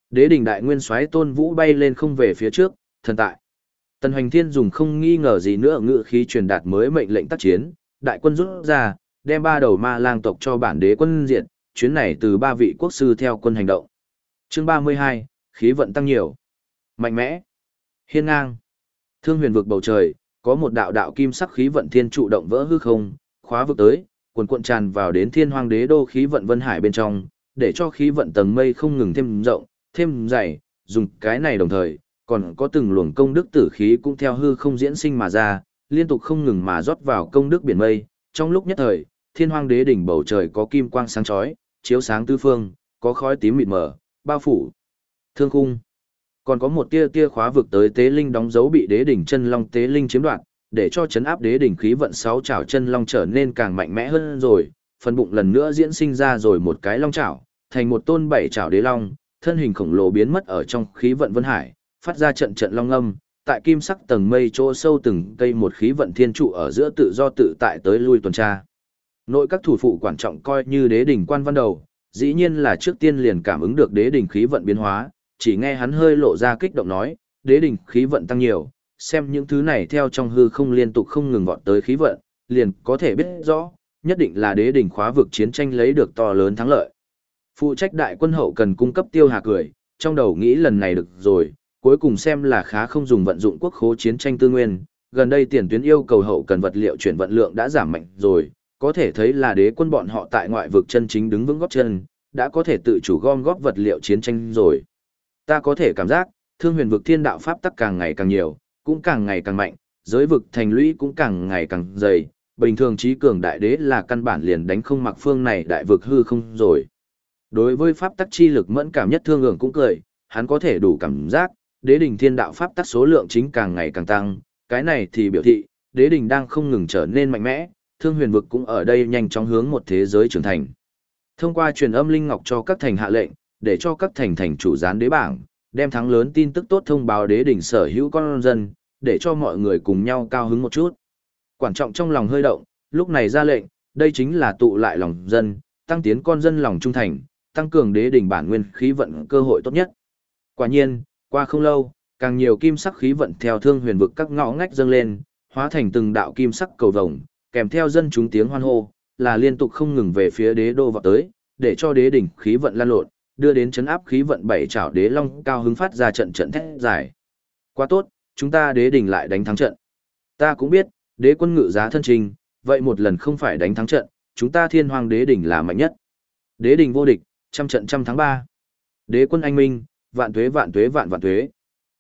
Đế đỉnh đại nguyên soái Tôn Vũ bay lên không về phía trước, thần tại. Tần Hoành Thiên dùng không nghi ngờ gì nữa ngự khí truyền đạt mới mệnh lệnh tác chiến, đại quân rút ra, đem 3 đầu ma lang tộc cho bản đế quân diện, chuyến này từ 3 vị quốc sư theo quân hành động. Chương 32, khí vận tăng nhiều. Mạnh mẽ. Hiên ngang. Thương huyền vực bầu trời, có một đạo đạo kim sắc khí vận thiên trụ động vỡ hư không, khóa vực tới, cuồn cuộn tràn vào đến Thiên Hoang Đế đô khí vận vân hải bên trong, để cho khí vận tầng mây không ngừng thêm rộng, thêm dày, dùng cái này đồng thời, còn có từng luồng công đức tử khí cũng theo hư không diễn sinh mà ra, liên tục không ngừng mà rót vào công đức biển mây. Trong lúc nhất thời, Thiên Hoang Đế đỉnh bầu trời có kim quang sáng chói, chiếu sáng tứ phương, có khói tím mịt mờ, bao phủ thương khung. Còn có một tia tia khóa vực tới tế linh đóng dấu bị đế đỉnh chân long tế linh chiếm đoạt, để cho chấn áp đế đỉnh khí vận 6 chảo chân long trở nên càng mạnh mẽ hơn rồi, phần bụng lần nữa diễn sinh ra rồi một cái long chảo, thành một tôn 7 chảo đế long, thân hình khổng lồ biến mất ở trong khí vận vân hải, phát ra trận trận long âm, tại kim sắc tầng mây chỗ sâu từng cây một khí vận thiên trụ ở giữa tự do tự tại tới lui tuần tra. Nội các thủ phụ quan trọng coi như đế đỉnh quan văn đầu, dĩ nhiên là trước tiên liền cảm ứng được đế đỉnh khí vận biến hóa, chỉ nghe hắn hơi lộ ra kích động nói, đế đỉnh khí vận tăng nhiều, xem những thứ này theo trong hư không liên tục không ngừng vọt tới khí vận, liền có thể biết rõ, nhất định là đế đỉnh khóa vực chiến tranh lấy được to lớn thắng lợi. Phụ trách đại quân hậu cần cung cấp Tiêu Hà cười, trong đầu nghĩ lần này được rồi, cuối cùng xem là khá không dùng vận dụng quốc khố chiến tranh tư nguyên, gần đây tiền tuyến yêu cầu hậu cần vật liệu chuyển vận lượng đã giảm mạnh rồi, có thể thấy là đế quân bọn họ tại ngoại vực chân chính đứng vững góp chân, đã có thể tự chủ gom góp vật liệu chiến tranh rồi. Ta có thể cảm giác, thương huyền vực thiên đạo pháp tắc càng ngày càng nhiều, cũng càng ngày càng mạnh, giới vực thành lũy cũng càng ngày càng dày, bình thường trí cường đại đế là căn bản liền đánh không mặc phương này đại vực hư không rồi. Đối với pháp tắc chi lực mẫn cảm nhất Thương Ưởng cũng cười, hắn có thể đủ cảm giác, đế đình thiên đạo pháp tắc số lượng chính càng ngày càng tăng, cái này thì biểu thị, đế đình đang không ngừng trở nên mạnh mẽ, thương huyền vực cũng ở đây nhanh chóng hướng một thế giới trưởng thành. Thông qua truyền âm linh ngọc cho các thành hạ lệnh, để cho các thành chủ gián đế bảng, đem thắng lớn tin tức tốt thông báo đế đỉnh sở hữu con dân, để cho mọi người cùng nhau cao hứng một chút. Quan trọng trong lòng hơi động, lúc này ra lệnh, đây chính là tụ lại lòng dân, tăng tiến con dân lòng trung thành, tăng cường đế đỉnh bản nguyên khí vận cơ hội tốt nhất. Quả nhiên, qua không lâu, càng nhiều kim sắc khí vận theo thương huyền vực các ngõ ngách dâng lên, hóa thành từng đạo kim sắc cầu vồng, kèm theo dân chúng tiếng hoan hô, là liên tục không ngừng về phía đế đô vọt tới, để cho đế đỉnh khí vận lan lộn, đưa đến chấn áp khí vận 7 chảo đế long cao hứng phát ra trận trận thét dài. Quá tốt, chúng ta đế đỉnh lại đánh thắng trận. Ta cũng biết, đế quân ngự giá thân trình, vậy một lần không phải đánh thắng trận, chúng ta thiên hoàng đế đỉnh là mạnh nhất. Đế đỉnh vô địch, trăm trận trăm thắng 3. Đế quân anh minh, vạn tuế vạn tuế vạn vạn tuế.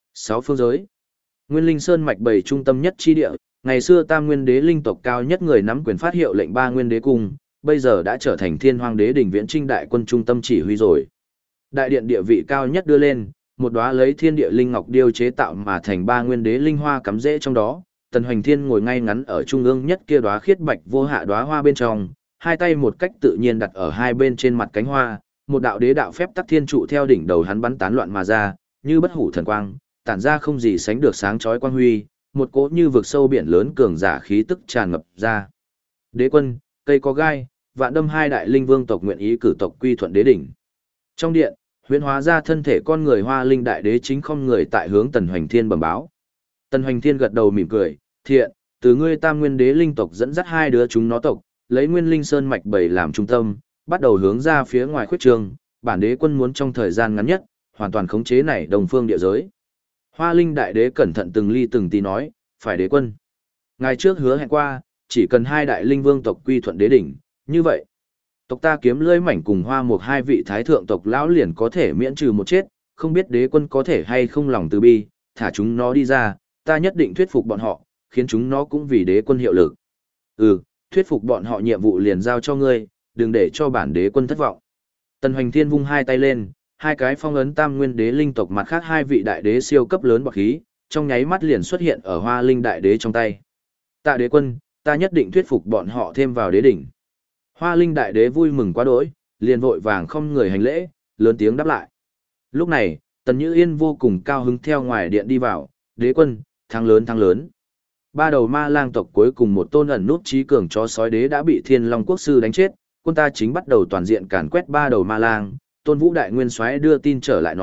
6 phương giới. Nguyên Linh Sơn mạch 7 trung tâm nhất chi địa, ngày xưa Tam Nguyên Đế linh tộc cao nhất người nắm quyền phát hiệu lệnh 3 Nguyên Đế cung, bây giờ đã trở thành Thiên Hoang Đế đỉnh viễn trinh đại quân trung tâm chỉ huy rồi. Đại điện địa vị cao nhất đưa lên, một đóa lấy thiên địa linh ngọc điêu chế tạo mà thành 3 Nguyên Đế linh hoa cắm rễ trong đó. Tần Hoành Thiên ngồi ngay ngắn ở trung ương nhất kia đóa khiết bạch vô hạ đóa hoa bên trong, hai tay một cách tự nhiên đặt ở hai bên trên mặt cánh hoa, một đạo đế đạo phép tắc thiên trụ theo đỉnh đầu hắn bắn tán loạn mà ra, như bất hủ thần quang, tản ra không gì sánh được sáng chói quang huy, một cỗ như vực sâu biển lớn cường giả khí tức tràn ngập ra. Đế quân, cây có gai, vạn đâm hai đại linh vương tộc nguyện ý cử tộc quy thuận đế đỉnh. Trong điện, huyễn hóa ra thân thể con người Hoa Linh đại đế chính không người tại hướng Tần Hoành Thiên bẩm báo. Tần Hoành Thiên gật đầu mỉm cười, thiện, từ ngươi Tam Nguyên Đế linh tộc dẫn dắt hai đứa chúng nó tộc, lấy Nguyên Linh Sơn mạch 7 làm trung tâm, bắt đầu hướng ra phía ngoài khuyết trường, bản đế quân muốn trong thời gian ngắn nhất, hoàn toàn khống chế này đồng phương địa giới. Hoa Linh đại đế cẩn thận từng ly từng tí nói, phải đế quân. Ngày trước hứa hẹn qua, chỉ cần hai đại linh vương tộc quy thuận đế đỉnh, như vậy, tộc ta kiếm lưỡi mảnh cùng Hoa Mục hai vị thái thượng tộc lão liền có thể miễn trừ một chết, không biết đế quân có thể hay không lòng từ bi, thả chúng nó đi ra, ta nhất định thuyết phục bọn họ, khiến chúng nó cũng vì đế quân hiệu lực. Ừ, thuyết phục bọn họ nhiệm vụ liền giao cho ngươi, đừng để cho bản đế quân thất vọng. Tần Hoành Thiên vung hai tay lên, hai cái phong ấn Tam Nguyên Đế linh tộc mặt khác hai vị đại đế siêu cấp lớn bọt khí, trong nháy mắt liền xuất hiện ở Hoa Linh đại đế trong tay. Tạ đế quân, ta nhất định thuyết phục bọn họ thêm vào đế đỉnh. Hoa Linh đại đế vui mừng quá đỗi, liền vội vàng không người hành lễ, lớn tiếng đáp lại. Lúc này, Tần Như Yên vô cùng cao hứng theo ngoài điện đi vào, đế quân, thắng lớn thắng lớn. Ba đầu ma lang tộc cuối cùng một tôn ẩn nút trí cường chó sói đế đã bị Thiên Long quốc sư đánh chết, quân ta chính bắt đầu toàn diện càn quét ba đầu ma lang. Tôn Vũ đại nguyên soái đưa tin trở lại nói,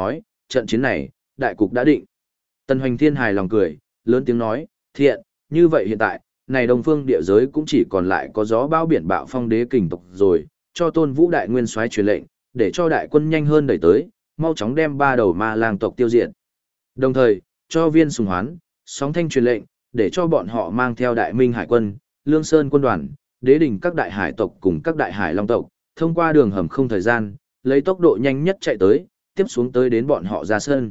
trận chiến này, đại cục đã định. Tần Hoành Thiên hài lòng cười, lớn tiếng nói, thiện, như vậy hiện tại, này Đông Phương địa giới cũng chỉ còn lại có gió bão biển bạo phong đế kình tộc rồi, cho Tôn Vũ đại nguyên soái truyền lệnh, để cho đại quân nhanh hơn đẩy tới, mau chóng đem 3 đầu ma lang tộc tiêu diệt. Đồng thời, cho Viên Sùng Hoán, Sóng Thanh truyền lệnh, để cho bọn họ mang theo Đại Minh Hải quân, Lương Sơn quân đoàn, đế đỉnh các đại hải tộc cùng các đại hải long tộc, thông qua đường hầm không thời gian, lấy tốc độ nhanh nhất chạy tới, tiếp xuống tới đến bọn họ ra sơn.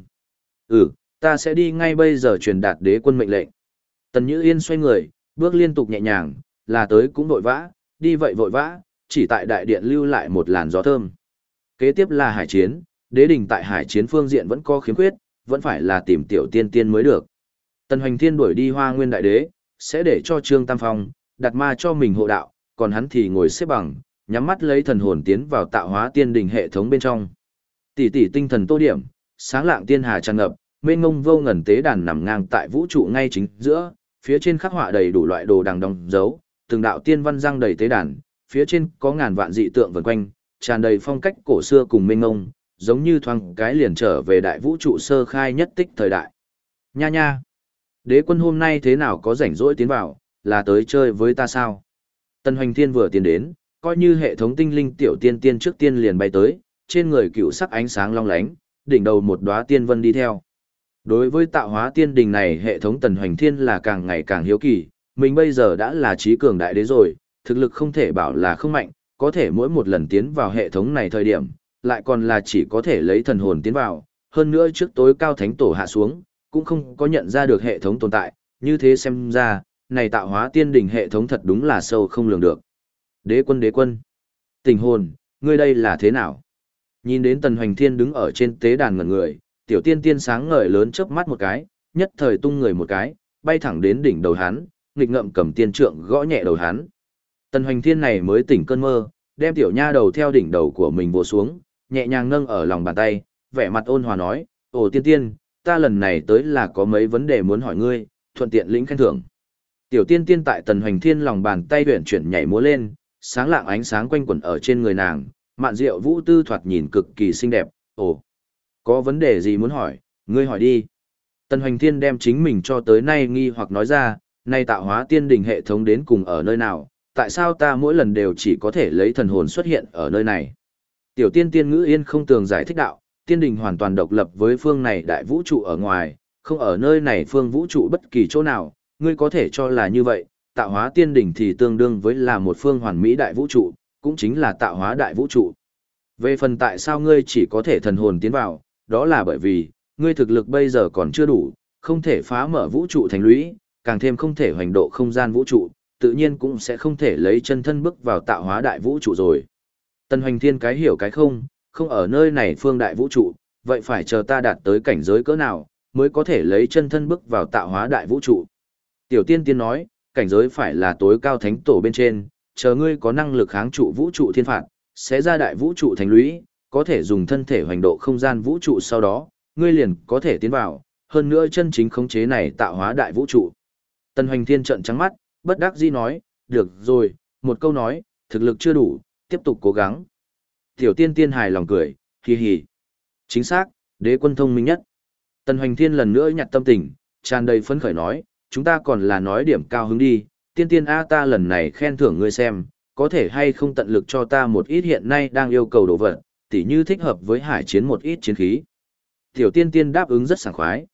Ta sẽ đi ngay bây giờ truyền đạt đế quân mệnh lệnh. Tần Nhữ Yên xoay người, bước liên tục nhẹ nhàng, là tới cũng vội vã, đi vậy vội vã, chỉ tại đại điện lưu lại một làn gió thơm. Kế tiếp là hải chiến, đế đình tại hải chiến phương diện vẫn có khiếm khuyết, vẫn phải là tìm tiểu tiên tiên mới được. Tần Hoành Thiên đuổi đi Hoa Nguyên đại đế, sẽ để cho Trương Tam Phong đặt ma cho mình hộ đạo, còn hắn thì ngồi xếp bằng, nhắm mắt lấy thần hồn tiến vào tạo hóa tiên đình hệ thống bên trong. Tỷ tỷ tinh thần tô điểm, sáng lạng tiên hà tràn ngập, mênh mông vô ngần tế đàn nằm ngang tại vũ trụ ngay chính giữa, phía trên khắc họa đầy đủ loại đồ đằng đóng dấu, từng đạo tiên văn răng đầy tế đàn, phía trên có ngàn vạn dị tượng vần quanh, tràn đầy phong cách cổ xưa cùng mênh mông, giống như thoáng cái liền trở về đại vũ trụ sơ khai nhất tích thời đại. Nha nha, đế quân hôm nay thế nào có rảnh rỗi tiến vào, là tới chơi với ta sao? Tần Hoành Thiên vừa tiến đến, coi như hệ thống tinh linh tiểu tiên tiên trước tiên liền bay tới, trên người cựu sắc ánh sáng long lánh, đỉnh đầu một đóa tiên vân đi theo. Đối với tạo hóa tiên đình này hệ thống Tần Hoành Thiên là càng ngày càng hiếu kỳ, mình bây giờ đã là trí cường đại đế rồi, thực lực không thể bảo là không mạnh, có thể mỗi một lần tiến vào hệ thống này thời điểm, lại còn là chỉ có thể lấy thần hồn tiến vào, hơn nữa trước tối cao thánh tổ hạ xuống, cũng không có nhận ra được hệ thống tồn tại, như thế xem ra, này tạo hóa tiên đình hệ thống thật đúng là sâu không lường được. Đế quân, tình hồn, ngươi đây là thế nào? Nhìn đến Tần Hoành Thiên đứng ở trên tế đàn ngẩn người, tiểu tiên tiên sáng ngời lớn chớp mắt một cái, nhất thời tung người một cái, bay thẳng đến đỉnh đầu hắn, nghịch ngợm cầm tiên trượng gõ nhẹ đầu hắn. Tần Hoành Thiên này mới tỉnh cơn mơ, đem tiểu nha đầu theo đỉnh đầu của mình vồ xuống, nhẹ nhàng nâng ở lòng bàn tay, vẻ mặt ôn hòa nói, ồ tiên tiên, ta lần này tới là có mấy vấn đề muốn hỏi ngươi, thuận tiện lĩnh khen thưởng. Tiểu tiên tiên tại Tần Hoành Thiên lòng bàn tay huyển chuyển nhảy múa lên, sáng lạng ánh sáng quanh quẩn ở trên người nàng, mạn diệu vũ tư thoạt nhìn cực kỳ xinh đẹp, ồ, có vấn đề gì muốn hỏi, ngươi hỏi đi. Tần Hoành Thiên đem chính mình cho tới nay nghi hoặc nói ra, nay tạo hóa tiên đình hệ thống đến cùng ở nơi nào, tại sao ta mỗi lần đều chỉ có thể lấy thần hồn xuất hiện ở nơi này. Tiểu tiên tiên ngữ yên không tường giải thích đạo, tiên đình hoàn toàn độc lập với phương này đại vũ trụ ở ngoài, không ở nơi này phương vũ trụ bất kỳ chỗ nào, ngươi có thể cho là như vậy, tạo hóa tiên đình thì tương đương với là một phương hoàn mỹ đại vũ trụ, cũng chính là tạo hóa đại vũ trụ. Về phần tại sao ngươi chỉ có thể thần hồn tiến vào, đó là bởi vì, ngươi thực lực bây giờ còn chưa đủ, không thể phá mở vũ trụ thành lũy, càng thêm không thể hoành độ không gian vũ trụ, tự nhiên cũng sẽ không thể lấy chân thân bước vào tạo hóa đại vũ trụ rồi. Tần Hoành Thiên cái hiểu cái không ở nơi này phương đại vũ trụ, vậy phải chờ ta đạt tới cảnh giới cỡ nào, mới có thể lấy chân thân bước vào tạo hóa đại vũ trụ. Tiểu tiên tiên nói, cảnh giới phải là tối cao thánh tổ bên trên, chờ ngươi có năng lực kháng trụ vũ trụ thiên phạt, sẽ ra đại vũ trụ thành lũy, có thể dùng thân thể hoành độ không gian vũ trụ sau đó, ngươi liền có thể tiến vào, hơn nữa chân chính khống chế này tạo hóa đại vũ trụ. Tần Hoành Thiên trợn trắng mắt, bất đắc dĩ nói, được rồi, một câu nói, thực lực chưa đủ, tiếp tục cố gắng. Tiểu tiên tiên hài lòng cười, hì hì. Chính xác, đế quân thông minh nhất. Tần Hoành Thiên lần nữa nhặt tâm tình, tràn đầy phấn khởi nói, chúng ta còn là nói điểm cao hứng đi, tiên tiên A ta lần này khen thưởng ngươi xem, có thể hay không tận lực cho ta một ít hiện nay đang yêu cầu đồ vật, tỉ như thích hợp với hải chiến một ít chiến khí. Tiểu tiên tiên đáp ứng rất sảng khoái,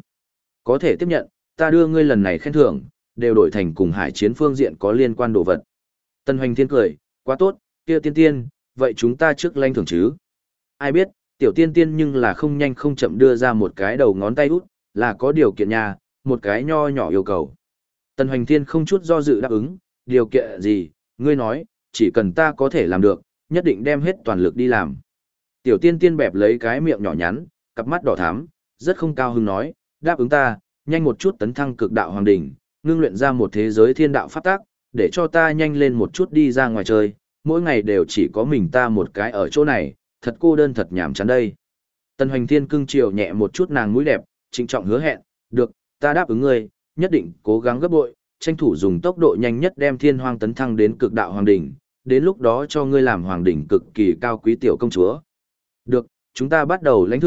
có thể tiếp nhận, ta đưa ngươi lần này khen thưởng, đều đổi thành cùng hải chiến phương diện có liên quan đồ vật. Tần Hoành Thiên cười, quá tốt, kia tiên tiên, vậy chúng ta trước lãnh thưởng chứ. Ai biết, tiểu tiên tiên nhưng là không nhanh không chậm đưa ra một cái đầu ngón tay út, là có điều kiện nhà, một cái nho nhỏ yêu cầu. Tần Hoành Thiên không chút do dự đáp ứng, điều kiện gì, ngươi nói, chỉ cần ta có thể làm được, nhất định đem hết toàn lực đi làm. Tiểu tiên tiên bẹp lấy cái miệng nhỏ nhắn, cặp mắt đỏ thắm, rất không cao hứng nói, đáp ứng ta, nhanh một chút tấn thăng cực đạo hoàng đỉnh, ngưng luyện ra một thế giới thiên đạo pháp tác, để cho ta nhanh lên một chút đi ra ngoài chơi, mỗi ngày đều chỉ có mình ta một cái ở chỗ này, thật cô đơn thật nhàm chán đây. Tần Hoành Thiên cưng chiều nhẹ một chút nàng mũi đẹp, trịnh trọng hứa hẹn, được, ta đáp ứng ngươi, nhất định cố gắng gấp bội, tranh thủ dùng tốc độ nhanh nhất đem thiên hoang tấn thăng đến cực đạo hoàng đỉnh, đến lúc đó cho ngươi làm hoàng đỉnh cực kỳ cao quý tiểu công chúa. Được, chúng ta bắt đầu lãnh thưởng,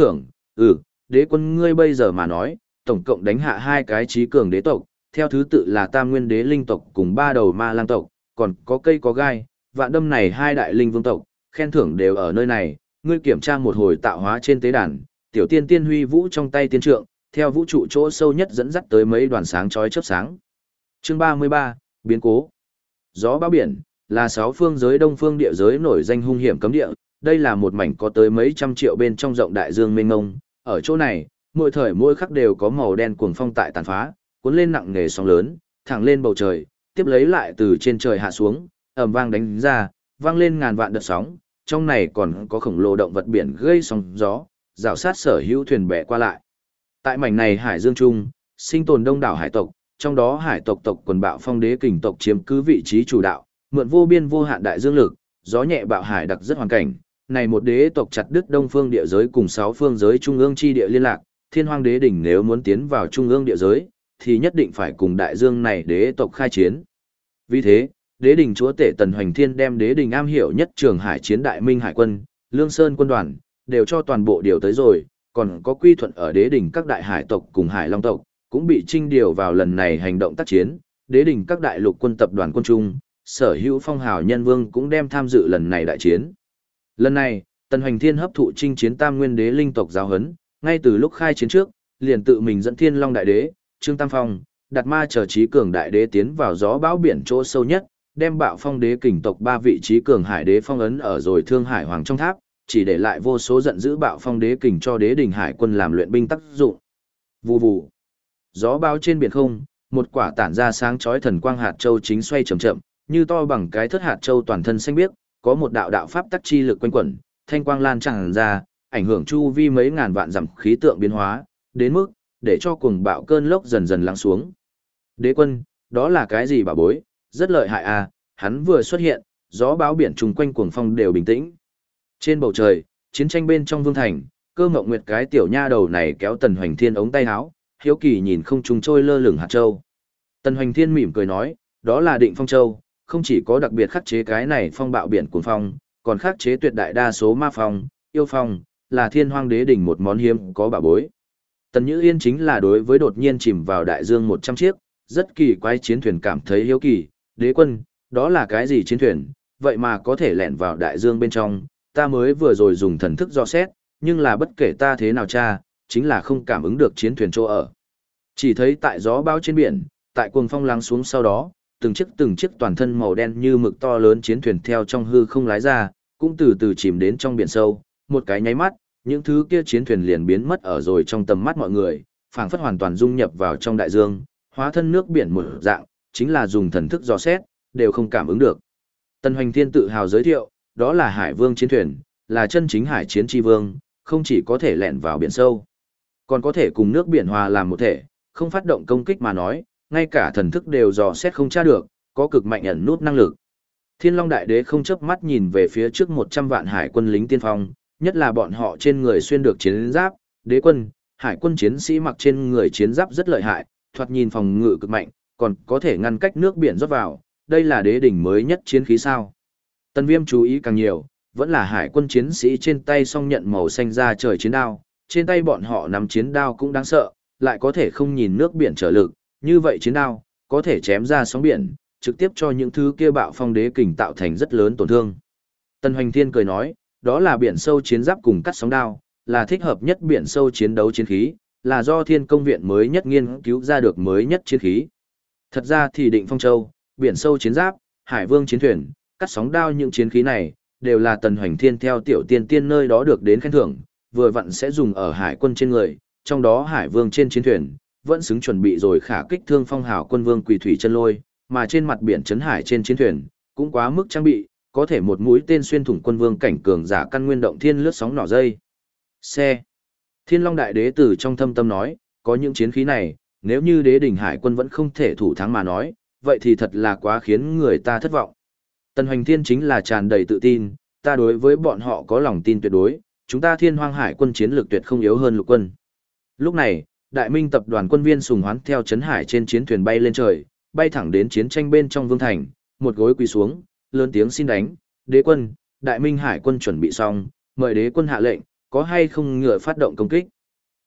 Đế quân ngươi bây giờ mà nói, tổng cộng đánh hạ hai cái trí cường đế tộc, theo thứ tự là Tam Nguyên Đế linh tộc cùng ba đầu ma lang tộc, còn có cây có gai, vạn đâm này hai đại linh vương tộc, khen thưởng đều ở nơi này, ngươi kiểm tra một hồi tạo hóa trên tế đàn, tiểu tiên tiên huy vũ trong tay tiên trượng, theo vũ trụ chỗ sâu nhất dẫn dắt tới mấy đoàn sáng chói chớp sáng. Chương 33, biến cố. Gió bão biển là sáu phương giới đông phương địa giới nổi danh hung hiểm cấm địa, đây là một mảnh có tới mấy trăm triệu bên trong rộng đại dương mênh mông, ở chỗ này, mỗi thời mỗi khắc đều có màu đen cuồng phong tại tàn phá, cuốn lên nặng nề sóng lớn, thẳng lên bầu trời, tiếp lấy lại từ trên trời hạ xuống, ầm vang đánh ra, vang lên ngàn vạn đợt sóng, trong này còn có khổng lồ động vật biển gây sóng gió, rào sát sở hữu thuyền bè qua lại. Tại mảnh này hải dương trung, sinh tồn đông đảo hải tộc, trong đó hải tộc tộc quần bạo phong đế kình tộc chiếm cứ vị trí chủ đạo, mượn vô biên vô hạn đại dương lực, gió nhẹ bạo hải đặc rất hoàn cảnh. Này một đế tộc chặt đứt đông phương địa giới cùng sáu phương giới trung ương chi địa liên lạc, Thiên Hoang Đế đỉnh nếu muốn tiến vào trung ương địa giới, thì nhất định phải cùng đại dương này đế tộc khai chiến. Vì thế, đế đỉnh chúa tể Tần Hoành Thiên đem đế đỉnh am hiểu nhất Trường Hải chiến đại minh hải quân, Lương Sơn quân đoàn, đều cho toàn bộ điều tới rồi, còn có quy thuận ở đế đỉnh các đại hải tộc cùng hải long tộc, cũng bị trinh điều vào lần này hành động tác chiến, đế đỉnh các đại lục quân tập đoàn quân trung, sở hữu phong hào nhân vương cũng đem tham dự lần này đại chiến. Lần này, Tần Hoành Thiên hấp thụ chinh chiến Tam Nguyên Đế linh tộc giáo huấn, ngay từ lúc khai chiến trước, liền tự mình dẫn Thiên Long đại đế, Trương Tam Phong, Đạt Ma trở trí cường đại đế tiến vào gió bão biển chỗ sâu nhất, đem Bạo Phong đế kình tộc ba vị trí cường hải đế phong ấn ở rồi Thương Hải Hoàng trong tháp, chỉ để lại vô số giận dữ Bạo Phong đế kình cho đế đình hải quân làm luyện binh tác dụng. Vù vù. Gió bão trên biển không, một quả tản ra sáng chói thần quang hạt châu chính xoay chậm chậm, như to bằng cái thất hạt châu toàn thân xanh biếc, có một đạo đạo pháp tắc chi lực quanh quẩn, thanh quang lan tràn ra, ảnh hưởng chu vi mấy ngàn vạn dặm khí tượng biến hóa, đến mức để cho cuồng bạo cơn lốc dần dần lắng xuống. Đế quân, đó là cái gì bảo bối, rất lợi hại à, hắn vừa xuất hiện, gió bão biển trùng quanh cuồng phong đều bình tĩnh. Trên bầu trời, chiến tranh bên trong vương thành, Cơ Mộng Nguyệt cái tiểu nha đầu này kéo Tần Hoành Thiên ống tay áo, hiếu kỳ nhìn không trung trôi lơ lửng hạt châu. Tần Hoành Thiên mỉm cười nói, đó là Định Phong Châu, không chỉ có đặc biệt khắc chế cái này phong bạo biển cuồng phong, còn khắc chế tuyệt đại đa số ma phong, yêu phong, là Thiên Hoang Đế đỉnh một món hiếm có bảo bối. Tần Nhữ Yên chính là đối với đột nhiên chìm vào đại dương 100 chiếc, rất kỳ quái chiến thuyền cảm thấy hiếu kỳ, đế quân, đó là cái gì chiến thuyền, vậy mà có thể lẻn vào đại dương bên trong, ta mới vừa rồi dùng thần thức dò xét, nhưng là bất kể ta thế nào tra, chính là không cảm ứng được chiến thuyền chỗ ở. Chỉ thấy tại gió bão trên biển, tại cuồng phong lắng xuống sau đó, từng chiếc toàn thân màu đen như mực to lớn chiến thuyền theo trong hư không lái ra, cũng từ từ chìm đến trong biển sâu, một cái nháy mắt, những thứ kia chiến thuyền liền biến mất ở rồi trong tầm mắt mọi người, phảng phất hoàn toàn dung nhập vào trong đại dương, hóa thân nước biển một dạng, chính là dùng thần thức dò xét, đều không cảm ứng được. Tần Hoành Thiên tự hào giới thiệu, đó là Hải Vương chiến thuyền, là chân chính hải chiến tri vương, không chỉ có thể lẻn vào biển sâu, còn có thể cùng nước biển hòa làm một thể, không phát động công kích mà nói, ngay cả thần thức đều dò xét không tra được, có cực mạnh ẩn nút năng lực. Thiên Long Đại Đế không chớp mắt nhìn về phía trước 100 vạn hải quân lính tiên phong, nhất là bọn họ trên người xuyên được chiến giáp, đế quân, hải quân chiến sĩ mặc trên người chiến giáp rất lợi hại, thoạt nhìn phòng ngự cực mạnh, còn có thể ngăn cách nước biển rót vào, đây là đế đỉnh mới nhất chiến khí sao. Tần Viêm chú ý càng nhiều, vẫn là hải quân chiến sĩ trên tay song nhận màu xanh ra trời chiến đao, trên tay bọn họ nắm chiến đao cũng đáng sợ, lại có thể không nhìn nước biển trở lực, như vậy chiến đao, có thể chém ra sóng biển, trực tiếp cho những thứ kia bạo phong đế kình tạo thành rất lớn tổn thương. Tần Hoành Thiên cười nói, đó là biển sâu chiến giáp cùng cắt sóng đao, là thích hợp nhất biển sâu chiến đấu chiến khí, là do Thiên Công viện mới nhất nghiên cứu ra được mới nhất chiến khí. Thật ra thì Định Phong Châu, biển sâu chiến giáp, Hải Vương chiến thuyền, cắt sóng đao những chiến khí này, đều là Tần Hoành Thiên theo tiểu tiên tiên nơi đó được đến khen thưởng, vừa vặn sẽ dùng ở hải quân trên người, trong đó Hải Vương trên chiến thuyền, vẫn xứng chuẩn bị rồi khả kích thương phong hào quân vương Quỳ Thủy Chân Lôi, mà trên mặt biển trấn hải trên chiến thuyền, cũng quá mức trang bị, có thể một mũi tên xuyên thủng quân vương cảnh cường giả căn nguyên động thiên lướt sóng nỏ dây. Xe. Thiên Long Đại Đế từ trong thâm tâm nói, có những chiến khí này, nếu như đế đỉnh hải quân vẫn không thể thủ thắng mà nói, vậy thì thật là quá khiến người ta thất vọng. Tần Hoành Thiên chính là tràn đầy tự tin, ta đối với bọn họ có lòng tin tuyệt đối, chúng ta Thiên Hoang Hải quân chiến lược tuyệt không yếu hơn lục quân. Lúc này, Đại Minh tập đoàn quân viên Sùng Hoán theo trấn hải trên chiến thuyền bay lên trời, bay thẳng đến chiến tranh bên trong vương thành, một gối quỳ xuống, lớn tiếng xin đánh, đế quân, Đại Minh Hải quân chuẩn bị xong, mời đế quân hạ lệnh, có hay không ngựa phát động công kích.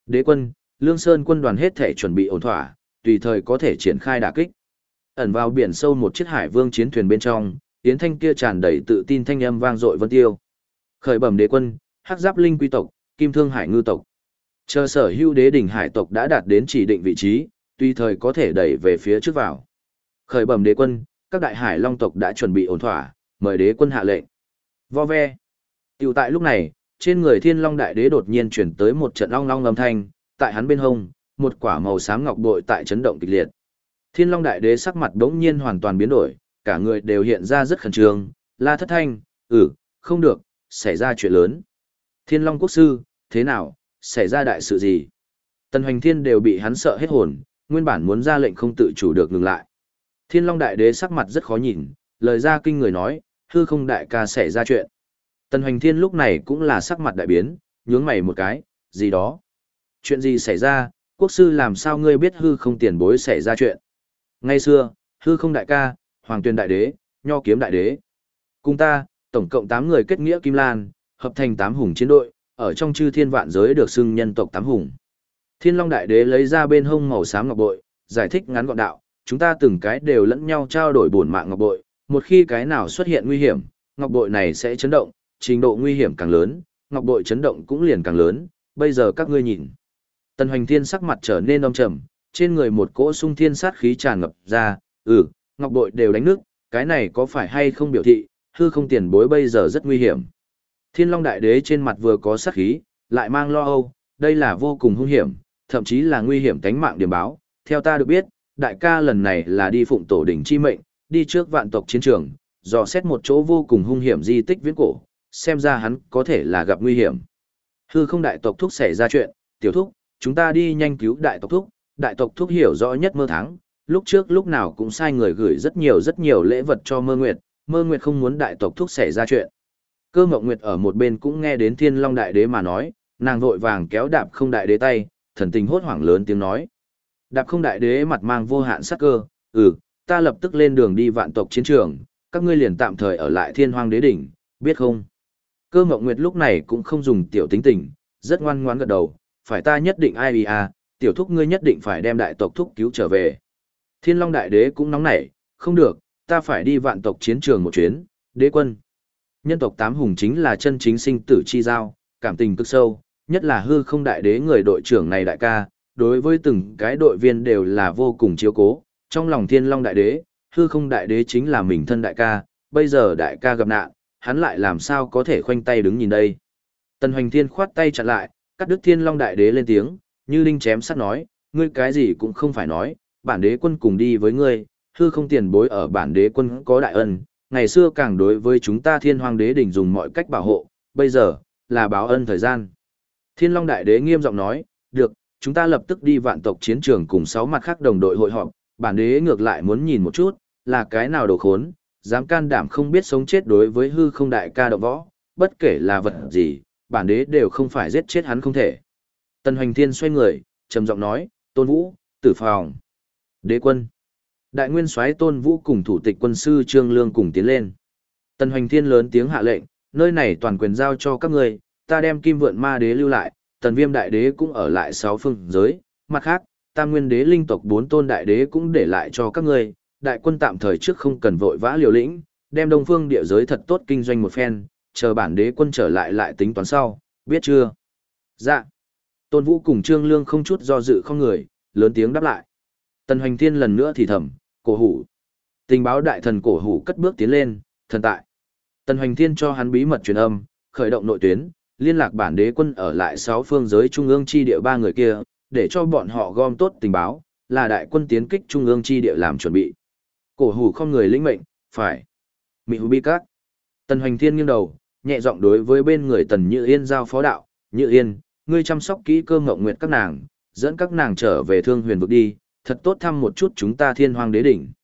Đế quân, Lương Sơn quân đoàn hết thể chuẩn bị ổn thỏa, tùy thời có thể triển khai đả kích. Ẩn vào biển sâu một chiếc hải vương chiến thuyền bên trong, Yến Thanh kia tràn đầy tự tin thanh âm vang dội vân tiêu. Khởi bẩm đế quân, Hắc Giáp Linh quý tộc, Kim Thương Hải ngư tộc. Chờ sở hữu đế đỉnh hải tộc đã đạt đến chỉ định vị trí, tùy thời có thể đẩy về phía trước vào. Khởi bẩm đế quân, các đại hải long tộc đã chuẩn bị ổn thỏa, mời đế quân hạ lệnh. Vo ve. Tiểu tại lúc này, trên người Thiên Long đại đế đột nhiên chuyển tới một trận long long âm thanh, tại hắn bên hông, một quả màu xám ngọc bội tại chấn động kịch liệt. Thiên Long đại đế sắc mặt đống nhiên hoàn toàn biến đổi, cả người đều hiện ra rất khẩn trương, la thất thanh, không được, xảy ra chuyện lớn. Thiên Long quốc sư, thế nào, xảy ra đại sự gì? Tần Hoành Thiên đều bị hắn sợ hết hồn, nguyên bản muốn ra lệnh không tự chủ được ngừng lại. Thiên Long đại đế sắc mặt rất khó nhìn, lời ra kinh người nói, hư không đại ca xảy ra chuyện. Tần Hoành Thiên lúc này cũng là sắc mặt đại biến, nhướng mày một cái, gì đó? Chuyện gì xảy ra, quốc sư làm sao ngươi biết hư không tiền bối xảy ra chuyện? Ngày xưa, hư không đại ca, hoàng tuyên đại đế, nho kiếm đại đế. Cùng ta, tổng cộng 8 người kết nghĩa Kim Lan, hợp thành 8 hùng chiến đội, ở trong chư thiên vạn giới được xưng nhân tộc 8 hùng. Thiên Long đại đế lấy ra bên hông màu xám ngọc bội, giải thích ngắn gọn đạo, chúng ta từng cái đều lẫn nhau trao đổi bổn mạng ngọc bội, một khi cái nào xuất hiện nguy hiểm, ngọc bội này sẽ chấn động, trình độ nguy hiểm càng lớn, ngọc bội chấn động cũng liền càng lớn, bây giờ các ngươi nhìn. Tần Hoành Thiên sắc mặt trở nên âm trầm, trên người một cỗ sung thiên sát khí tràn ngập ra, ngọc bội đều đánh nước, cái này có phải hay không biểu thị, hư không tiền bối bây giờ rất nguy hiểm. Thiên Long đại đế trên mặt vừa có sát khí, lại mang lo âu, đây là vô cùng hung hiểm, thậm chí là nguy hiểm tánh mạng điểm báo. Theo ta được biết, đại ca lần này là đi phụng tổ đỉnh chi mệnh, đi trước vạn tộc chiến trường, dò xét một chỗ vô cùng hung hiểm di tích viễn cổ, xem ra hắn có thể là gặp nguy hiểm. Hư không đại tộc thúc xảy ra chuyện, tiểu thúc, chúng ta đi nhanh cứu đại tộc thúc hiểu rõ nhất Mơ Thắng, lúc trước lúc nào cũng sai người gửi rất nhiều lễ vật cho Mơ Nguyệt không muốn đại tộc thúc xảy ra chuyện. Cơ Mộng Nguyệt ở một bên cũng nghe đến Thiên Long đại đế mà nói, nàng vội vàng kéo Đạp Không đại đế tay, thần tình hốt hoảng lớn tiếng nói. Đạp Không đại đế mặt mang vô hạn sắc cơ, ta lập tức lên đường đi vạn tộc chiến trường, các ngươi liền tạm thời ở lại Thiên Hoang đế đỉnh, biết không? Cơ Mộng Nguyệt lúc này cũng không dùng tiểu tính tình, rất ngoan ngoãn gật đầu, phải ta nhất định ai tiểu thúc ngươi nhất định phải đem đại tộc thúc cứu trở về. Thiên Long đại đế cũng nóng nảy, không được, ta phải đi vạn tộc chiến trường một chuyến, đế quân. Nhân tộc 8 hùng chính là chân chính sinh tử chi giao, cảm tình cực sâu, nhất là hư không đại đế người đội trưởng này đại ca, đối với từng cái đội viên đều là vô cùng chiếu cố, trong lòng Thiên Long đại đế, hư không đại đế chính là mình thân đại ca, bây giờ đại ca gặp nạn, hắn lại làm sao có thể khoanh tay đứng nhìn đây. Tần Hoành Thiên khoát tay chặn lại, cắt đứt Thiên Long đại đế lên tiếng, như đinh chém sắt nói, ngươi cái gì cũng không phải nói, bản đế quân cùng đi với ngươi, hư không tiền bối ở bản đế quân có đại ân, ngày xưa càng đối với chúng ta Thiên Hoang đế đỉnh dùng mọi cách bảo hộ, bây giờ, là báo ân thời gian. Thiên Long đại đế nghiêm giọng nói, được, chúng ta lập tức đi vạn tộc chiến trường cùng 6 mặt khác đồng đội hội họp, bản đế ngược lại muốn nhìn một chút, là cái nào đồ khốn, dám can đảm không biết sống chết đối với hư không đại ca động võ, bất kể là vật gì, bản đế đều không phải giết chết hắn không thể. Tần Hoành Thiên xoay người, trầm giọng nói, Tôn Vũ, Tử Phòng, đế quân. Đại nguyên soái Tôn Vũ cùng thủ tịch quân sư Trương Lương cùng tiến lên. Tần Hoành Thiên lớn tiếng hạ lệnh, nơi này toàn quyền giao cho các ngươi, ta đem Kim Vượn Ma đế lưu lại, Tần Viêm đại đế cũng ở lại 6 phương giới, mặt khác, Tam Nguyên đế linh tộc 4 tôn đại đế cũng để lại cho các ngươi, đại quân tạm thời trước không cần vội vã liều lĩnh, đem Đông Phương địa giới thật tốt kinh doanh một phen, chờ bản đế quân trở lại tính toán sau, biết chưa? Dạ. Tôn Vũ cùng Trương Lương không chút do dự không người, lớn tiếng đáp lại. Tần Hoành Thiên lần nữa thì thầm, Cổ Hủ. Tình báo đại thần Cổ Hủ cất bước tiến lên, thần tại. Tần Hoành Thiên cho hắn bí mật truyền âm, khởi động nội tuyến, liên lạc bản đế quân ở lại 6 phương giới trung ương chi địa 3 người kia, để cho bọn họ gom tốt tình báo, là đại quân tiến kích trung ương chi địa làm chuẩn bị. Cổ Hủ không người lĩnh mệnh, phải. Mị Hủ Bi Các. Tần Hoành Thiên nghiêng đầu, nhẹ giọng đối với bên người Tần Như Yên giao phó đạo, Như Yên, ngươi chăm sóc kỹ Cơ Ngộng Nguyệt các nàng, dẫn các nàng trở về Thương Huyền vực đi, thật tốt thăm một chút chúng ta Thiên Hoang đế đỉnh.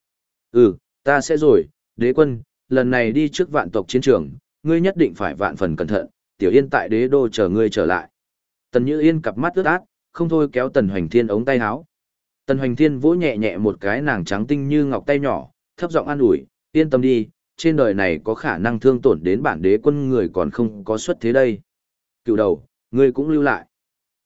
Ta sẽ rồi, đế quân, lần này đi trước vạn tộc chiến trường, ngươi nhất định phải vạn phần cẩn thận, Tiểu Yên tại đế đô chờ ngươi trở lại. Tần Như Yên cặp mắt ướt át, không thôi kéo Tần Hoành Thiên ống tay áo. Tần Hoành Thiên vỗ nhẹ nhẹ một cái nàng trắng tinh như ngọc tay nhỏ, thấp giọng an ủi, yên tâm đi, trên đời này có khả năng thương tổn đến bản đế quân người còn không có xuất thế đây. Cựu đầu, ngươi cũng lưu lại.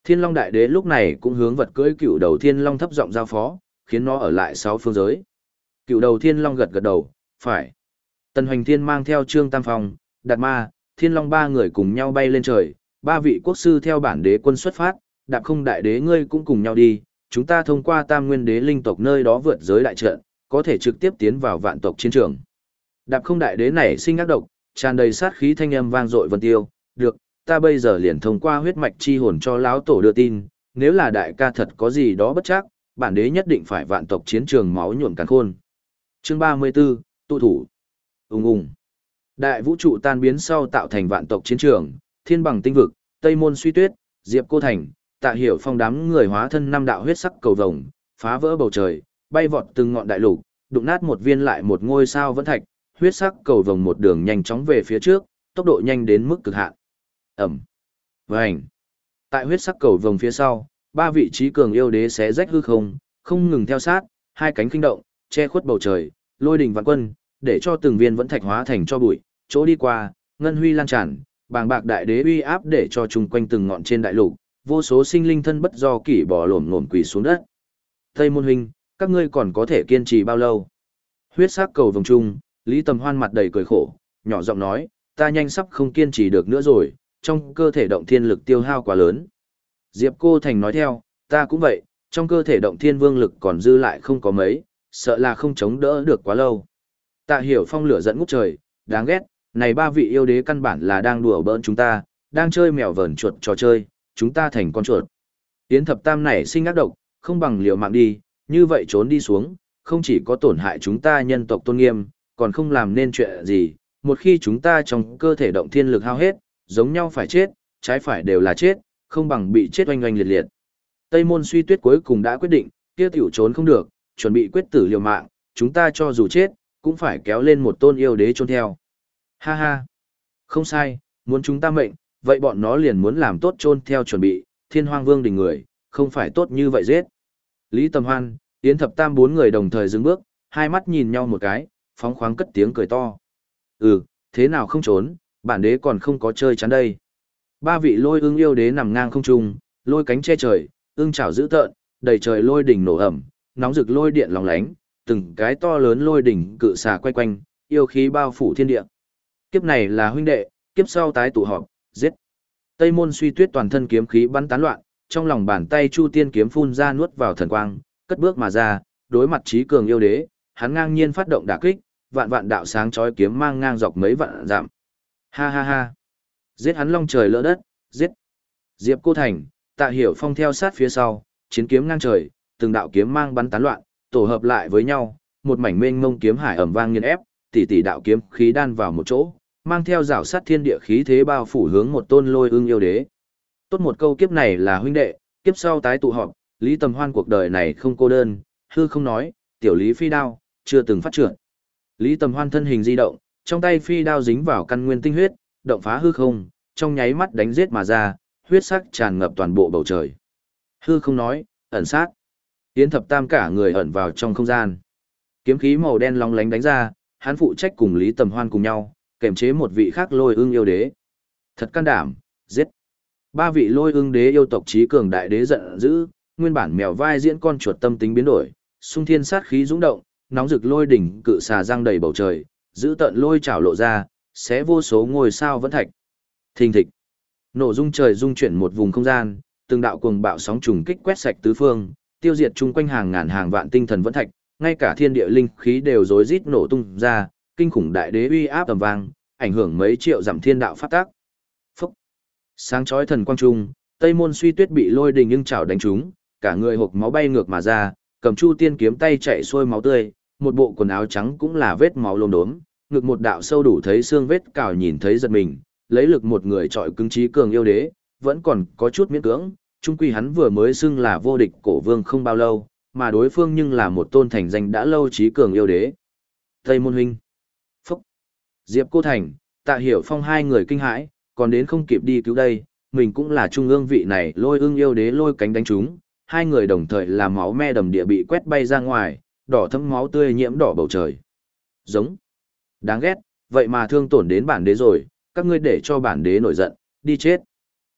Thiên Long Đại Đế lúc này cũng hướng vật cưỡi cựu đầu Thiên Long thấp giọng giao phó, khiến nó ở lại 6 phương giới. Cựu đầu Thiên Long gật gật đầu, phải. Tần Hoành Thiên mang theo Trương Tam Phong, Đạt Ma, Thiên Long ba người cùng nhau bay lên trời, ba vị quốc sư theo bản đế quân xuất phát, Đạp Không Đại Đế ngươi cũng cùng nhau đi, chúng ta thông qua Tam Nguyên Đế linh tộc nơi đó vượt giới đại trận, có thể trực tiếp tiến vào vạn tộc chiến trường. Đạp Không Đại Đế này sinh ác độc, tràn đầy sát khí thanh âm vang dội vân tiêu, được, ta bây giờ liền thông qua huyết mạch chi hồn cho lão tổ đưa tin, nếu là đại ca thật có gì đó bất chắc, bản đế nhất định phải vạn tộc chiến trường máu nhuộm càn khôn. Chương 34, tụ thủ. Ùng ùng. Đại vũ trụ tan biến sau tạo thành vạn tộc chiến trường, thiên bằng tinh vực, tây môn suy tuyết, diệp cô thành, Tạ Hiểu Phong đám người hóa thân năm đạo huyết sắc cầu vồng, phá vỡ bầu trời, bay vọt từng ngọn đại lục, đụng nát một viên lại một ngôi sao vẫn thạch, huyết sắc cầu vồng một đường nhanh chóng về phía trước, tốc độ nhanh đến mức cực hạn. Ẩm. Vành. Tại huyết sắc cầu vồng phía sau, ba vị trí cường yêu đế xé rách hư không, không ngừng theo sát, hai cánh kinh động, che khuất bầu trời, lôi đình vạn quân, để cho từng viên vẫn thạch hóa thành cho bụi, chỗ đi qua, ngân huy lan tràn, bàng bạc đại đế uy áp để cho chung quanh từng ngọn trên đại lục, vô số sinh linh thân bất do kỷ bỏ lổm lổm quỳ xuống đất. Tây Môn huynh, các ngươi còn có thể kiên trì bao lâu? Huyết sắc cầu vồng trung, Lý Tầm Hoan mặt đầy cười khổ, nhỏ giọng nói, ta nhanh sắp không kiên trì được nữa rồi, trong cơ thể động thiên lực tiêu hao quá lớn. Diệp Cô Thành nói theo, ta cũng vậy, trong cơ thể động thiên vương lực còn dư lại không có mấy, sợ là không chống đỡ được quá lâu. Tạ Hiểu Phong lửa giận ngút trời, đáng ghét, này ba vị yêu đế căn bản là đang đùa bỡn chúng ta, đang chơi mèo vờn chuột trò chơi, chúng ta thành con chuột. Yến Thập Tam này sinh ác độc, không bằng liều mạng đi, như vậy trốn đi xuống, không chỉ có tổn hại chúng ta nhân tộc tôn nghiêm, còn không làm nên chuyện gì, một khi chúng ta trong cơ thể động thiên lực hao hết, giống nhau phải chết, trái phải đều là chết, không bằng bị chết oanh oanh liệt liệt. Tây Môn Suy Tuyết cuối cùng đã quyết định, kia tiểu trốn không được, chuẩn bị quyết tử liều mạng, chúng ta cho dù chết, cũng phải kéo lên một tôn yêu đế trôn theo. Ha ha, không sai, muốn chúng ta mệnh, vậy bọn nó liền muốn làm tốt trôn theo chuẩn bị, Thiên Hoang Vương đình người, không phải tốt như vậy giết. Lý Tầm Hoan, Yến Thập Tam bốn người đồng thời dừng bước, hai mắt nhìn nhau một cái, phóng khoáng cất tiếng cười to. Thế nào không trốn, bản đế còn không có chơi chán đây. Ba vị lôi ưng yêu đế nằm ngang không trung, lôi cánh che trời, ưng chảo dữ tợn, đầy trời lôi đỉnh nổ ẩm, nóng rực lôi điện lóng lánh, từng cái to lớn lôi đỉnh cự xà quay quanh, yêu khí bao phủ thiên địa. Kiếp này là huynh đệ, kiếp sau tái tụ họp, giết. Tây Môn Suy Tuyết toàn thân kiếm khí bắn tán loạn, trong lòng bàn tay Chu Tiên kiếm phun ra nuốt vào thần quang, cất bước mà ra, đối mặt trí cường yêu đế, hắn ngang nhiên phát động đả kích, vạn vạn đạo sáng chói kiếm mang ngang dọc mấy vạn dặm. Ha ha ha. Giết hắn long trời lỡ đất, giết. Diệp Cô Thành, Tạ Hiểu Phong theo sát phía sau, chiến kiếm ngang trời, từng đạo kiếm mang bắn tán loạn, tổ hợp lại với nhau, một mảnh mênh mông kiếm hải ầm vang nghiền ép, tỷ tỷ đạo kiếm khí đan vào một chỗ, mang theo rào sát thiên địa khí thế bao phủ hướng một tôn lôi ưng yêu đế. Tốt một câu kiếp này là huynh đệ, kiếp sau tái tụ họp, Lý Tầm Hoan cuộc đời này không cô đơn, hư không nói, tiểu Lý phi đao, chưa từng phát triển. Lý Tầm Hoan thân hình di động, trong tay phi đao dính vào căn nguyên tinh huyết, động phá hư không, trong nháy mắt đánh giết mà ra, huyết sắc tràn ngập toàn bộ bầu trời. Hư không nói, ẩn sát. Yến Thập Tam cả người ẩn vào trong không gian. Kiếm khí màu đen long lánh đánh ra, hắn phụ trách cùng Lý Tầm Hoan cùng nhau, kèm chế một vị khác lôi ưng yêu đế. Thật can đảm, giết. Ba vị lôi ưng đế yêu tộc trí cường đại đế giận dữ, nguyên bản mèo vai diễn con chuột tâm tính biến đổi, xung thiên sát khí dũng động, nóng rực lôi đỉnh cự xà răng đầy bầu trời, giữ tận lôi chảo lộ ra, xé vô số ngôi sao vẫn thạch. Thình thịch. Nổ rung trời rung chuyển một vùng không gian, từng đạo cuồng bạo sóng trùng kích quét sạch tứ phương, tiêu diệt chung quanh hàng ngàn hàng vạn tinh thần vẫn thạch, ngay cả thiên địa linh khí đều rối rít nổ tung ra, kinh khủng đại đế uy áp tầm vang, ảnh hưởng mấy triệu dặm thiên đạo pháp tắc. Phúc. Sáng chói thần quang trung, Tây Môn Suy Tuyết bị lôi đình nhưng chảo đánh trúng, cả người hộc máu bay ngược mà ra, cầm Chu Tiên kiếm tay chạy xuôi máu tươi, một bộ quần áo trắng cũng là vết máu lốm đốm, ngực một đạo sâu đủ thấy xương vết cào nhìn thấy giật mình, lấy lực một người trọi cứng trí cường yêu đế, vẫn còn có chút miễn cưỡng, chung quy hắn vừa mới xưng là vô địch cổ vương không bao lâu, mà đối phương nhưng là một tôn thành danh đã lâu trí cường yêu đế. Tây Môn huynh. Phúc. Diệp Cô Thành, Tạ Hiểu Phong hai người kinh hãi, còn đến không kịp đi cứu đây, mình cũng là trung ương vị này lôi ưng yêu đế lôi cánh đánh chúng, hai người đồng thời là máu me đầm địa bị quét bay ra ngoài, đỏ thẫm máu tươi nhiễm đỏ bầu trời. Giống. Đáng ghét, vậy mà thương tổn đến bản đế rồi, các ngươi để cho bản đế nổi giận, đi chết.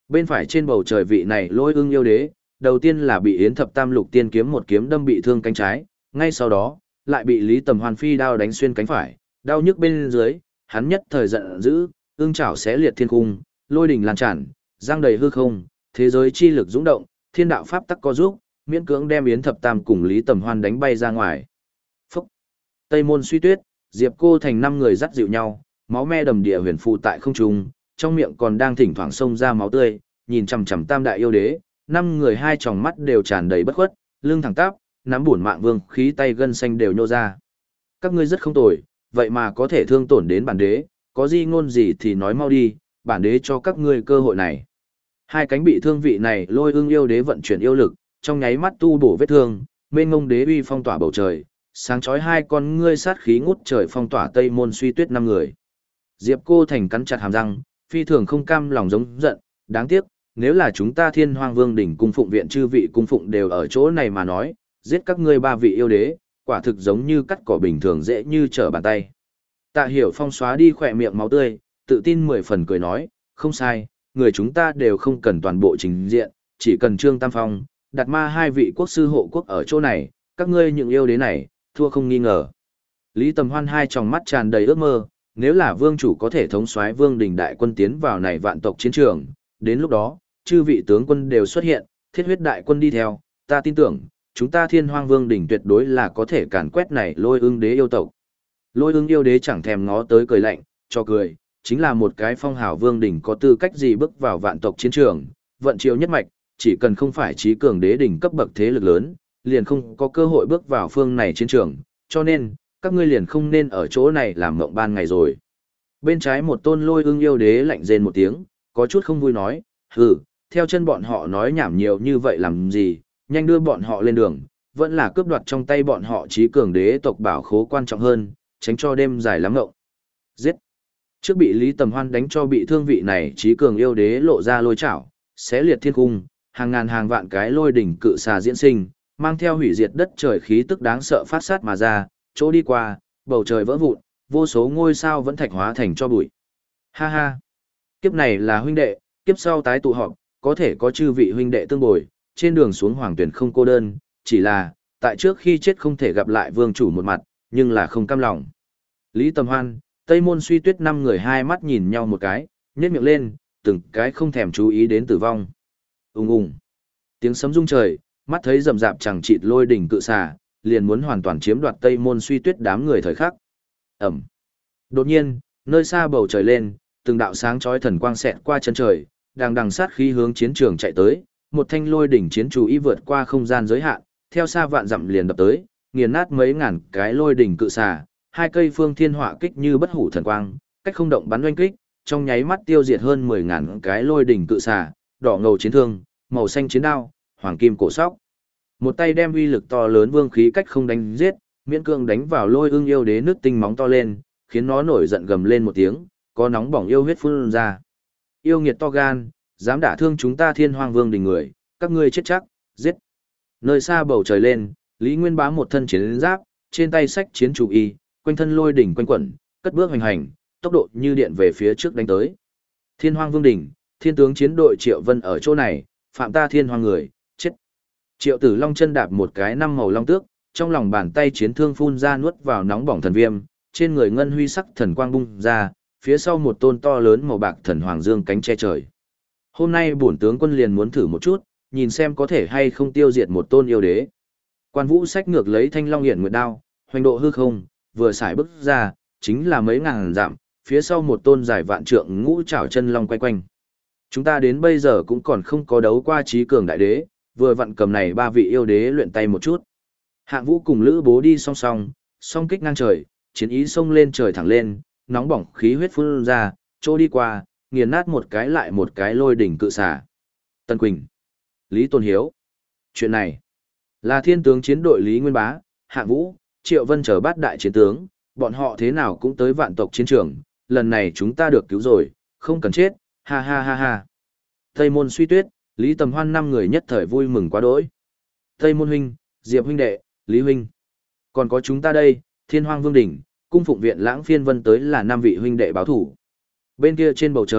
Bên phải trên bầu trời vị này Lôi Ưng yêu đế, đầu tiên là bị Yến Thập Tam Lục Tiên kiếm một kiếm đâm bị thương cánh trái, ngay sau đó, lại bị Lý Tầm Hoan phi đao đánh xuyên cánh phải, đau nhức bên dưới, hắn nhất thời giận dữ, ương chảo xé liệt thiên cung, lôi đỉnh lan tràn, giang đầy hư không, thế giới chi lực dũng động, thiên đạo pháp tắc co giúp, miễn cưỡng đem Yến Thập Tam cùng Lý Tầm Hoan đánh bay ra ngoài. Phúc! Tây môn suy tuyết, Diệp Cô thành 5 người dắt dịu nhau, máu me đầm địa huyền phù tại không trung, trong miệng còn đang thỉnh thoảng xông ra máu tươi, nhìn chằm chằm Tam đại yêu đế, 5 người hai tròng mắt đều tràn đầy bất khuất, lưng thẳng tắp, nắm bổn mạng vương khí tay gân xanh đều nhô ra. Các ngươi rất không tồi, vậy mà có thể thương tổn đến bản đế, có gì ngôn gì thì nói mau đi, bản đế cho các ngươi cơ hội này. Hai cánh bị thương vị này Lôi Ưng yêu đế vận chuyển yêu lực, trong nháy mắt tu bổ vết thương, mênh ngông đế uy phong tỏa bầu trời, sáng chói hai con ngươi sát khí ngút trời phong tỏa Tây môn suy tuyết 5 người. Diệp Cô thành cắn chặt hàm răng, phi thường không cam lòng giống giận, đáng tiếc, nếu là chúng ta Thiên Hoang Vương đỉnh cung phụng viện chư vị cung phụng đều ở chỗ này mà nói, giết các ngươi 3 vị yêu đế, quả thực giống như cắt cỏ bình thường dễ như trở bàn tay. Tạ Hiểu Phong xóa đi khỏe miệng máu tươi, tự tin 10 phần cười nói, không sai, người chúng ta đều không cần toàn bộ trình diện, chỉ cần Trương Tam Phong, Đạt Ma 2 vị quốc sư hộ quốc ở chỗ này, các ngươi những yêu đế này, thua không nghi ngờ. Lý Tầm Hoan hai tròng mắt tràn đầy ước mơ, nếu là vương chủ có thể thống soái Vương đình đại quân tiến vào này vạn tộc chiến trường, đến lúc đó, chư vị tướng quân đều xuất hiện, thiết huyết đại quân đi theo, ta tin tưởng, chúng ta Thiên Hoang Vương đỉnh tuyệt đối là có thể càn quét này Lôi Ưng đế yêu tộc. Lôi Ưng yêu đế chẳng thèm ngó tới cười lạnh, cho cười, chính là một cái phong hào vương đỉnh có tư cách gì bước vào vạn tộc chiến trường, vận chiếu nhất mạch, chỉ cần không phải trí cường đế đỉnh cấp bậc thế lực lớn, liền không có cơ hội bước vào phương này chiến trường, cho nên, các ngươi liền không nên ở chỗ này làm mộng ban ngày rồi. Bên trái một tôn Lôi Ưng yêu đế lạnh rên một tiếng, có chút không vui nói, hừ, theo chân bọn họ nói nhảm nhiều như vậy làm gì, nhanh đưa bọn họ lên đường, vẫn là cướp đoạt trong tay bọn họ trí cường đế tộc bảo khố quan trọng hơn, tránh cho đêm dài lắm ngộng. Giết! Trước bị Lý Tầm Hoan đánh cho bị thương vị này trí cường yêu đế lộ ra lôi chảo, xé liệt thiên cung, hàng ngàn hàng vạn cái lôi đỉnh cự xà diễn sinh, mang theo hủy diệt đất trời khí tức đáng sợ phát sát mà ra, chỗ đi qua, bầu trời vỡ vụn, vô số ngôi sao vẫn thạch hóa thành cho bụi. Ha ha! Kiếp này là huynh đệ, kiếp sau tái tụ họp, có thể có chư vị huynh đệ tương bồi, trên đường xuống hoàng tuyển không cô đơn, chỉ là, tại trước khi chết không thể gặp lại vương chủ một mặt, nhưng là không cam lòng. Lý Tầm Hoan, Tây môn suy tuyết 5 người hai mắt nhìn nhau một cái, nhếch miệng lên, từng cái không thèm chú ý đến tử vong. Ùng ùng. Tiếng sấm rung trời, mắt thấy rầm rạp chẳng chịt lôi đỉnh cự xà, liền muốn hoàn toàn chiếm đoạt Tây môn suy tuyết đám người thời khắc. Ẩm. Đột nhiên, nơi xa bầu trời lên, từng đạo sáng chói thần quang xẹt qua chân trời, đang đằng sát khí hướng chiến trường chạy tới, một thanh lôi đỉnh chiến chủ y vượt qua không gian giới hạn, theo xa vạn dặm liền đập tới, nghiền nát mấy ngàn cái lôi đỉnh cự xà, hai cây phương thiên họa kích như bất hủ thần quang, cách không động bắn oanh kích, trong nháy mắt tiêu diệt hơn 10.000 cái lôi đỉnh cự xà, đỏ ngầu chiến thương, màu xanh chiến đao, hoàng kim cổ sóc. Một tay đem uy lực to lớn vương khí cách không đánh giết, miễn cương đánh vào Lôi Ưng yêu đế nước tinh móng to lên, khiến nó nổi giận gầm lên một tiếng, có nóng bỏng yêu huyết phun ra. Yêu nghiệt to gan, dám đả thương chúng ta Thiên Hoang Vương đình người, các ngươi chết chắc, giết. Nơi xa bầu trời lên, Lý Nguyên Bá một thân chiến giáp, trên tay sách chiến chủ y, quanh thân lôi đỉnh quanh quẩn, cất bước hoành hành, tốc độ như điện về phía trước đánh tới. Thiên Hoang Vương đỉnh, thiên tướng chiến đội Triệu Vân ở chỗ này, phạm ta Thiên Hoang người, chết. Triệu Tử Long chân đạp một cái 5 màu long tước, trong lòng bàn tay chiến thương phun ra nuốt vào nóng bỏng thần viêm, trên người ngân huy sắc thần quang bung ra, phía sau một tôn to lớn màu bạc thần hoàng dương cánh che trời. Hôm nay bổn tướng quân liền muốn thử một chút, nhìn xem có thể hay không tiêu diệt một tôn yêu đế. Quan Vũ sách ngược lấy thanh long hiển nguyệt đao, hoành độ hư không, vừa xài bước ra, chính là mấy ngàn dặm, phía sau một tôn dài vạn trượng ngũ trảo chân long quay quanh. Chúng ta đến bây giờ cũng còn không có đấu qua trí cường đại đế, vừa vặn cầm này 3 vị yêu đế luyện tay một chút. Hạng Vũ cùng Lữ Bố đi song song, song kích ngang trời, chiến ý xông lên trời thẳng lên, nóng bỏng khí huyết phun ra, chỗ đi qua, nghiền nát một cái lại một cái lôi đỉnh cự xà. Tân Quỳnh, Lý Tôn Hiếu. Chuyện này là thiên tướng chiến đội Lý Nguyên Bá, Hạng Vũ, Triệu Vân chờ bát đại chiến tướng, bọn họ thế nào cũng tới vạn tộc chiến trường, lần này chúng ta được cứu rồi, không cần chết, ha ha ha ha. Tây môn suy tuyết, Lý Tầm Hoan 5 người nhất thời vui mừng quá đỗi. Tây môn huynh, Diệp huynh đệ, Lý huynh. Còn có chúng ta đây, Thiên Hoang Vương đỉnh, cung phụng viện Lãng Phiên Vân tới là 5 vị huynh đệ báo thủ. Bên kia trên bầu trời,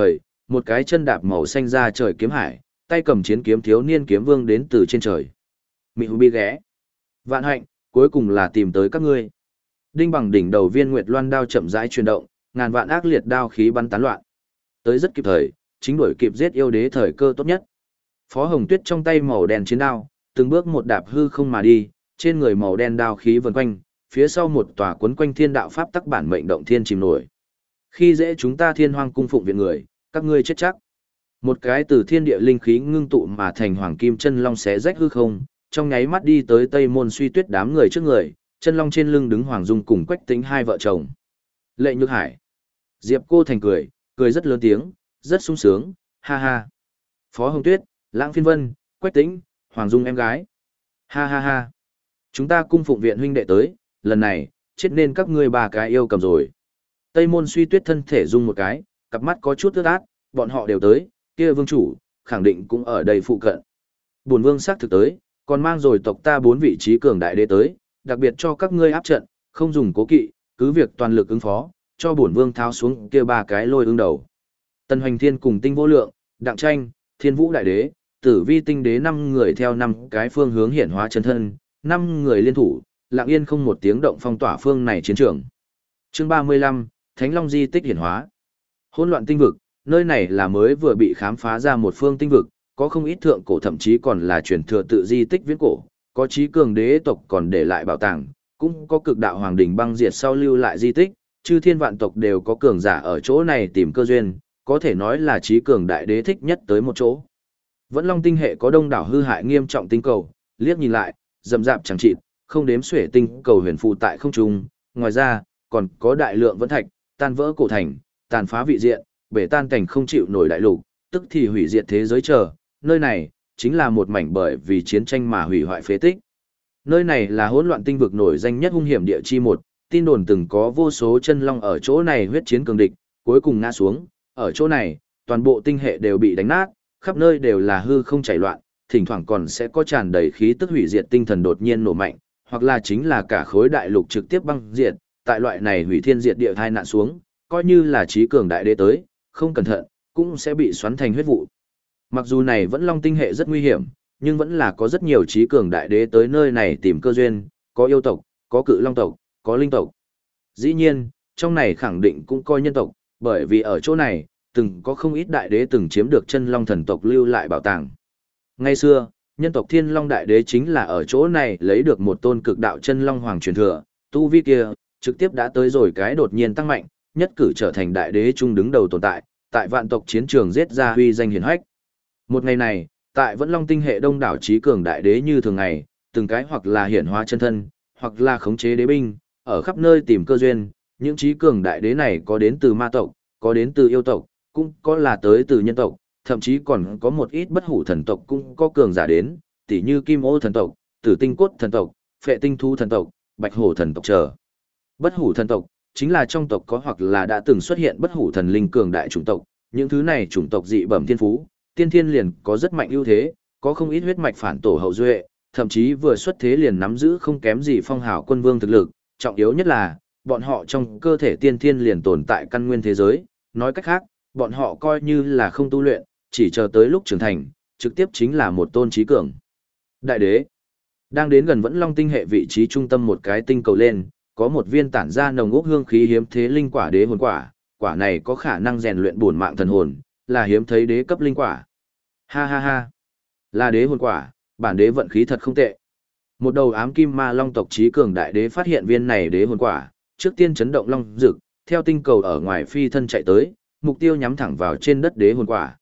một cái chân đạp màu xanh ra trời kiếm hải, tay cầm chiến kiếm thiếu niên kiếm vương đến từ trên trời. Mị Hù Bi ghé. Vạn hạnh, cuối cùng là tìm tới các ngươi. Đinh bằng đỉnh đầu viên nguyệt loan đao chậm rãi chuyển động, ngàn vạn ác liệt đao khí bắn tán loạn. Tới rất kịp thời, chính đuổi kịp giết yêu đế thời cơ tốt nhất. Phó Hồng Tuyết trong tay màu đen chiến đao, từng bước một đạp hư không mà đi, trên người màu đen đao khí vần quanh, phía sau một tòa quấn quanh thiên đạo pháp tắc bản mệnh động thiên chìm nổi. Khi dễ chúng ta Thiên Hoang cung phụng viện người, các ngươi chết chắc. Một cái từ thiên địa linh khí ngưng tụ mà thành hoàng kim chân long xé rách hư không, trong nháy mắt đi tới Tây Môn Suy Tuyết đám người trước người, chân long trên lưng đứng Hoàng Dung cùng Quách Tĩnh hai vợ chồng. Lệ Nhược Hải. Diệp Cô Thành cười, cười rất lớn tiếng, rất sung sướng, ha ha. Phó Hồng Tuyết, Lãng Phiên Vân, Quách Tĩnh, Hoàng Dung em gái. Ha ha ha. Chúng ta cung phụng viện huynh đệ tới, lần này, chết nên các ngươi ba cái yêu cầm rồi. Tây Môn Suy Tuyết thân thể rung một cái, cặp mắt có chút ướt át, bọn họ đều tới, kia vương chủ, khẳng định cũng ở đây phụ cận. Bổn vương xác thực tới, còn mang rồi tộc ta 4 vị trí cường đại đế tới, đặc biệt cho các ngươi áp trận, không dùng cố kỵ, cứ việc toàn lực ứng phó, cho bổn vương tháo xuống kia 3 cái lôi ứng đầu. Tần Hoành Thiên cùng Tinh Vô Lượng, Đặng Tranh, Thiên Vũ đại đế, Tử Vi tinh đế 5 người theo 5 cái phương hướng hiển hóa chân thân, 5 người liên thủ, lặng yên không một tiếng động phong tỏa phương này chiến trường. Chương 35, Thánh Long di tích hiển hóa. Hỗn loạn tinh vực, nơi này là mới vừa bị khám phá ra một phương tinh vực, có không ít thượng cổ thậm chí còn là truyền thừa tự di tích viễn cổ, có chí cường đế tộc còn để lại bảo tàng, cũng có cực đạo hoàng đỉnh băng diệt sau lưu lại di tích, chư thiên vạn tộc đều có cường giả ở chỗ này tìm cơ duyên, có thể nói là chí cường đại đế thích nhất tới một chỗ. Vẫn Long tinh hệ có đông đảo hư hại nghiêm trọng tinh cầu, liếc nhìn lại, rậm rạp chẳng chịt, không đếm xuể tinh cầu huyền phù tại không trung, ngoài ra, còn có đại lượng vẫn thạch, tan vỡ cổ thành, tàn phá vị diện, bể tan cảnh không chịu nổi đại lục, tức thì hủy diệt thế giới chờ, nơi này chính là một mảnh bởi vì chiến tranh mà hủy hoại phế tích. Nơi này là hỗn loạn tinh vực nổi danh nhất hung hiểm địa chi một, tin đồn từng có vô số chân long ở chỗ này huyết chiến cường địch, cuối cùng ngã xuống, ở chỗ này, toàn bộ tinh hệ đều bị đánh nát, khắp nơi đều là hư không chảy loạn, thỉnh thoảng còn sẽ có tràn đầy khí tức hủy diệt tinh thần đột nhiên nổ mạnh, hoặc là chính là cả khối đại lục trực tiếp băng diệt, tại loại này hủy thiên diệt địa tai nạn xuống, coi như là trí cường đại đế tới, không cẩn thận, cũng sẽ bị xoắn thành huyết vụ. Mặc dù này vẫn Long tinh hệ rất nguy hiểm, nhưng vẫn là có rất nhiều trí cường đại đế tới nơi này tìm cơ duyên, có yêu tộc, có cự long tộc, có linh tộc. Dĩ nhiên, trong này khẳng định cũng có nhân tộc, bởi vì ở chỗ này, từng có không ít đại đế từng chiếm được chân long thần tộc lưu lại bảo tàng. Ngày xưa, nhân tộc Thiên Long đại đế chính là ở chỗ này lấy được một tôn cực đạo chân long hoàng truyền thừa, tu vi kia trực tiếp đã tới rồi cái đột nhiên tăng mạnh, nhất cử trở thành đại đế trung đứng đầu tồn tại, tại vạn tộc chiến trường giết ra huy danh hiển hách. Một ngày này, tại Vẫn Long tinh hệ đông đảo trí cường đại đế như thường ngày, từng cái hoặc là hiển hóa chân thân, hoặc là khống chế đế binh, ở khắp nơi tìm cơ duyên, những trí cường đại đế này có đến từ ma tộc, có đến từ yêu tộc, cũng có là tới từ nhân tộc, thậm chí còn có một ít bất hủ thần tộc cũng có cường giả đến, tỉ như Kim Ô thần tộc, Tử Tinh Cốt thần tộc, Phệ Tinh Thú thần tộc, Bạch Hổ thần tộc chờ. Bất hủ thần tộc chính là trong tộc có hoặc là đã từng xuất hiện bất hủ thần linh cường đại chủng tộc, những thứ này chủng tộc dị bẩm thiên phú, tiên thiên liền có rất mạnh ưu thế, có không ít huyết mạch phản tổ hậu duệ, thậm chí vừa xuất thế liền nắm giữ không kém gì phong hào quân vương thực lực, trọng yếu nhất là bọn họ trong cơ thể tiên thiên liền tồn tại căn nguyên thế giới, nói cách khác, bọn họ coi như là không tu luyện, chỉ chờ tới lúc trưởng thành, trực tiếp chính là một tôn trí cường. Đại đế đang đến gần Vẫn Long tinh hệ vị trí trung tâm một cái tinh cầu lên, có một viên tản ra nồng ốc hương khí hiếm thế linh quả đế hồn quả, quả này có khả năng rèn luyện bổn mạng thần hồn, là hiếm thấy đế cấp linh quả. Ha ha ha, là đế hồn quả, bản đế vận khí thật không tệ. Một đầu ám kim ma long tộc trí cường đại đế phát hiện viên này đế hồn quả, trước tiên chấn động long rực, theo tinh cầu ở ngoài phi thân chạy tới, mục tiêu nhắm thẳng vào trên đất đế hồn quả.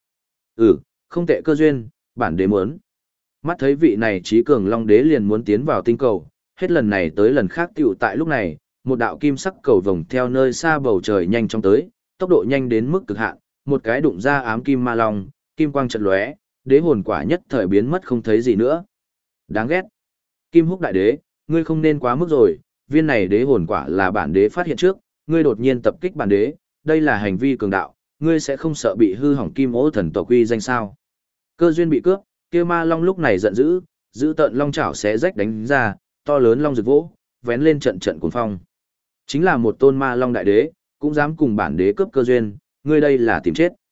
Không tệ cơ duyên, bản đế muốn. Mắt thấy vị này trí cường long đế liền muốn tiến vào tinh cầu, hết lần này tới lần khác tựu tại lúc này, một đạo kim sắc cầu vồng theo nơi xa bầu trời nhanh chóng tới, tốc độ nhanh đến mức cực hạn, một cái đụng ra ám kim ma long, kim quang chợt lóe, đế hồn quả nhất thời biến mất không thấy gì nữa. Đáng ghét. Kim Húc đại đế, ngươi không nên quá mức rồi, viên này đế hồn quả là bản đế phát hiện trước, ngươi đột nhiên tập kích bản đế, đây là hành vi cường đạo, ngươi sẽ không sợ bị hư hỏng Kim Ô thần tộc uy danh sao? Cơ duyên bị cướp, kia ma long lúc này giận dữ, giữ tận long chảo xé rách đánh ra, to lớn long rực vỗ, vén lên trận trận cuồng phong. Chính là một tôn ma long đại đế, cũng dám cùng bản đế cướp cơ duyên, ngươi đây là tìm chết.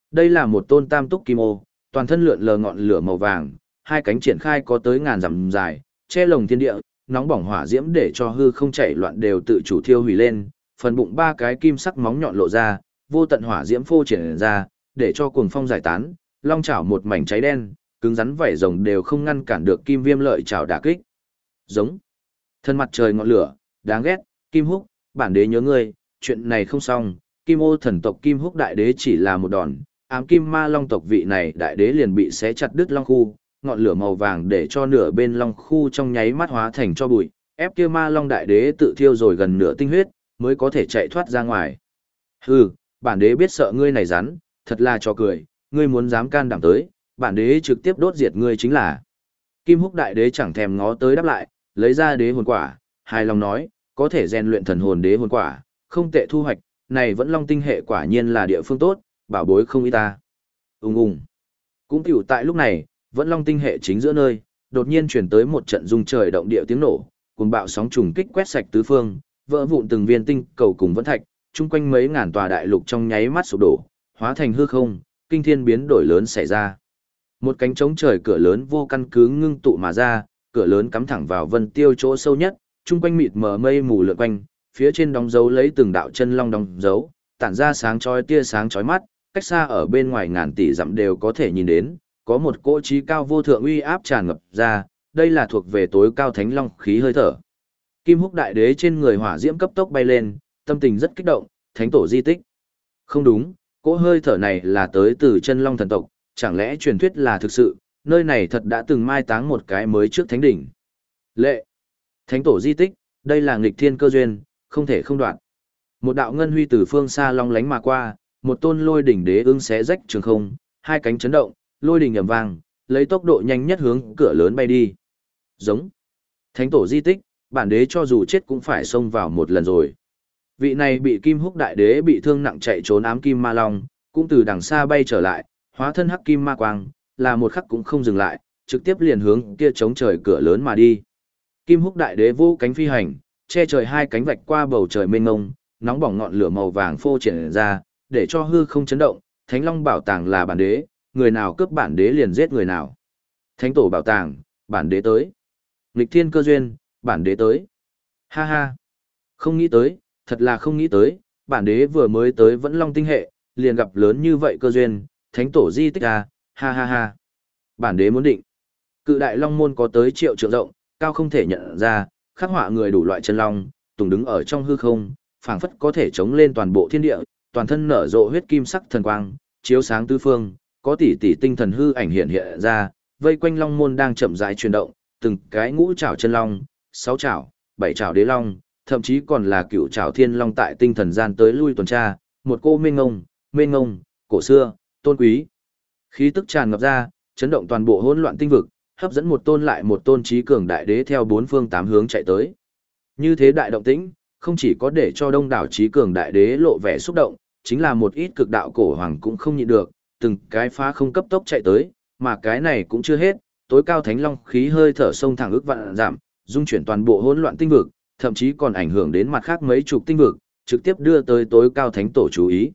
Đây là một tôn tam túc kim ô, toàn thân lượn lờ ngọn lửa màu vàng, hai cánh triển khai có tới ngàn dặm dài, che lồng thiên địa, nóng bỏng hỏa diễm để cho hư không chảy loạn đều tự chủ thiêu hủy lên, phần bụng ba cái kim sắc móng nhọn lộ ra, vô tận hỏa diễm phô triển ra, để cho cuồng phong giải tán, long chảo một mảnh cháy đen, cứng rắn vảy rồng đều không ngăn cản được kim viêm lợi chảo đả kích. Giống. Thân mặt trời ngọn lửa, đáng ghét, Kim Húc, bản đế nhớ ngươi, chuyện này không xong, Kim Ô thần tộc Kim Húc đại đế chỉ là một đòn, ám kim ma long tộc vị này đại đế liền bị xé chặt đứt long khu, ngọn lửa màu vàng để cho nửa bên long khu trong nháy mắt hóa thành cho bụi, ép kia ma long đại đế tự thiêu rồi gần nửa tinh huyết, mới có thể chạy thoát ra ngoài. Hừ, bản đế biết sợ ngươi này rắn, thật là cho cười, ngươi muốn dám can đảm tới, bản đế trực tiếp đốt diệt ngươi chính là. Kim Húc đại đế chẳng thèm ngó tới đáp lại, lấy ra đế hồn quả, hài lòng nói, có thể rèn luyện thần hồn đế hồn quả, không tệ thu hoạch, này vẫn long tinh hệ quả nhiên là địa phương tốt, bảo bối không ít ta. Ung. Cũng tiểu tại lúc này, vẫn long tinh hệ chính giữa nơi, đột nhiên chuyển tới một trận rung trời động địa tiếng nổ, cùng bạo sóng trùng kích quét sạch tứ phương, vỡ vụn từng viên tinh cầu cùng vẫn thạch, chung quanh mấy ngàn tòa đại lục trong nháy mắt sụp đổ, hóa thành hư không, kinh thiên biến đổi lớn xảy ra. Một cánh trống trời cửa lớn vô căn cứ ngưng tụ mà ra, cửa lớn cắm thẳng vào vân tiêu chỗ sâu nhất, chung quanh mịt mờ mây mù lượn quanh, phía trên đóng dấu lấy từng đạo chân long đóng dấu, tản ra sáng chói tia sáng chói mắt, cách xa ở bên ngoài ngàn tỷ dặm đều có thể nhìn đến, có một cỗ trí cao vô thượng uy áp tràn ngập ra, đây là thuộc về tối cao thánh long khí hơi thở. Kim Húc đại đế trên người hỏa diễm cấp tốc bay lên, tâm tình rất kích động, thánh tổ di tích. Không đúng, cỗ hơi thở này là tới từ chân long thần tộc, chẳng lẽ truyền thuyết là thực sự, nơi này thật đã từng mai táng một cái mới trước thánh đỉnh. Lệ, thánh tổ di tích, đây là nghịch thiên cơ duyên, không thể không đoạn. Một đạo ngân huy từ phương xa long lánh mà qua, một tôn lôi đỉnh đế ưng xé rách trường không, hai cánh chấn động, lôi đỉnh ầm vang, lấy tốc độ nhanh nhất hướng cửa lớn bay đi. Giống. Thánh tổ di tích, bản đế cho dù chết cũng phải xông vào một lần rồi. Vị này bị Kim Húc đại đế bị thương nặng chạy trốn ám kim ma long, cũng từ đằng xa bay trở lại, hóa thân hắc kim ma quang, là một khắc cũng không dừng lại, trực tiếp liền hướng kia chống trời cửa lớn mà đi. Kim Húc đại đế vô cánh phi hành, che trời hai cánh vạch qua bầu trời mênh mông, nóng bỏng ngọn lửa màu vàng phô triển ra, để cho hư không chấn động, Thánh Long bảo tàng là bản đế, người nào cướp bản đế liền giết người nào. Thánh tổ bảo tàng, bản đế tới. Nghịch thiên cơ duyên, bản đế tới. Ha ha. Không nghĩ tới, thật là không nghĩ tới, bản đế vừa mới tới vẫn long tinh hệ, liền gặp lớn như vậy cơ duyên, thánh tổ di tích à, ha ha ha. Bản đế muốn định. Cự đại long môn có tới triệu trượng rộng, cao không thể nhận ra, khắc họa người đủ loại chân long, tùng đứng ở trong hư không, phảng phất có thể chống lên toàn bộ thiên địa, toàn thân nở rộ huyết kim sắc thần quang, chiếu sáng tứ phương, có tỷ tỷ tinh thần hư ảnh hiện hiện ra, vây quanh long môn đang chậm rãi chuyển động, từng cái ngũ trảo chân long, sáu trảo, bảy trảo đế long, thậm chí còn là cựu trảo thiên long tại tinh thần gian tới lui tuần tra, một cô mênh ngông, cổ xưa, tôn quý. Khí tức tràn ngập ra, chấn động toàn bộ hỗn loạn tinh vực, hấp dẫn một tôn lại một tôn trí cường đại đế theo bốn phương tám hướng chạy tới. Như thế đại động tĩnh, không chỉ có để cho đông đảo trí cường đại đế lộ vẻ xúc động, chính là một ít cực đạo cổ hoàng cũng không nhịn được, từng cái phá không cấp tốc chạy tới, mà cái này cũng chưa hết, tối cao thánh long khí hơi thở sông thẳng ước vạn giảm, dung chuyển toàn bộ hỗn loạn tinh vực, thậm chí còn ảnh hưởng đến mặt khác mấy chục tinh vực, trực tiếp đưa tới tối cao thánh tổ chú ý.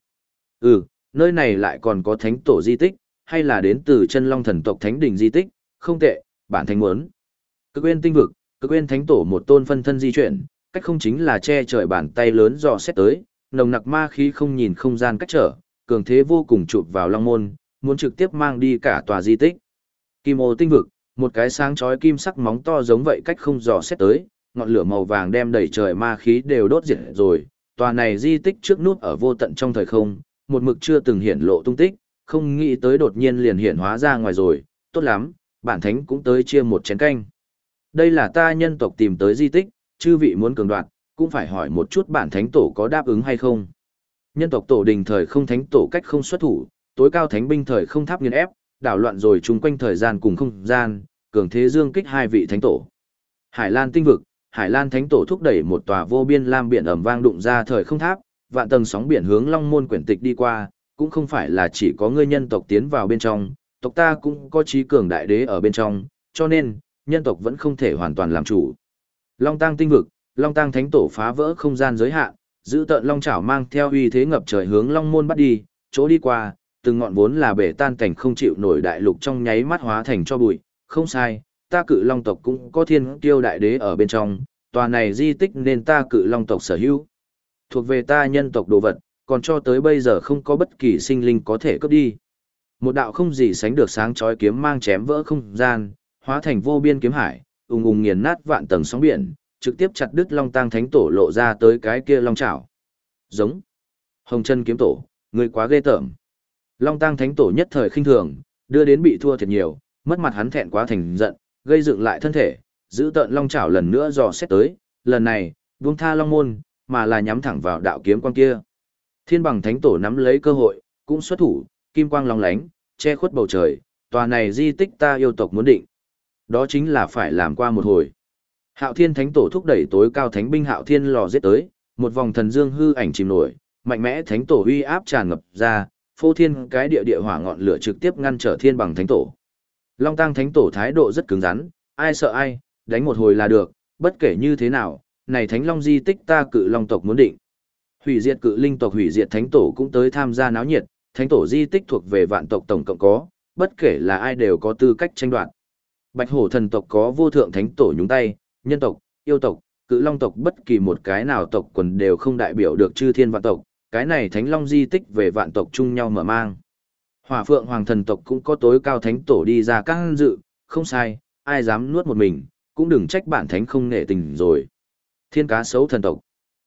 Nơi này lại còn có thánh tổ di tích, hay là đến từ chân long thần tộc thánh đỉnh di tích, không tệ, bản thánh muốn. Cực Uyên tinh vực, Cực Uyên thánh tổ một tôn phân thân di chuyển, cách không chính là che trời bàn tay lớn dò xét tới, nồng nặc ma khí không nhìn không gian cách trở, cường thế vô cùng chụp vào long môn, muốn trực tiếp mang đi cả tòa di tích. Kim Ô tinh vực, một cái sáng chói kim sắc móng to giống vậy cách không dò xét tới, ngọn lửa màu vàng đem đầy trời ma khí đều đốt diệt rồi, tòa này di tích trước nút ở vô tận trong thời không, một mực chưa từng hiển lộ tung tích, không nghĩ tới đột nhiên liền hiện hóa ra ngoài rồi, tốt lắm, bản thánh cũng tới chia một chén canh. Đây là ta nhân tộc tìm tới di tích, chư vị muốn cường đoạt, cũng phải hỏi một chút bản thánh tổ có đáp ứng hay không. Nhân tộc tổ đình thời không thánh tổ cách không xuất thủ, tối cao thánh binh thời không tháp nghiền ép, đảo loạn rồi chung quanh thời gian cùng không gian, cường thế dương kích hai vị thánh tổ. Hải Lan tinh vực, Hải Lan thánh tổ thúc đẩy một tòa vô biên lam biển ầm vang đụng ra thời không tháp, vạn tầng sóng biển hướng Long Môn quyển tịch đi qua, cũng không phải là chỉ có ngươi nhân tộc tiến vào bên trong, tộc ta cũng có trí cường đại đế ở bên trong, cho nên, nhân tộc vẫn không thể hoàn toàn làm chủ. Long Tang tinh vực, Long Tang thánh tổ phá vỡ không gian giới hạn, giữ tợn long chảo mang theo uy thế ngập trời hướng Long Môn bắt đi, chỗ đi qua, từng ngọn vốn là bể tan cảnh không chịu nổi đại lục trong nháy mắt hóa thành cho bụi, không sai, ta Cự Long tộc cũng có Thiên Kiêu đại đế ở bên trong, tòa này di tích nên ta Cự Long tộc sở hữu. Thuộc về ta nhân tộc đồ vật, còn cho tới bây giờ không có bất kỳ sinh linh có thể cướp đi. Một đạo không gì sánh được sáng chói kiếm mang chém vỡ không gian, hóa thành vô biên kiếm hải, ùng ùng nghiền nát vạn tầng sóng biển, trực tiếp chặt đứt Long Tang Thánh Tổ lộ ra tới cái kia long chảo. Giống. Hồng Chân kiếm tổ, ngươi quá ghê tởm. Long Tang Thánh Tổ nhất thời khinh thường, đưa đến bị thua thiệt nhiều, mất mặt hắn thẹn quá thành giận, gây dựng lại thân thể, giữ tợn long chảo lần nữa dò xét tới, lần này, buông tha long môn, mà là nhắm thẳng vào đạo kiếm quang kia. Thiên Bằng Thánh Tổ nắm lấy cơ hội, cũng xuất thủ, kim quang long lánh, che khuất bầu trời, tòa này di tích ta yêu tộc muốn định. Đó chính là phải làm qua một hồi. Hạo Thiên Thánh Tổ thúc đẩy tối cao thánh binh Hạo Thiên lò giết tới, một vòng thần dương hư ảnh chìm nổi, mạnh mẽ thánh tổ uy áp tràn ngập ra, phô thiên cái địa hỏa ngọn lửa trực tiếp ngăn trở Thiên Bằng Thánh Tổ. Long Tang Thánh Tổ thái độ rất cứng rắn, ai sợ ai, đánh một hồi là được, bất kể như thế nào, này Thánh Long di tích ta Cự Long tộc muốn định. Hủy diệt Cự Linh tộc hủy diệt Thánh Tổ cũng tới tham gia náo nhiệt, Thánh Tổ di tích thuộc về vạn tộc tổng cộng có, bất kể là ai đều có tư cách tranh đoạt. Bạch Hổ thần tộc có vô thượng Thánh Tổ nhúng tay, nhân tộc, yêu tộc, Cự Long tộc bất kỳ một cái nào tộc quần đều không đại biểu được chư thiên vạn tộc, cái này Thánh Long di tích về vạn tộc chung nhau mở mang. Hỏa Phượng Hoàng thần tộc cũng có tối cao Thánh Tổ đi ra các dự, không sai, ai dám nuốt một mình, cũng đừng trách bản thánh không nể tình rồi. Thiên Cá Sấu thần tộc,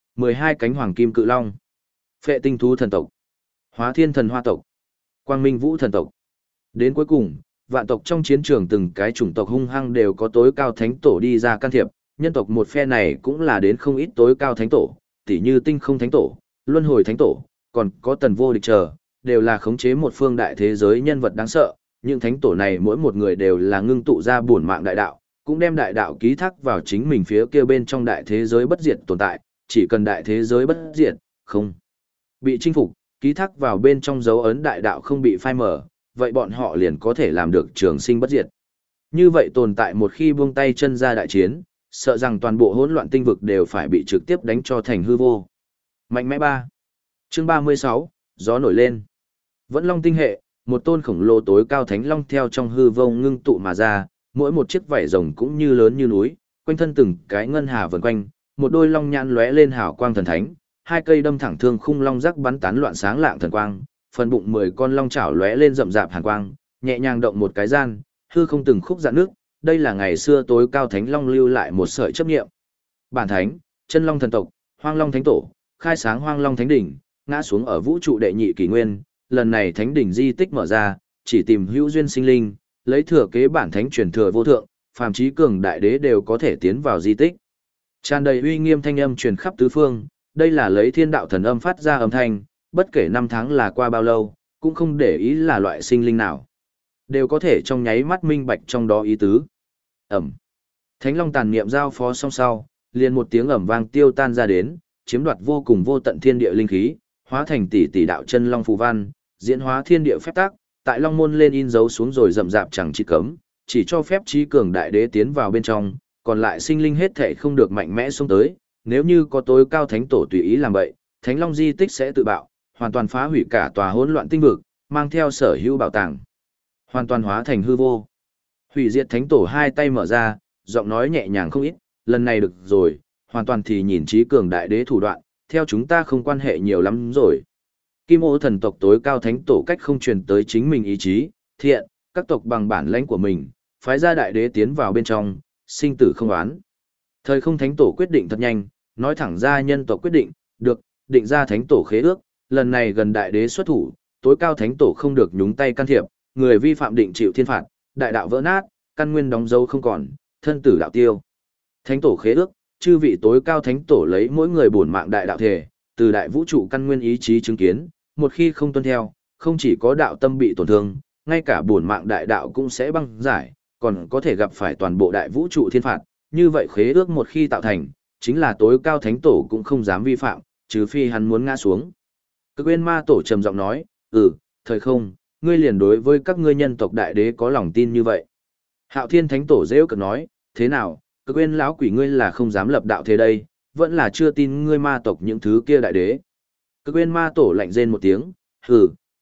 12 cánh Hoàng Kim Cự Long, Phệ Tinh Thú thần tộc, Hóa Thiên Thần Hoa tộc, Quang Minh Vũ thần tộc. Đến cuối cùng, vạn tộc trong chiến trường từng cái chủng tộc hung hăng đều có tối cao thánh tổ đi ra can thiệp, nhân tộc một phe này cũng là đến không ít tối cao thánh tổ, tỉ như Tinh Không Thánh Tổ, Luân Hồi Thánh Tổ, còn có Tần Vô Địch chờ, đều là khống chế một phương đại thế giới nhân vật đáng sợ. Những thánh tổ này mỗi một người đều là ngưng tụ ra bổn mạng đại đạo, cũng đem đại đạo ký thác vào chính mình phía kia bên trong đại thế giới bất diệt tồn tại, chỉ cần đại thế giới bất diệt, không bị chinh phục, ký thác vào bên trong dấu ấn đại đạo không bị phai mờ, vậy bọn họ liền có thể làm được trường sinh bất diệt. Như vậy tồn tại một khi buông tay chân ra đại chiến, sợ rằng toàn bộ hỗn loạn tinh vực đều phải bị trực tiếp đánh cho thành hư vô. Mạnh mẽ 3. Chương 36, gió nổi lên. Vẫn Long tinh hệ, một tôn khổng lồ tối cao thánh long theo trong hư vô ngưng tụ mà ra, mỗi một chiếc vảy rồng cũng như lớn như núi, quanh thân từng cái ngân hà vần quanh, một đôi long nhãn lóe lên hào quang thần thánh, hai cây đâm thẳng thương khung long rắc bắn tán loạn sáng lạng thần quang, phần bụng 10 con long chảo lóe lên rậm rạp hàn quang, nhẹ nhàng động một cái gian, hư không từng khúc dạn nước, đây là ngày xưa tối cao thánh long lưu lại một sợi chấp niệm. Bản thánh, chân long thần tộc, Hoang Long Thánh Tổ, khai sáng Hoang Long Thánh đỉnh, ngã xuống ở vũ trụ đệ nhị kỷ nguyên, lần này thánh đỉnh di tích mở ra, chỉ tìm hữu duyên sinh linh, lấy thừa kế bản thánh truyền thừa vô thượng, phàm chí cường đại đế đều có thể tiến vào di tích. Tràn đầy uy nghiêm thanh âm truyền khắp tứ phương, đây là lấy thiên đạo thần âm phát ra âm thanh, bất kể năm tháng là qua bao lâu, cũng không để ý là loại sinh linh nào, đều có thể trong nháy mắt minh bạch trong đó ý tứ. Ẩm. Thánh Long tàn niệm giao phó song sau, liền một tiếng ầm vang tiêu tan ra đến, chiếm đoạt vô cùng vô tận thiên địa linh khí, hóa thành tỷ tỷ đạo chân long phù văn, diễn hóa thiên địa phép tắc, tại long môn lên in dấu xuống rồi rậm rạp chẳng chỉ cấm, chỉ cho phép trí cường đại đế tiến vào bên trong, còn lại sinh linh hết thể không được mạnh mẽ xông tới, nếu như có tối cao thánh tổ tùy ý làm vậy, Thánh Long di tích sẽ tự bạo, hoàn toàn phá hủy cả tòa hỗn loạn tinh vực, mang theo sở hữu bảo tàng, hoàn toàn hóa thành hư vô. Hủy diệt thánh tổ hai tay mở ra, giọng nói nhẹ nhàng không ít, lần này được rồi, hoàn toàn thì nhìn trí cường đại đế thủ đoạn, theo chúng ta không quan hệ nhiều lắm rồi. Kim ô thần tộc tối cao thánh tổ cách không truyền tới chính mình ý chí, thiện, các tộc bằng bản lãnh của mình, phái ra đại đế tiến vào bên trong, sinh tử không oán. Thời không thánh tổ quyết định thật nhanh, nói thẳng ra nhân tộc quyết định, được, định ra thánh tổ khế ước, lần này gần đại đế xuất thủ, tối cao thánh tổ không được nhúng tay can thiệp, người vi phạm định chịu thiên phạt, đại đạo vỡ nát, căn nguyên đóng dấu không còn, thân tử đạo tiêu. Thánh tổ khế ước, chư vị tối cao thánh tổ lấy mỗi người bổn mạng đại đạo thể, từ đại vũ trụ căn nguyên ý chí chứng kiến, một khi không tuân theo, không chỉ có đạo tâm bị tổn thương, ngay cả bổn mạng đại đạo cũng sẽ băng giải, còn có thể gặp phải toàn bộ đại vũ trụ thiên phạt, như vậy khế ước một khi tạo thành, chính là tối cao thánh tổ cũng không dám vi phạm, trừ phi hắn muốn ngã xuống. Cực Nguyên Ma tổ trầm giọng nói, thời không, ngươi liền đối với các ngươi nhân tộc đại đế có lòng tin như vậy. Hạo Thiên Thánh Tổ rêu cực nói, thế nào, Cực Nguyên lão quỷ ngươi là không dám lập đạo thế đây, vẫn là chưa tin ngươi ma tộc những thứ kia đại đế. Cực Nguyên Ma tổ lạnh rên một tiếng,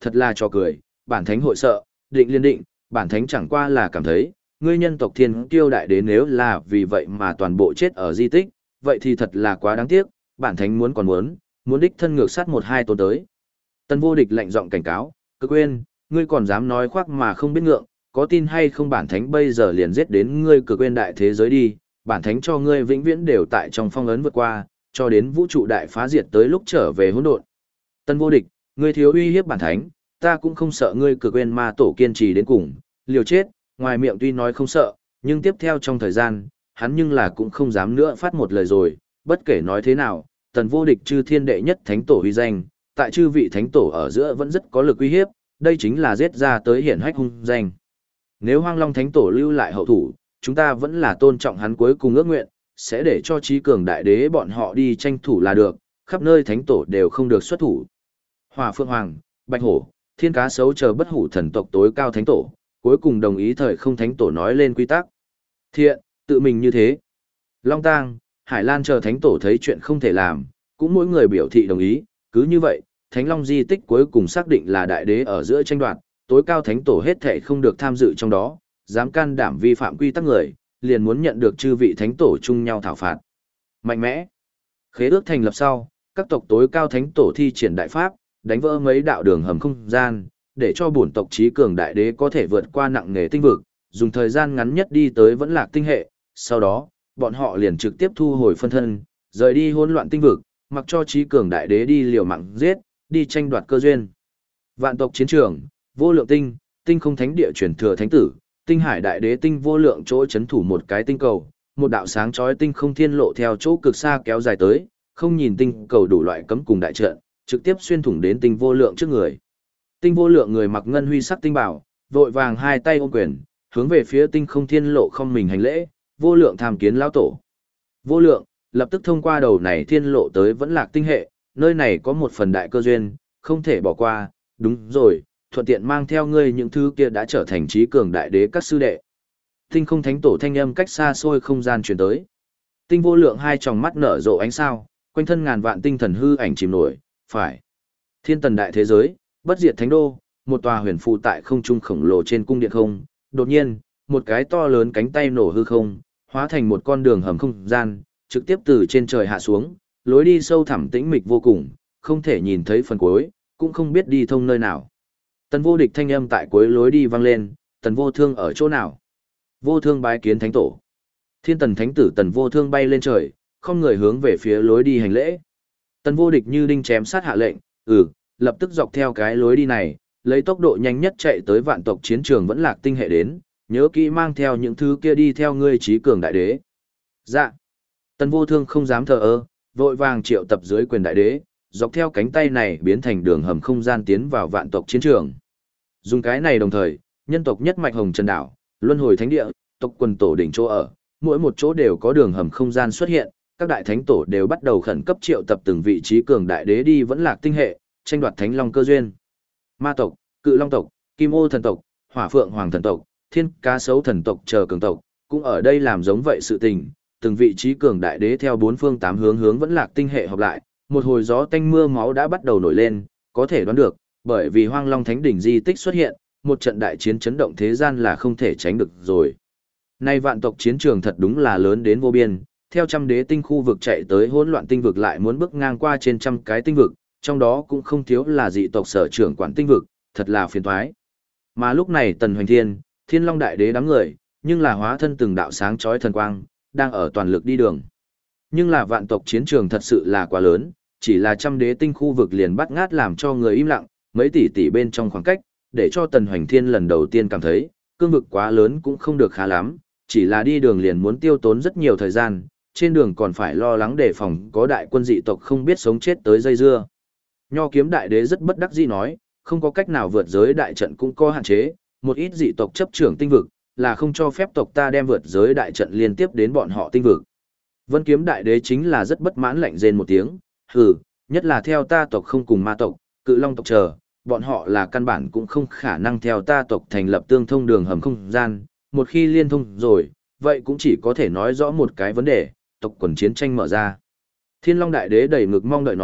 thật là trò cười, bản thánh hội sợ, định liên định, bản thánh chẳng qua là cảm thấy, ngươi nhân tộc thiên kiêu đại đế nếu là vì vậy mà toàn bộ chết ở di tích, vậy thì thật là quá đáng tiếc, bản thánh muốn còn muốn đích thân ngược sát một hai tôn tới. Tần Vô Địch lạnh giọng cảnh cáo, Cực Uyên, ngươi còn dám nói khoác mà không biết ngượng, có tin hay không bản thánh bây giờ liền giết đến ngươi Cực Uyên đại thế giới đi, bản thánh cho ngươi vĩnh viễn đều tại trong phong ấn vượt qua, cho đến vũ trụ đại phá diệt tới lúc trở về hỗn độn. Tần Vô Địch, ngươi thiếu uy hiếp bản thánh, ta cũng không sợ ngươi Cực Uyên ma tổ kiên trì đến cùng, liều chết, ngoài miệng tuy nói không sợ, nhưng tiếp theo trong thời gian, hắn nhưng là cũng không dám nữa phát một lời rồi, bất kể nói thế nào, Tần Vô Địch chư thiên đệ nhất thánh tổ uy danh, tại chư vị thánh tổ ở giữa vẫn rất có lực uy hiếp, đây chính là giết ra tới hiển hách hung danh. Nếu Hoang Long thánh tổ lưu lại hậu thủ, chúng ta vẫn là tôn trọng hắn cuối cùng ước nguyện, sẽ để cho trí cường đại đế bọn họ đi tranh thủ là được, khắp nơi thánh tổ đều không được xuất thủ. Hỏa Phượng Hoàng, Bạch Hổ, Thiên Cá Sấu chờ bất hủ thần tộc tối cao thánh tổ, cuối cùng đồng ý thời không thánh tổ nói lên quy tắc. Thiện, tự mình như thế. Long Tang, Hải Lan chờ thánh tổ thấy chuyện không thể làm, cũng mỗi người biểu thị đồng ý, cứ như vậy, Thánh Long di tích cuối cùng xác định là đại đế ở giữa tranh đoạt, tối cao thánh tổ hết thảy không được tham dự trong đó, dám can đảm vi phạm quy tắc người, liền muốn nhận được chư vị thánh tổ chung nhau thảo phạt. Mạnh mẽ. Khế ước thành lập sau, các tộc tối cao thánh tổ thi triển đại pháp, đánh vỡ mấy đạo đường hầm không gian, để cho bổn tộc trí cường đại đế có thể vượt qua nặng nề tinh vực, dùng thời gian ngắn nhất đi tới vẫn lạc tinh hệ, sau đó, bọn họ liền trực tiếp thu hồi phân thân, rời đi hỗn loạn tinh vực, mặc cho trí cường đại đế đi liều mạng giết, đi tranh đoạt cơ duyên. Vạn tộc chiến trường, vô lượng tinh, tinh không thánh địa truyền thừa thánh tử, tinh hải đại đế tinh vô lượng chỗ chấn thủ một cái tinh cầu, một đạo sáng chói tinh không thiên lộ theo chỗ cực xa kéo dài tới, không nhìn tinh cầu đủ loại cấm cùng đại trận, trực tiếp xuyên thủng đến tinh vô lượng trước người. Tinh vô lượng người mặc ngân huy sắc tinh bảo, vội vàng hai tay ôm quyền, hướng về phía tinh không thiên lộ không mình hành lễ, vô lượng tham kiến lão tổ. Vô lượng, lập tức thông qua đầu này thiên lộ tới vẫn lạc tinh hệ, nơi này có một phần đại cơ duyên, không thể bỏ qua, đúng rồi, thuận tiện mang theo ngươi những thứ kia đã trở thành trí cường đại đế các sư đệ. Tinh không thánh tổ thanh âm cách xa xôi không gian truyền tới. Tinh vô lượng hai tròng mắt nở rộ ánh sao, quanh thân ngàn vạn tinh thần hư ảnh chìm nổi, phải. Thiên tần đại thế giới, bất diệt thánh đô, một tòa huyền phù tại không trung khổng lồ trên cung điện không, đột nhiên, một cái to lớn cánh tay nổ hư không, hóa thành một con đường hầm không gian, trực tiếp từ trên trời hạ xuống, lối đi sâu thẳm tĩnh mịch vô cùng, không thể nhìn thấy phần cuối, cũng không biết đi thông nơi nào. Tần Vô Địch thanh âm tại cuối lối đi vang lên, Tần Vô Thương ở chỗ nào? Vô Thương bái kiến thánh tổ. Thiên tần thánh tử Tần Vô Thương bay lên trời, không người hướng về phía lối đi hành lễ. Tần Vô Địch như đinh chém sát hạ lệnh, lập tức dọc theo cái lối đi này, lấy tốc độ nhanh nhất chạy tới vạn tộc chiến trường vẫn lạc tinh hệ đến, nhớ kỹ mang theo những thứ kia đi theo ngươi trí cường đại đế. Dạ. Tần Vô Thương không dám thờ ơ, vội vàng triệu tập dưới quyền đại đế, dọc theo cánh tay này biến thành đường hầm không gian tiến vào vạn tộc chiến trường. Dùng cái này đồng thời, nhân tộc nhất mạch Hồng Trần Đảo, Luân Hồi Thánh Địa, tộc quần tổ đỉnh chỗ ở, mỗi một chỗ đều có đường hầm không gian xuất hiện, các đại thánh tổ đều bắt đầu khẩn cấp triệu tập từng vị trí cường đại đế đi vẫn lạc tinh hệ, tranh đoạt thánh long cơ duyên. Ma tộc, Cự Long tộc, Kim Ô thần tộc, Hỏa Phượng Hoàng thần tộc, Thiên Cá Sấu thần tộc chờ cường tộc, cũng ở đây làm giống vậy sự tình, từng vị trí cường đại đế theo bốn phương tám hướng vẫn lạc tinh hệ họp lại, một hồi gió tanh mưa máu đã bắt đầu nổi lên, có thể đoán được, bởi vì Hoang Long Thánh đỉnh di tích xuất hiện, một trận đại chiến chấn động thế gian là không thể tránh được rồi. Nay vạn tộc chiến trường thật đúng là lớn đến vô biên, theo trăm đế tinh khu vực chạy tới hỗn loạn tinh vực lại muốn bước ngang qua trên trăm cái tinh vực, trong đó cũng không thiếu là dị tộc sở trưởng quản tinh vực, thật là phiền toái. Mà lúc này Tần Hoành Thiên, Thiên Long đại đế đám người, nhưng là hóa thân từng đạo sáng chói thần quang, đang ở toàn lực đi đường. Nhưng là vạn tộc chiến trường thật sự là quá lớn, chỉ là trăm đế tinh khu vực liền bắt ngát làm cho người im lặng, mấy tỷ tỷ bên trong khoảng cách, để cho Tần Hoành Thiên lần đầu tiên cảm thấy, cương vực quá lớn cũng không được khá lắm, chỉ là đi đường liền muốn tiêu tốn rất nhiều thời gian, trên đường còn phải lo lắng đề phòng có đại quân dị tộc không biết sống chết tới dây dưa. Nho kiếm đại đế rất bất đắc dĩ nói, không có cách nào vượt giới đại trận cũng có hạn chế, một ít dị tộc chấp trưởng tinh vực, là không cho phép tộc ta đem vượt giới đại trận liên tiếp đến bọn họ tinh vực. Vân kiếm đại đế chính là rất bất mãn lạnh rên một tiếng, nhất là theo ta tộc không cùng ma tộc, Cự Long tộc chờ, bọn họ là căn bản cũng không khả năng theo ta tộc thành lập tương thông đường hầm không gian, một khi liên thông rồi, vậy cũng chỉ có thể nói rõ một cái vấn đề, tộc quần chiến tranh mở ra. Thiên Long đại đế đầy ngực mong đợi nói,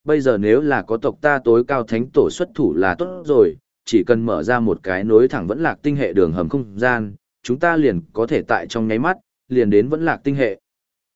bây giờ nếu là có tộc ta tối cao thánh tổ xuất thủ là tốt rồi, chỉ cần mở ra một cái nối thẳng vẫn lạc tinh hệ đường hầm không gian, chúng ta liền có thể tại trong nháy mắt, liền đến vẫn lạc tinh hệ.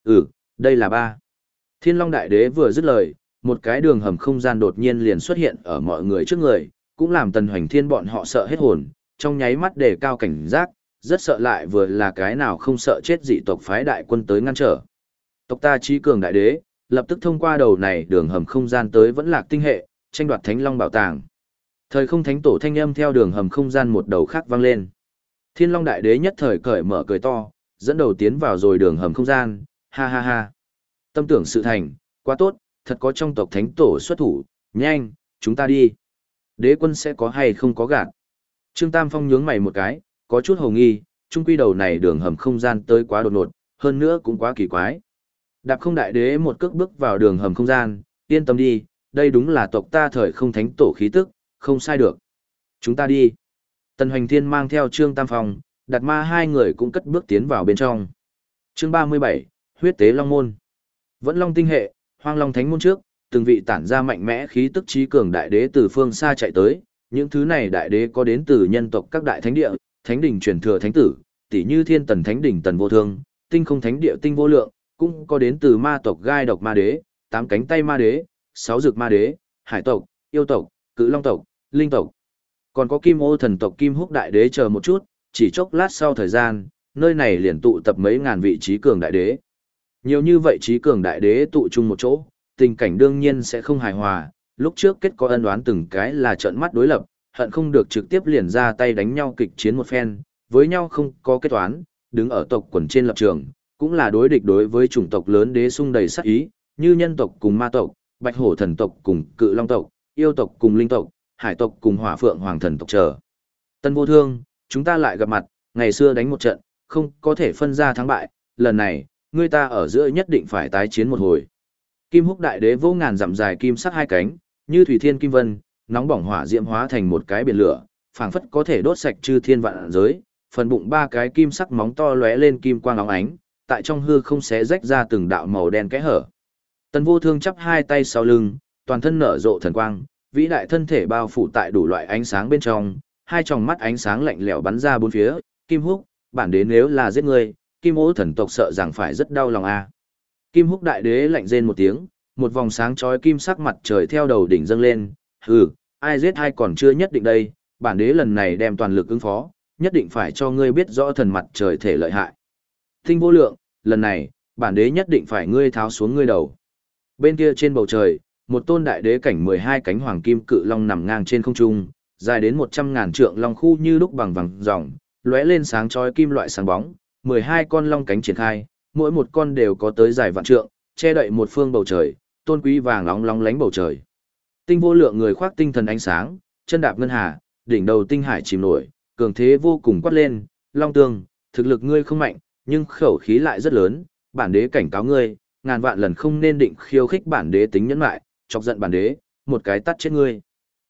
Đây là ba. Thiên Long Đại Đế vừa dứt lời, một cái đường hầm không gian đột nhiên liền xuất hiện ở mọi người trước người, cũng làm Tần Hoành Thiên bọn họ sợ hết hồn, trong nháy mắt đề cao cảnh giác, rất sợ lại vừa là cái nào không sợ chết dị tộc phái đại quân tới ngăn trở. Tộc ta Chí Cường Đại Đế, lập tức thông qua đầu này đường hầm không gian tới vẫn lạc tinh hệ, tranh đoạt Thánh Long bảo tàng. Thời không thánh tổ thanh âm theo đường hầm không gian một đầu khác vang lên. Thiên Long Đại Đế nhất thời cởi mở cười to, dẫn đầu tiến vào rồi đường hầm không gian, ha ha ha. Tâm tưởng sự thành, quá tốt, thật có trong tộc thánh tổ xuất thủ, nhanh, chúng ta đi. Đế quân sẽ có hay không có gạt. Trương Tam Phong nhướng mày một cái, có chút hồ nghi, chung quy đầu này đường hầm không gian tới quá đột ngột, hơn nữa cũng quá kỳ quái. Đạp Không Đại Đế một cước bước vào đường hầm không gian, yên tâm đi, đây đúng là tộc ta thời không thánh tổ khí tức, không sai được. Chúng ta đi. Tần Hoành Thiên mang theo Trương Tam Phong, Đạt Ma hai người cũng cất bước tiến vào bên trong. Chương 37, Huyết tế Long môn. Vẫn Long tinh hệ, Hoang Long Thánh môn trước, từng vị tản ra mạnh mẽ khí tức trí cường đại đế từ phương xa chạy tới, những thứ này đại đế có đến từ nhân tộc các đại thánh địa, thánh đỉnh truyền thừa thánh tử, tỷ như Thiên Tần Thánh đỉnh Tần Vô Thương, Tinh Không Thánh địa Tinh Vô Lượng, cũng có đến từ ma tộc Gai Độc Ma Đế, Tám Cánh Tay Ma Đế, Sáu Dực Ma Đế, Hải tộc, Yêu tộc, Cự Long tộc, Linh tộc. Còn có Kim Ô thần tộc Kim Húc đại đế chờ một chút, chỉ chốc lát sau thời gian, nơi này liền tụ tập mấy ngàn vị trí cường đại đế. Nhiều như vậy trí cường đại đế tụ chung một chỗ, tình cảnh đương nhiên sẽ không hài hòa, lúc trước kết có ân oán từng cái là trợn mắt đối lập, hận không được trực tiếp liền ra tay đánh nhau kịch chiến một phen, với nhau không có kết toán, đứng ở tộc quần trên lập trường, cũng là đối địch đối với chủng tộc lớn đế sung đầy sát ý, như nhân tộc cùng ma tộc, Bạch Hổ thần tộc cùng Cự Long tộc, Yêu tộc cùng Linh tộc, Hải tộc cùng Hỏa Phượng Hoàng thần tộc chờ. Tân Vô Thương, chúng ta lại gặp mặt, ngày xưa đánh một trận, không có thể phân ra thắng bại, lần này, ngươi ta ở giữa nhất định phải tái chiến một hồi. Kim Húc đại đế vô ngàn dặm dài kim sắc hai cánh, như thủy thiên kim vân, nóng bỏng hỏa diễm hóa thành một cái biển lửa, phảng phất có thể đốt sạch chư thiên vạn giới, phần bụng ba cái kim sắc móng to lóe lên kim quang óng ánh, tại trong hư không xé rách ra từng đạo màu đen kẽ hở. Tần Vô Thương chắp hai tay sau lưng, toàn thân nở rộ thần quang, vĩ đại thân thể bao phủ tại đủ loại ánh sáng bên trong, hai tròng mắt ánh sáng lạnh lẽo bắn ra bốn phía, Kim Húc, bản đế nếu là giết ngươi, Kim Ô thần tộc sợ rằng phải rất đau lòng a. Kim Húc đại đế lạnh rên một tiếng, một vòng sáng chói kim sắc mặt trời theo đầu đỉnh dâng lên, hừ, ai giết ai còn chưa nhất định đây, bản đế lần này đem toàn lực ứng phó, nhất định phải cho ngươi biết rõ thần mặt trời thể lợi hại. Tinh Vô Lượng, lần này, bản đế nhất định phải ngươi tháo xuống ngươi đầu. Bên kia trên bầu trời, một tôn đại đế cảnh 12 cánh hoàng kim cự long nằm ngang trên không trung, dài đến 100.000 trượng long khu như lúc bằng vàng ròng, lóe lên sáng chói kim loại sáng bóng, 12 con long cánh triển khai, mỗi một con đều có tới dài vạn trượng, che đậy một phương bầu trời, tôn quý vàng nóng lóng lánh bầu trời. Tinh Vô Lượng người khoác tinh thần ánh sáng, chân đạp ngân hà, đỉnh đầu tinh hải chìm nổi, cường thế vô cùng quát lên, "Long Tương, thực lực ngươi không mạnh, nhưng khẩu khí lại rất lớn, bản đế cảnh cáo ngươi, ngàn vạn lần không nên định khiêu khích bản đế tính nhẫn nại, chọc giận bản đế, một cái tát chết ngươi."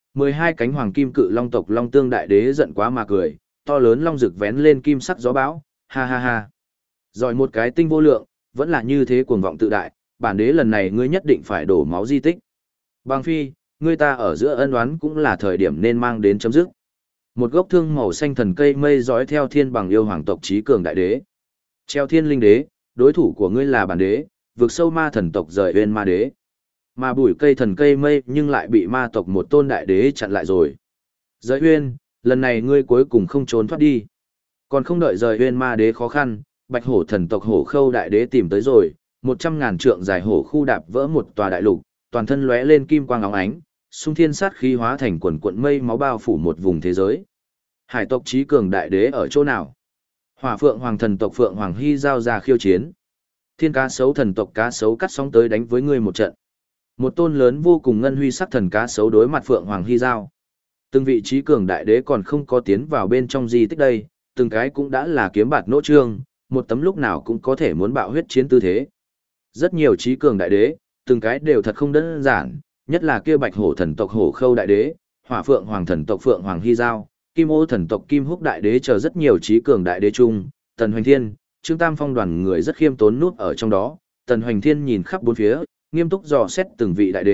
12 cánh hoàng kim cự long tộc Long Tương đại đế giận quá mà cười, to lớn long rực vén lên kim sắc gió bão, ha ha ha. Rồi một cái Tinh Vô Lượng, vẫn là như thế cuồng vọng tự đại, bản đế lần này ngươi nhất định phải đổ máu di tích. Bàng Phi, ngươi ta ở giữa ân oán cũng là thời điểm nên mang đến chấm dứt. Một gốc thương màu xanh thần cây mây dõi theo thiên bằng yêu hoàng tộc trí cường đại đế. Treo thiên linh đế, đối thủ của ngươi là bản đế, vượt sâu ma thần tộc rời uyên ma đế. Mà bụi cây thần cây mây nhưng lại bị ma tộc một tôn đại đế chặn lại rồi. Rời uyên, lần này ngươi cuối cùng không trốn thoát đi. Còn không đợi rời uyên ma đế khó khăn, Bạch Hổ thần tộc Hổ Khâu đại đế tìm tới rồi, 100.000 trượng dài hổ khu đạp vỡ một tòa đại lục, toàn thân lóe lên kim quang óng ánh, xung thiên sát khí hóa thành quần cuộn mây máu bao phủ một vùng thế giới. Hải tộc trí cường đại đế ở chỗ nào? Hỏa Phượng Hoàng thần tộc Phượng Hoàng Hy giao ra khiêu chiến. Thiên cá sấu thần tộc cá sấu cắt sóng tới đánh với ngươi một trận. Một tôn lớn vô cùng ngân huy sắc thần cá sấu đối mặt Phượng Hoàng Hy giao. Từng vị trí cường đại đế còn không có tiến vào bên trong di tích đây, từng cái cũng đã là kiếm bạt nỗ trương, một tấm lúc nào cũng có thể muốn bạo huyết chiến tư thế. Rất nhiều trí cường đại đế, từng cái đều thật không đơn giản, nhất là kia Bạch Hổ thần tộc Hổ Khâu đại đế, Hỏa Phượng Hoàng thần tộc Phượng Hoàng Hy giao, Kim Ô thần tộc Kim Húc đại đế chờ rất nhiều trí cường đại đế chung, Tần Hoành Thiên, Trương Tam Phong đoàn người rất khiêm tốn núp ở trong đó, Tần Hoành Thiên nhìn khắp bốn phía, nghiêm túc dò xét từng vị đại đế,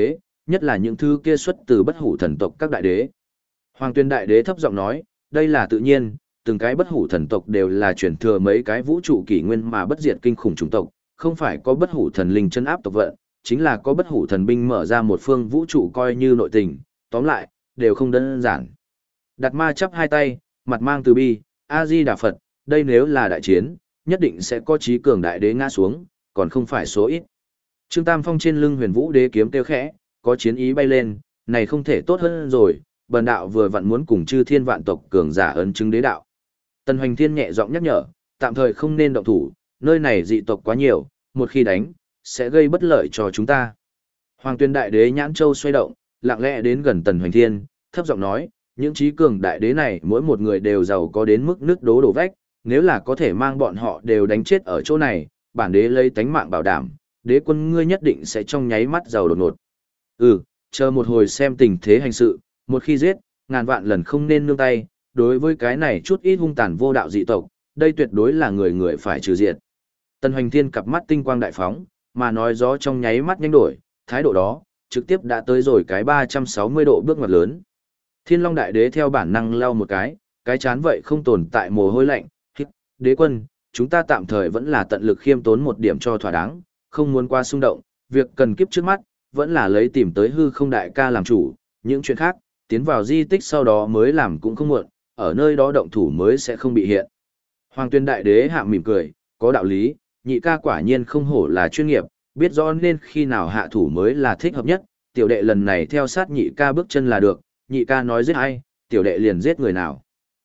nhất là những thứ kia xuất từ bất hủ thần tộc các đại đế. Hoàng Tuyên đại đế thấp giọng nói, đây là tự nhiên, từng cái bất hủ thần tộc đều là truyền thừa mấy cái vũ trụ kỷ nguyên mà bất diệt kinh khủng chủng tộc, không phải có bất hủ thần linh chân áp tộc vận, chính là có bất hủ thần binh mở ra một phương vũ trụ coi như nội tình, tóm lại, đều không đơn giản. Đạt Ma chắp hai tay, mặt mang từ bi, A-di Đà Phật, đây nếu là đại chiến, nhất định sẽ có chí cường đại đế ngã xuống, còn không phải số ít. Trương Tam Phong trên lưng Huyền Vũ Đế kiếm kêu khẽ, có chiến ý bay lên, này không thể tốt hơn rồi, bần đạo vừa vặn muốn cùng chư thiên vạn tộc cường giả ấn chứng đế đạo. Tần Hoành Thiên nhẹ giọng nhắc nhở, tạm thời không nên động thủ, nơi này dị tộc quá nhiều, một khi đánh, sẽ gây bất lợi cho chúng ta. Hoàng Tuyên đại đế nhãn châu xoay động, lặng lẽ đến gần Tần Hoành Thiên, thấp giọng nói, những trí cường đại đế này mỗi một người đều giàu có đến mức nước đố đổ vách, nếu là có thể mang bọn họ đều đánh chết ở chỗ này, bản đế lấy tánh mạng bảo đảm, đế quân ngươi nhất định sẽ trong nháy mắt giàu đột ngột. Chờ một hồi xem tình thế hành sự, một khi giết, ngàn vạn lần không nên nương tay, đối với cái này chút ít hung tàn vô đạo dị tộc, đây tuyệt đối là người người phải trừ diệt. Tần Hoành Thiên cặp mắt tinh quang đại phóng, mà nói gió trong nháy mắt nhanh đổi, thái độ đó, trực tiếp đã tới rồi cái 360 độ bước ngoặt lớn. Thiên Long Đại Đế theo bản năng lau một cái chán vậy không tồn tại mồ hôi lạnh, hít, đế quân, chúng ta tạm thời vẫn là tận lực khiêm tốn một điểm cho thỏa đáng, không muốn qua xung động, việc cần kiếp trước mắt, vẫn là lấy tìm tới hư không đại ca làm chủ, những chuyện khác, tiến vào di tích sau đó mới làm cũng không muộn, ở nơi đó động thủ mới sẽ không bị hiện. Hoàng Tuyên Đại Đế hạ mỉm cười, có đạo lý, nhị ca quả nhiên không hổ là chuyên nghiệp, biết rõ nên khi nào hạ thủ mới là thích hợp nhất, tiểu đệ lần này theo sát nhị ca bước chân là được, nhị ca nói giết ai, tiểu đệ liền giết người nào.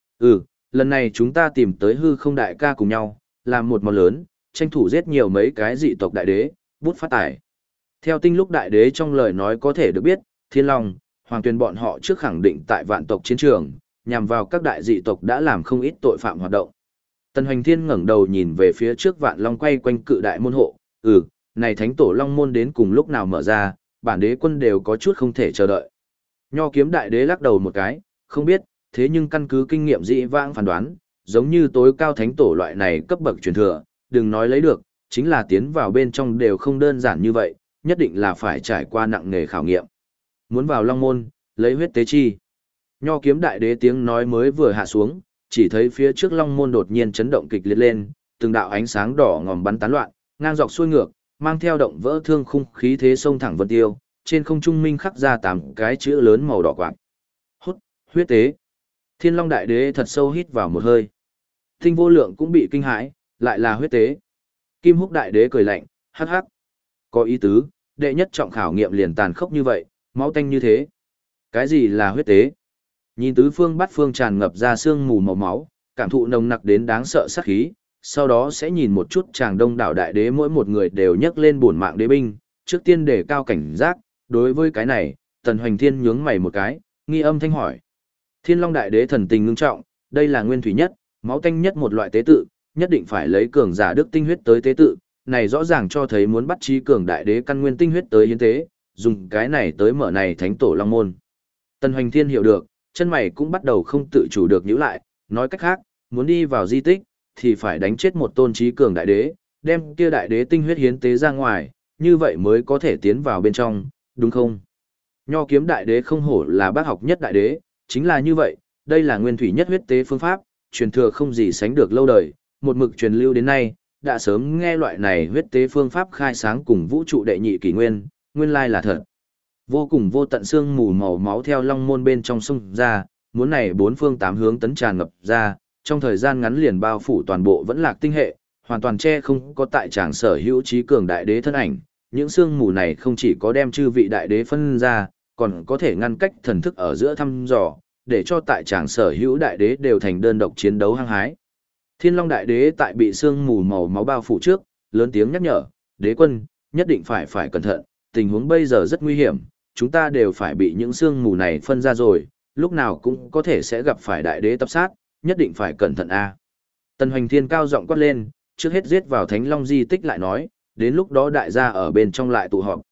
Lần này chúng ta tìm tới hư không đại ca cùng nhau, làm một món lớn, tranh thủ giết nhiều mấy cái dị tộc đại đế, bút phát tài. Theo Tinh Lúc Đại Đế trong lời nói có thể được biết, Thiên Long, Hoàng Tuyên bọn họ trước khẳng định tại vạn tộc chiến trường, nhằm vào các đại dị tộc đã làm không ít tội phạm hoạt động. Tần Hoành Thiên ngẩng đầu nhìn về phía trước Vạn Long quay quanh cự đại môn hộ, này thánh tổ Long môn đến cùng lúc nào mở ra, bản đế quân đều có chút không thể chờ đợi. Nho Kiếm Đại Đế lắc đầu một cái, không biết, thế nhưng căn cứ kinh nghiệm dị vãng phán đoán, giống như tối cao thánh tổ loại này cấp bậc truyền thừa, đừng nói lấy được, chính là tiến vào bên trong đều không đơn giản như vậy, nhất định là phải trải qua nặng nề khảo nghiệm. Muốn vào Long môn, lấy huyết tế chi. Nho Kiếm Đại Đế tiếng nói mới vừa hạ xuống, chỉ thấy phía trước Long môn đột nhiên chấn động kịch liệt lên, từng đạo ánh sáng đỏ ngòm bắn tán loạn, ngang dọc xuôi ngược, mang theo động vỡ thương khung khí thế sông thẳng vân tiêu, trên không trung minh khắc ra 8 cái chữ lớn màu đỏ quạt. Hút, huyết tế. Thiên Long Đại Đế thật sâu hít vào một hơi. Tinh Vô Lượng cũng bị kinh hãi, lại là huyết tế. Kim Húc Đại Đế cười lạnh, hắc hắc. Có ý tứ, đệ nhất trọng khảo nghiệm liền tàn khốc như vậy, máu tanh như thế. Cái gì là huyết tế? Nhìn tứ phương bát phương tràn ngập ra sương mù màu máu, cảm thụ nồng nặc đến đáng sợ sát khí, sau đó sẽ nhìn một chút chàng đông đảo đại đế mỗi một người đều nhấc lên bổn mạng đế binh, trước tiên để cao cảnh giác, đối với cái này, Tần Hoành Thiên nhướng mày một cái, nghi âm thanh hỏi. Thiên Long Đại Đế thần tình ngưng trọng, đây là nguyên thủy nhất, máu tanh nhất một loại tế tự, nhất định phải lấy cường giả đức tinh huyết tới tế tự, này rõ ràng cho thấy muốn bắt chí cường đại đế căn nguyên tinh huyết tới hiến tế, dùng cái này tới mở này thánh tổ long môn. Tần Hoành Thiên hiểu được, chân mày cũng bắt đầu không tự chủ được nhíu lại, nói cách khác, muốn đi vào di tích, thì phải đánh chết một tôn chí cường đại đế, đem kia đại đế tinh huyết hiến tế ra ngoài, như vậy mới có thể tiến vào bên trong, đúng không? Nho Kiếm Đại Đế không hổ là bác học nhất đại đế, chính là như vậy, đây là nguyên thủy nhất huyết tế phương pháp, truyền thừa không gì sánh được lâu đời, một mực truyền lưu đến nay, đã sớm nghe loại này huyết tế phương pháp khai sáng cùng vũ trụ đệ nhị kỷ nguyên, nguyên lai là thật. Vô cùng vô tận xương mù màu máu theo long môn bên trong sông ra, muốn này bốn phương tám hướng tấn tràn ngập ra, trong thời gian ngắn liền bao phủ toàn bộ vẫn lạc tinh hệ, hoàn toàn che không có tại tràng sở hữu trí cường đại đế thân ảnh. Những xương mù này không chỉ có đem chư vị đại đế phân ra, còn có thể ngăn cách thần thức ở giữa thăm dò, để cho tại tràng sở hữu đại đế đều thành đơn độc chiến đấu hăng hái. Thiên Long Đại Đế tại bị xương mù màu máu bao phủ trước, lớn tiếng nhắc nhở, đế quân, nhất định phải cẩn thận, tình huống bây giờ rất nguy hiểm, chúng ta đều phải bị những xương mù này phân ra rồi, lúc nào cũng có thể sẽ gặp phải đại đế tập sát, nhất định phải cẩn thận a. Tần Hoành Thiên cao giọng quát lên, trước hết giết vào Thánh Long di tích lại nói, đến lúc đó đại gia ở bên trong lại tụ họp.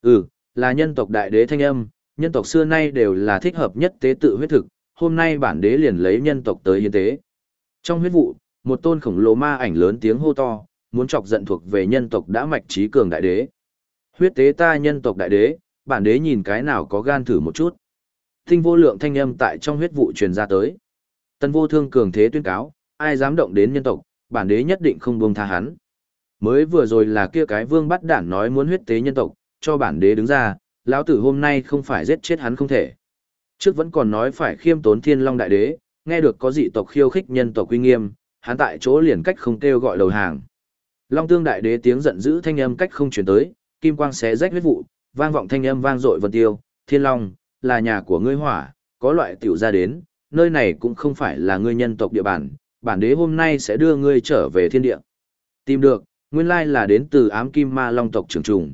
Là nhân tộc đại đế thanh âm, nhân tộc xưa nay đều là thích hợp nhất tế tự huyết thực, hôm nay bản đế liền lấy nhân tộc tới hiến tế. Trong huyết vụ, một tôn khổng lồ ma ảnh lớn tiếng hô to, muốn chọc giận thuộc về nhân tộc đã mạch trí cường đại đế. Huyết tế ta nhân tộc đại đế, bản đế nhìn cái nào có gan thử một chút. Tinh vô lượng thanh âm tại trong huyết vụ truyền ra tới. Tần Vô Thương cường thế tuyên cáo, ai dám động đến nhân tộc, bản đế nhất định không buông tha hắn. Mới vừa rồi là kia cái vương bắt đản nói muốn huyết tế nhân tộc, cho bản đế đứng ra, lão tử hôm nay không phải giết chết hắn không thể. Trước vẫn còn nói phải khiêm tốn Thiên Long đại đế, nghe được có dị tộc khiêu khích nhân tộc uy nghiêm, hắn tại chỗ liền cách không kêu gọi đầu hàng. Long Tương đại đế tiếng giận dữ thanh âm cách không truyền tới, kim quang xé rách huyết vụ, vang vọng thanh âm vang dội vân tiêu, Thiên Long, là nhà của ngươi hỏa, có loại tiểu ra đến, nơi này cũng không phải là ngươi nhân tộc địa bàn, bản đế hôm nay sẽ đưa ngươi trở về thiên địa. Tìm được, nguyên lai là đến từ ám kim ma long tộc trưởng trùng,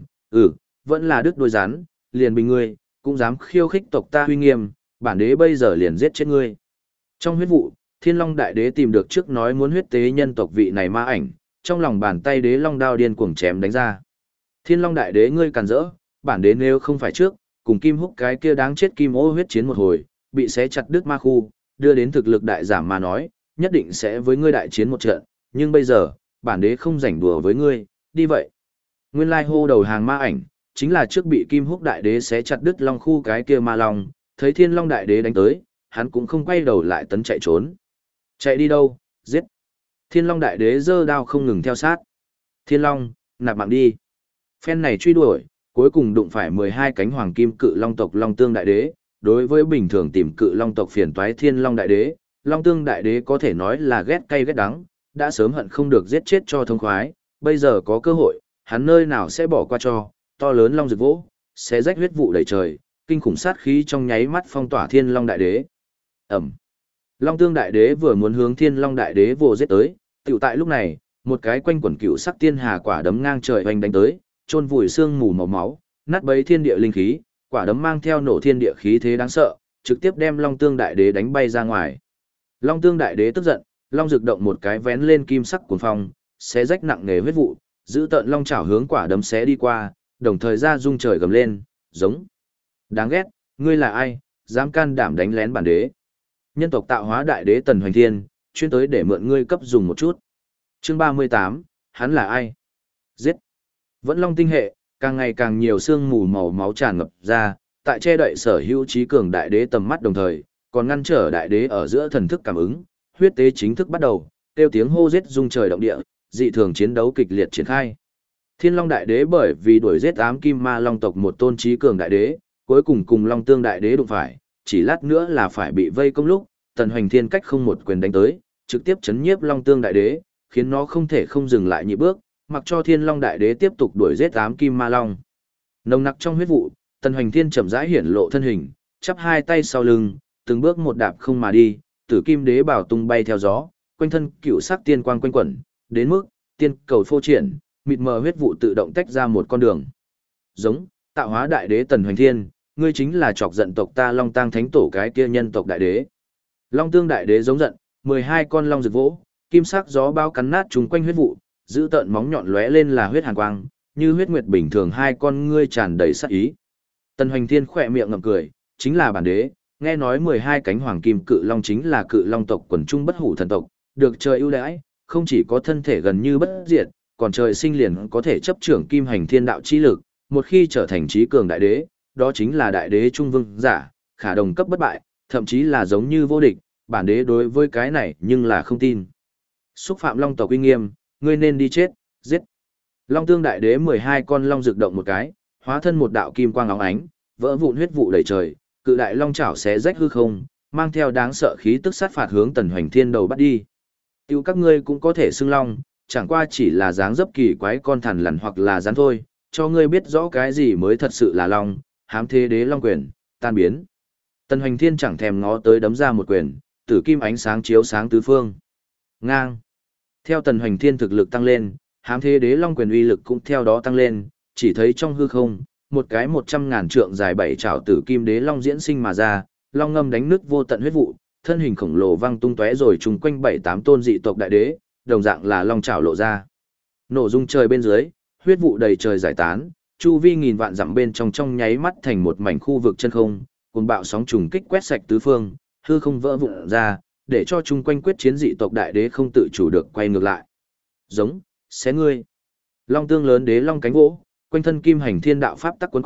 vẫn là đứt đôi rắn, liền bình ngươi, cũng dám khiêu khích tộc ta uy nghiêm, bản đế bây giờ liền giết chết ngươi. Trong huyết vụ, Thiên Long đại đế tìm được trước nói muốn huyết tế nhân tộc vị này ma ảnh, trong lòng bàn tay đế long đao điên cuồng chém đánh ra. Thiên Long đại đế ngươi càn rỡ, bản đế nếu không phải trước, cùng Kim Húc cái kia đáng chết kim ô huyết chiến một hồi, bị xé chặt đứt ma khu, đưa đến thực lực đại giảm mà nói, nhất định sẽ với ngươi đại chiến một trận, nhưng bây giờ, bản đế không rảnh đùa với ngươi, đi vậy. Nguyên lai hô đầu hàng ma ảnh, chính là trước bị Kim Húc đại đế xé chặt đứt long khu cái kia ma long, thấy Thiên Long đại đế đánh tới, hắn cũng không quay đầu lại tấn chạy trốn. Chạy đi đâu, giết. Thiên Long đại đế giơ đao không ngừng theo sát. Thiên Long, nạp mạng đi. Phen này truy đuổi, cuối cùng đụng phải 12 cánh hoàng kim cự long tộc Long Tương đại đế, đối với bình thường tìm cự long tộc phiền toái Thiên Long đại đế, Long Tương đại đế có thể nói là ghét cay ghét đắng, đã sớm hận không được giết chết cho thông khoái, bây giờ có cơ hội, hắn nơi nào sẽ bỏ qua cho, to lớn long rực vỗ, sẽ rách huyết vụ đầy trời, kinh khủng sát khí trong nháy mắt phong tỏa Thiên Long đại đế. Ẩm. Long Tương đại đế vừa muốn hướng Thiên Long đại đế vồ giết tới, tiểu tại lúc này, một cái quanh quẩn cựu sắc tiên hà quả đấm ngang trời hoành đánh tới, chôn vùi xương mù màu máu, nát bấy thiên địa linh khí, quả đấm mang theo nổ thiên địa khí thế đáng sợ, trực tiếp đem Long Tương đại đế đánh bay ra ngoài. Long Tương đại đế tức giận, long rực động một cái vén lên kim sắc cuồng phong, xé rách nặng nề huyết vụ, giữ tợn long chảo hướng quả đấm xé đi qua, đồng thời ra rung trời gầm lên, giống. Đáng ghét, ngươi là ai, dám can đảm đánh lén bản đế. Nhân tộc tạo hóa đại đế Tần Hoành Thiên, chuyên tới để mượn ngươi cấp dùng một chút. Chương 38, hắn là ai? Giết. Vẫn long tinh hệ, càng ngày càng nhiều sương mù màu máu tràn ngập ra, tại che đậy sở hữu trí cường đại đế tầm mắt đồng thời, còn ngăn trở đại đế ở giữa thần thức cảm ứng, huyết tế chính thức bắt đầu, kêu tiếng hô giết rung trời động địa, dị thường chiến đấu kịch liệt triển khai. Thiên Long đại đế bởi vì đuổi giết ám kim ma long tộc một tôn trí cường đại đế, cuối cùng cùng Long Tương đại đế đụng phải, chỉ lát nữa là phải bị vây công lúc, Tần Hoành Thiên cách không một quyền đánh tới, trực tiếp chấn nhiếp Long Tương đại đế, khiến nó không thể không dừng lại nhịp bước, mặc cho Thiên Long đại đế tiếp tục đuổi giết ám kim ma long. Nồng nặc trong huyết vụ, Tần Hoành Thiên chậm rãi hiển lộ thân hình, chắp hai tay sau lưng, từng bước một đạp không mà đi, Tử Kim đế bảo tung bay theo gió, quanh thân cựu sắc tiên quang quanh quẩn, đến mức tiên cầu phô triển, mịt mờ huyết vụ tự động tách ra một con đường. Giống, tạo hóa đại đế Tần Hoành Thiên, ngươi chính là chọc giận tộc ta Long Tang Thánh Tổ cái kia nhân tộc đại đế. Long Tương đại đế giống giận, 12 con long rực vỗ, kim sắc gió bao cắn nát trùng quanh huyết vụ, giữ tợn móng nhọn lóe lên là huyết hàn quang, như huyết nguyệt bình thường hai con ngươi tràn đầy sát ý. Tần Hoành Thiên khỏe miệng ngậm cười, chính là bản đế, nghe nói 12 cánh hoàng kim cự long chính là cự long tộc quần trung bất hủ thần tộc, được trời ưu đãi, không chỉ có thân thể gần như bất diệt, còn trời sinh liền có thể chấp trưởng kim hành thiên đạo chi lực, một khi trở thành trí cường đại đế, đó chính là đại đế trung vương giả, khả đồng cấp bất bại, thậm chí là giống như vô địch, bản đế đối với cái này nhưng là không tin. Xúc phạm long tộc uy nghiêm, ngươi nên đi chết, giết. Long Tương đại đế 12 con long rực động một cái, hóa thân một đạo kim quang óng ánh, vỡ vụn huyết vụ đầy trời, cự đại long chảo xé rách hư không, mang theo đáng sợ khí tức sát phạt hướng Tần Hoành Thiên đầu bắt đi. Tiêu các ngươi cũng có thể xưng long, chẳng qua chỉ là dáng dấp kỳ quái con thằn lằn hoặc là rắn thôi, cho ngươi biết rõ cái gì mới thật sự là long, hám thế đế long quyền, tan biến. Tần Hoành Thiên chẳng thèm ngó tới đấm ra một quyền, tử kim ánh sáng chiếu sáng tứ phương. Ngang. Theo Tần Hoành Thiên thực lực tăng lên, hám thế đế long quyền uy lực cũng theo đó tăng lên, chỉ thấy trong hư không, một cái 100.000 trượng dài bảy trảo tử kim đế long diễn sinh mà ra, long ngâm đánh nứt vô tận huyết vụ, thân hình khổng lồ văng tung tóe rồi trùng quanh 7-8 tôn dị tộc đại đế, đồng dạng là long trảo lộ ra. Nổ rung trời bên dưới, huyết vụ đầy trời giải tán, chu vi nghìn vạn dặm bên trong nháy mắt thành một mảnh khu vực chân không, cuồng bạo sóng trùng kích quét sạch tứ phương, hư không vỡ vụn ra, để cho chung quanh quyết chiến dị tộc đại đế không tự chủ được quay ngược lại. Giống, xé ngươi. Long Tương lớn đế long cánh vỗ, quanh thân kim hành thiên đạo pháp tắc quấn quanh,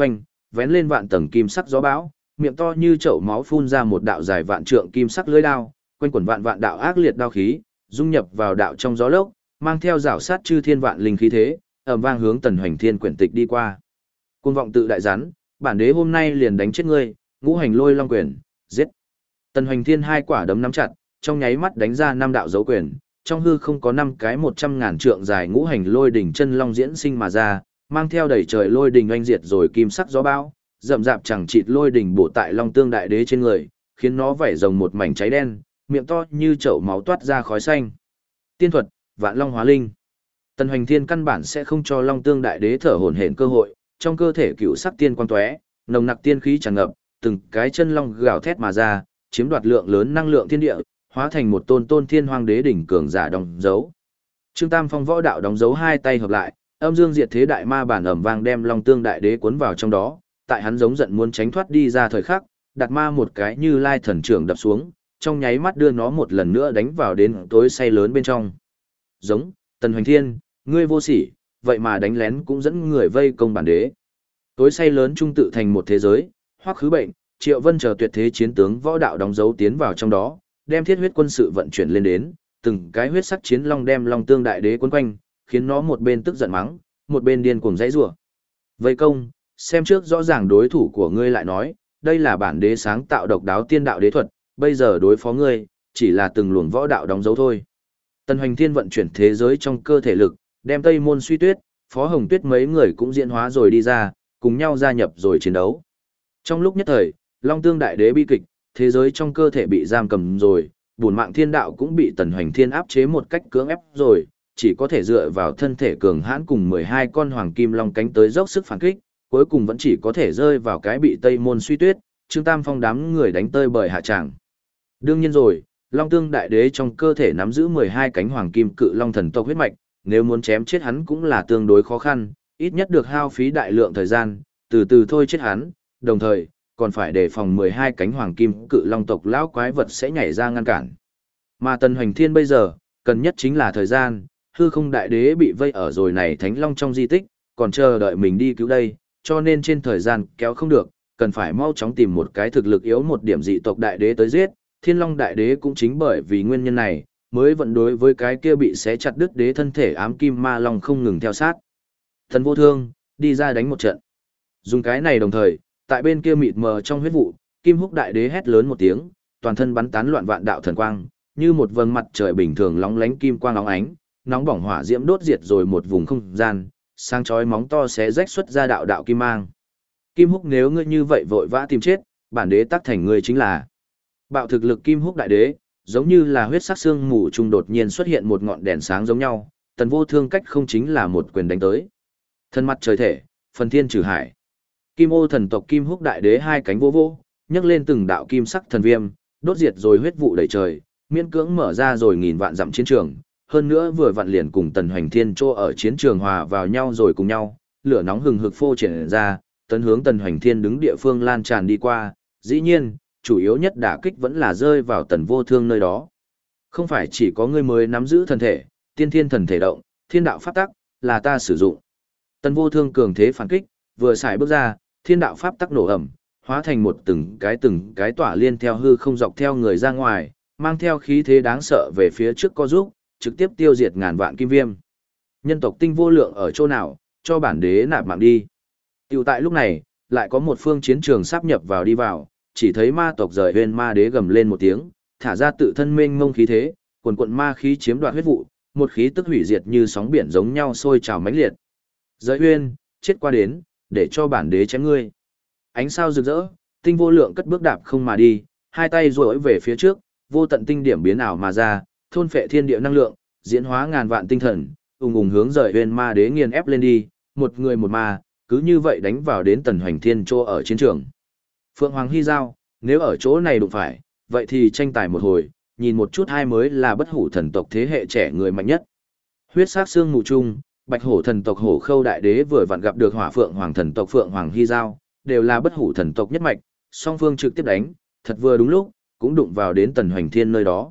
vén lên vạn tầng kim sắc gió bão, miệng to như chậu máu phun ra một đạo dài vạn trượng kim sắc lưỡi đao, quanh quẩn vạn vạn đạo ác liệt đao khí, dung nhập vào đạo trong gió lốc, mang theo rảo sát chư thiên vạn linh khí thế, ầm vang hướng Tần Hoành Thiên quyển tịch đi qua. Cuồng vọng tự đại rắn, bản đế hôm nay liền đánh chết ngươi, ngũ hành lôi long quyền, giết. Tần Hoành Thiên hai quả đấm nắm chặt, trong nháy mắt đánh ra năm đạo dấu quyền, trong hư không có năm cái 100.000 trượng dài ngũ hành lôi đỉnh chân long diễn sinh mà ra, mang theo đầy trời lôi đỉnh oanh diệt rồi kim sắc gió bão, rậm rạp chẳng chịt lôi đỉnh bổ tại Long Tương Đại Đế trên người, khiến nó vảy rồng một mảnh cháy đen, miệng to như chậu máu toát ra khói xanh. Tiên thuật, Vạn Long Hóa Linh. Tần Hoành Thiên căn bản sẽ không cho Long Tương Đại Đế thở hổn hển cơ hội, trong cơ thể cựu sắc tiên quang tóe, nồng nặc tiên khí tràn ngập, từng cái chân long gào thét mà ra, chiếm đoạt lượng lớn năng lượng thiên địa, hóa thành một tôn thiên hoàng đế đỉnh cường giả đóng dấu. Trương Tam Phong võ đạo đóng dấu hai tay hợp lại, âm dương diệt thế đại ma bản ầm vang đem Long Tương Đại Đế cuốn vào trong đó, tại hắn giống giận muốn tránh thoát đi ra thời khắc, đặt ma một cái Như Lai thần trưởng đập xuống, trong nháy mắt đưa nó một lần nữa đánh vào đến tối say lớn bên trong. Giống, Tần Hoành Thiên, ngươi vô sỉ, vậy mà đánh lén cũng dẫn người vây công bản đế. Tối say lớn trung tự thành một thế giới, Hoắc Khứ Bệnh, Triệu Vân chờ tuyệt thế chiến tướng võ đạo đóng dấu tiến vào trong đó, đem thiết huyết quân sự vận chuyển lên đến, từng cái huyết sắc chiến long đem Long Tương Đại Đế quấn quanh, khiến nó một bên tức giận mắng, một bên điên cuồng giãy giụa. Vây công, xem trước rõ ràng đối thủ của ngươi lại nói, đây là bản đế sáng tạo độc đáo tiên đạo đế thuật, bây giờ đối phó ngươi, chỉ là từng luồng võ đạo đóng dấu thôi. Tần Hoành Thiên vận chuyển thế giới trong cơ thể lực, đem Tây Môn Suy Tuyết, Phó Hồng Tuyết mấy người cũng diễn hóa rồi đi ra, cùng nhau gia nhập rồi chiến đấu. Trong lúc nhất thời, Long Tương Đại Đế bi kịch, thế giới trong cơ thể bị giam cầm rồi, bổn mạng thiên đạo cũng bị Tần Hoành Thiên áp chế một cách cưỡng ép rồi, chỉ có thể dựa vào thân thể cường hãn cùng 12 con hoàng kim long cánh tới dốc sức phản kích, cuối cùng vẫn chỉ có thể rơi vào cái bị Tây Môn Suy Tuyết, Trương Tam Phong đám người đánh tơi bời hạ tràng. Đương nhiên rồi, Long Tương Đại Đế trong cơ thể nắm giữ 12 cánh hoàng kim cự long thần tộc huyết mạch, nếu muốn chém chết hắn cũng là tương đối khó khăn, ít nhất được hao phí đại lượng thời gian, từ từ thôi chết hắn, đồng thời, còn phải đề phòng 12 cánh hoàng kim cự long tộc lão quái vật sẽ nhảy ra ngăn cản. Mà Tần Hoành Thiên bây giờ, cần nhất chính là thời gian, hư không đại đế bị vây ở rồi này thánh long trong di tích, còn chờ đợi mình đi cứu đây, cho nên trên thời gian kéo không được, cần phải mau chóng tìm một cái thực lực yếu một điểm dị tộc đại đế tới giết, Thiên Long đại đế cũng chính bởi vì nguyên nhân này, mới vận đối với cái kia bị xé chặt đứt đế thân thể ám kim ma long không ngừng theo sát. Thần Vô Thương, đi ra đánh một trận. Dùng cái này đồng thời, tại bên kia mịt mờ trong huyết vụ, Kim Húc đại đế hét lớn một tiếng, toàn thân bắn tán loạn vạn đạo thần quang, như một vầng mặt trời bình thường lóng lánh kim quang óng ánh, nóng bỏng hỏa diễm đốt diệt rồi một vùng không gian, sáng chói móng to xé rách xuất ra đạo đạo kim mang. Kim Húc nếu ngươi như vậy vội vã tìm chết, bản đế tác thành ngươi chính là. Bạo thực lực Kim Húc đại đế, giống như là huyết sắc xương mù trùng đột nhiên xuất hiện một ngọn đèn sáng giống nhau, Tần Vô Thương cách không chính là một quyền đánh tới. Thân mặt trời thể, phần thiên trừ hải. Kim Ô thần tộc Kim Húc đại đế hai cánh vô vô, nhấc lên từng đạo kim sắc thần viêm, đốt diệt rồi huyết vụ đầy trời, miễn cưỡng mở ra rồi nghìn vạn dặm chiến trường, hơn nữa vừa vặn liền cùng Tần Hoành Thiên Trô ở chiến trường hòa vào nhau rồi cùng nhau, lửa nóng hừng hực phô triển ra, tấn hướng Tần Hoành Thiên đứng địa phương lan tràn đi qua, dĩ nhiên, chủ yếu nhất đả kích vẫn là rơi vào Tần Vô Thương nơi đó. Không phải chỉ có ngươi mới nắm giữ thần thể, tiên thiên thần thể động, thiên đạo pháp tắc, là ta sử dụng. Tần Vô Thương cường thế phản kích, vừa xài bước ra, thiên đạo pháp tắc nổ ẩm, hóa thành một từng cái tỏa liên theo hư không dọc theo người ra ngoài, mang theo khí thế đáng sợ về phía trước co giúp, trực tiếp tiêu diệt ngàn vạn kim viêm. Nhân tộc tinh vô lượng ở chỗ nào, cho bản đế nạp mạng đi. Tiểu tại lúc này, lại có một phương chiến trường sáp nhập vào đi vào, chỉ thấy ma tộc rời huyền ma đế gầm lên một tiếng, thả ra tự thân mênh mông khí thế, quần quận ma khí chiếm đoạt huyết vụ, một khí tức hủy diệt như sóng biển giống nhau sôi trào mãnh liệt. Rời huyền, chết qua đến, để cho bản đế chém ngươi. Ánh sao rực rỡ, tinh vô lượng cất bước đạp không mà đi, hai tay duỗi về phía trước, vô tận tinh điểm biến ảo mà ra, thôn phệ thiên địa năng lượng, diễn hóa ngàn vạn tinh thần, ùng ùng hướng rời huyền ma đế nghiền ép lên đi, một người một ma, cứ như vậy đánh vào đến Tần Hoành Thiên Trô ở chiến trường. Phượng Hoàng Hy Giao, nếu ở chỗ này đụng phải, vậy thì tranh tài một hồi, nhìn một chút hai mới là bất hủ thần tộc thế hệ trẻ người mạnh nhất. Huyết sắc xương mù chung, Bạch Hổ thần tộc Hổ Khâu đại đế vừa vặn gặp được Hỏa Phượng Hoàng thần tộc Phượng Hoàng Hy Giao, đều là bất hủ thần tộc nhất mạch, song phương trực tiếp đánh, thật vừa đúng lúc, cũng đụng vào đến Tần Hoành Thiên nơi đó.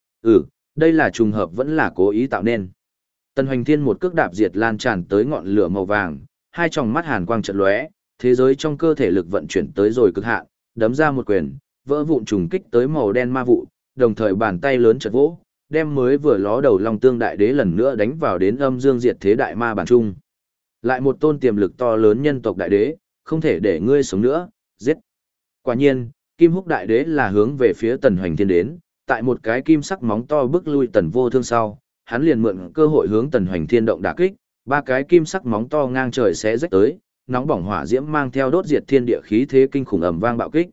Đây là trùng hợp vẫn là cố ý tạo nên. Tần Hoành Thiên một cước đạp diệt lan tràn tới ngọn lửa màu vàng, hai tròng mắt hàn quang chợt lóe, thế giới trong cơ thể lực vận chuyển tới rồi cực hạn, đấm ra một quyền, vỡ vụn trùng kích tới màu đen ma vụ, đồng thời bàn tay lớn chợt vỗ, đem mới vừa ló đầu Long Tương Đại Đế lần nữa đánh vào đến âm dương diệt thế đại ma bản trung. Lại một tôn tiềm lực to lớn nhân tộc đại đế, không thể để ngươi sống nữa, giết. Quả nhiên, Kim Húc Đại Đế là hướng về phía Tần Hoành Thiên đến, tại một cái kim sắc móng to bức lui Tần Vô Thương sau, hắn liền mượn cơ hội hướng Tần Hoành Thiên động đả kích, ba cái kim sắc móng to ngang trời xé rách tới, nóng bỏng hỏa diễm mang theo đốt diệt thiên địa khí thế kinh khủng ầm vang bạo kích.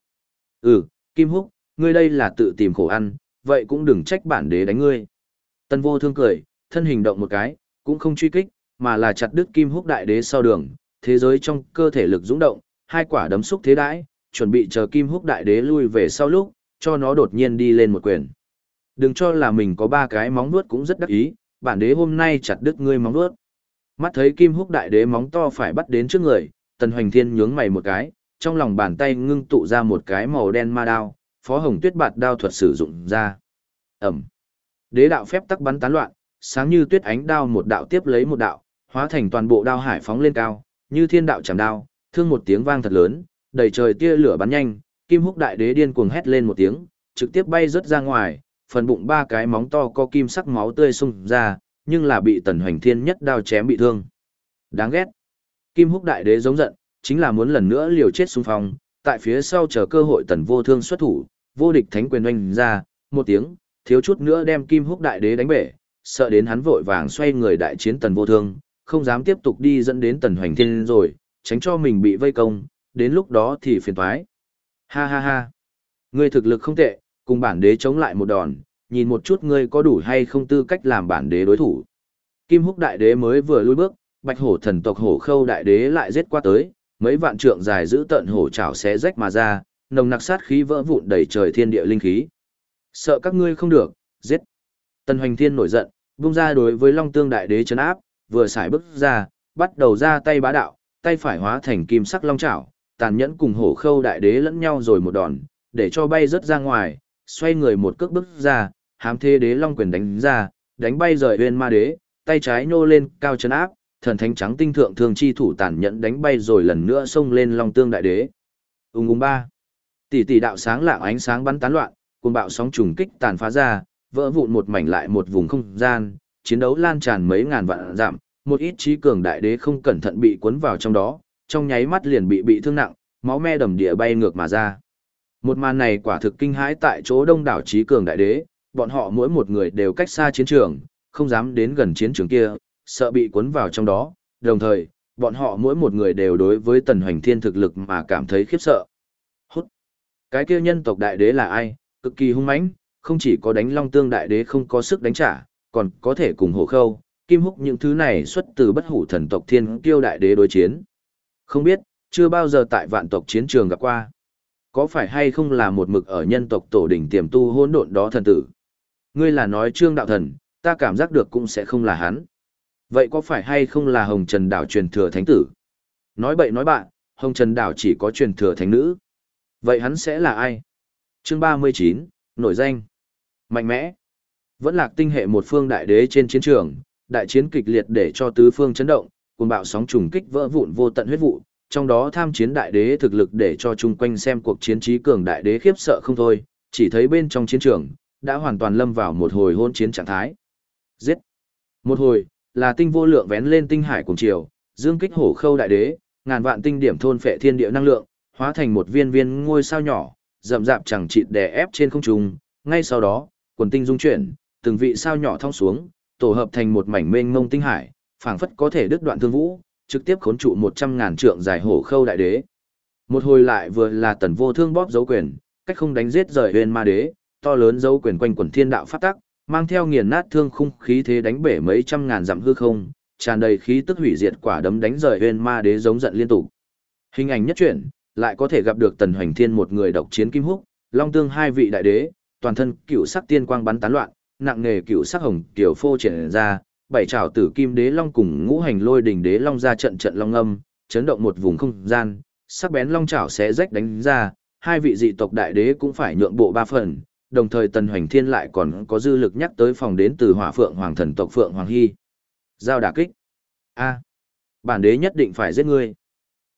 Kim Húc, ngươi đây là tự tìm khổ ăn, vậy cũng đừng trách bản đế đánh ngươi. Tần Vô Thương cười, thân hình động một cái, cũng không truy kích, mà là chặt đứt Kim Húc Đại Đế sau đường, thế giới trong cơ thể lực dũng động, hai quả đấm xúc thế đãi, chuẩn bị chờ Kim Húc Đại Đế lui về sau lúc, cho nó đột nhiên đi lên một quyền. Đừng cho là mình có ba cái móng vuốt cũng rất đắc ý, bản đế hôm nay chặt đứt ngươi móng vuốt. Mắt thấy Kim Húc Đại Đế móng to phải bắt đến trước người, Tần Hoành Thiên nhướng mày một cái, trong lòng bàn tay ngưng tụ ra một cái màu đen ma đao, Phó Hồng Tuyết bạt đao thuật sử dụng ra. Ẩm. Đế đạo phép tắc bắn tán loạn, sáng như tuyết ánh đao một đạo tiếp lấy một đạo, hóa thành toàn bộ đao hải phóng lên cao, như thiên đạo chạm đao, thương một tiếng vang thật lớn, đầy trời tia lửa bắn nhanh, Kim Húc Đại Đế điên cuồng hét lên một tiếng, trực tiếp bay rớt ra ngoài, phần bụng ba cái móng to có kim sắc máu tươi xung ra, nhưng là bị Tần Hoành Thiên nhất đao chém bị thương. Đáng ghét. Kim Húc Đại Đế giống giận, chính là muốn lần nữa liều chết xung phong, tại phía sau chờ cơ hội Tần Vô Thương xuất thủ, vô địch thánh quyền oanh ra, một tiếng, thiếu chút nữa đem Kim Húc Đại Đế đánh bể, sợ đến hắn vội vàng xoay người đại chiến Tần Vô Thương, không dám tiếp tục đi dẫn đến Tần Hoành Thiên rồi, tránh cho mình bị vây công, đến lúc đó thì phiền toái. Ha ha ha. Ngươi thực lực không tệ, cùng bản đế chống lại một đòn, nhìn một chút ngươi có đủ hay không tư cách làm bản đế đối thủ. Kim Húc Đại Đế mới vừa lùi bước, Bạch Hổ thần tộc Hổ Khâu Đại Đế lại giết qua tới, mấy vạn trượng dài giữ tận hổ chảo xé rách mà ra, nồng nặc sát khí vỡ vụn đầy trời thiên địa linh khí. Sợ các ngươi không được, giết. Tần Hoành Thiên nổi giận, vung ra đối với Long Tương Đại Đế trấn áp, vừa xài bước ra, bắt đầu ra tay bá đạo, tay phải hóa thành kim sắc long chảo, tàn nhẫn cùng Hổ Khâu Đại Đế lẫn nhau rồi một đòn, để cho bay rớt ra ngoài, xoay người một cước bước ra, hám thế đế long quyền đánh ra, đánh bay rời Uyên Ma Đế, tay trái nhô lên cao trấn áp, thần thánh trắng tinh thượng thường chi thủ tàn nhẫn đánh bay rồi lần nữa xông lên Long Tương Đại Đế. Ung ba. Tỷ tỷ đạo sáng lạng ánh sáng bắn tán loạn, cuồng bạo sóng trùng kích tàn phá ra, vỡ vụn một mảnh lại một vùng không gian, chiến đấu lan tràn mấy ngàn vạn dặm, một ít trí cường đại đế không cẩn thận bị cuốn vào trong đó, trong nháy mắt liền bị thương nặng, máu me đầm địa bay ngược mà ra. Một màn này quả thực kinh hãi tại chỗ đông đảo trí cường đại đế, bọn họ mỗi một người đều cách xa chiến trường, không dám đến gần chiến trường kia, sợ bị cuốn vào trong đó, đồng thời, bọn họ mỗi một người đều đối với Tần Hoành Thiên thực lực mà cảm thấy khiếp sợ. Hút! Cái kia nhân tộc đại đế là ai? Cực kỳ hung mãnh, không chỉ có đánh Long Tương Đại Đế không có sức đánh trả, còn có thể cùng Hổ Khâu, Kim Húc những thứ này xuất từ bất hủ thần tộc Thiên Kiêu Đại Đế đối chiến. Không biết, chưa bao giờ tại vạn tộc chiến trường gặp qua. Có phải hay không là một mực ở nhân tộc tổ đỉnh tiềm tu hỗn độn đó thần tử? Ngươi là nói Trương đạo thần, ta cảm giác được cũng sẽ không là hắn. Vậy có phải hay không là Hồng Trần Đảo truyền thừa thánh tử? Nói bậy nói bạn, Hồng Trần Đảo chỉ có truyền thừa thánh nữ. Vậy hắn sẽ là ai? Chương 39, nổi danh. Mạnh mẽ. Vẫn Lạc tinh hệ một phương đại đế trên chiến trường, đại chiến kịch liệt để cho tứ phương chấn động, cuồng bạo sóng trùng kích vỡ vụn vô tận huyết vụ, trong đó tham chiến đại đế thực lực để cho chung quanh xem cuộc chiến trí cường đại đế khiếp sợ không thôi, chỉ thấy bên trong chiến trường đã hoàn toàn lâm vào một hồi hôn chiến trạng thái. Giết. Một hồi, là tinh vô lượng vén lên tinh hải cùng chiều, dương kích Hổ Khâu đại đế, ngàn vạn tinh điểm thôn phệ thiên địa năng lượng, hóa thành một viên viên ngôi sao nhỏ, rậm rạp chẳng chịt đè ép trên không trung, ngay sau đó, quần tinh dung chuyển, từng vị sao nhỏ thong xuống, tổ hợp thành một mảnh mênh mông tinh hải, phảng phất có thể đứt đoạn thương vũ, trực tiếp khốn trụ 100.000 trượng dài Hổ Khâu đại đế. Một hồi lại vừa là Tần Vô Thương bóp dấu quyền, cách không đánh giết rời Uyên Ma Đế, to lớn dấu quyền quanh quần thiên đạo pháp tắc, mang theo nghiền nát thương khung khí thế đánh bể mấy trăm ngàn dặm hư không, tràn đầy khí tức hủy diệt quả đấm đánh rời Uyên Ma Đế giống giận liên tục. Hình ảnh nhất chuyển, lại có thể gặp được Tần Hoành Thiên một người độc chiến Kim Húc, Long Tương hai vị đại đế, toàn thân cựu sắc tiên quang bắn tán loạn, nặng nề cựu sắc hồng tiểu phô triển ra, bảy trảo tử kim đế long cùng ngũ hành lôi đỉnh đế long ra trận trận long âm, chấn động một vùng không gian, sắc bén long chảo xé rách đánh ra, hai vị dị tộc đại đế cũng phải nhượng bộ ba phần, đồng thời Tần Hoành Thiên lại còn có dư lực nhắc tới phòng đến từ Hỏa Phượng Hoàng thần tộc Phượng Hoàng Hy. Giao đả kích. A, bản đế nhất định phải giết ngươi.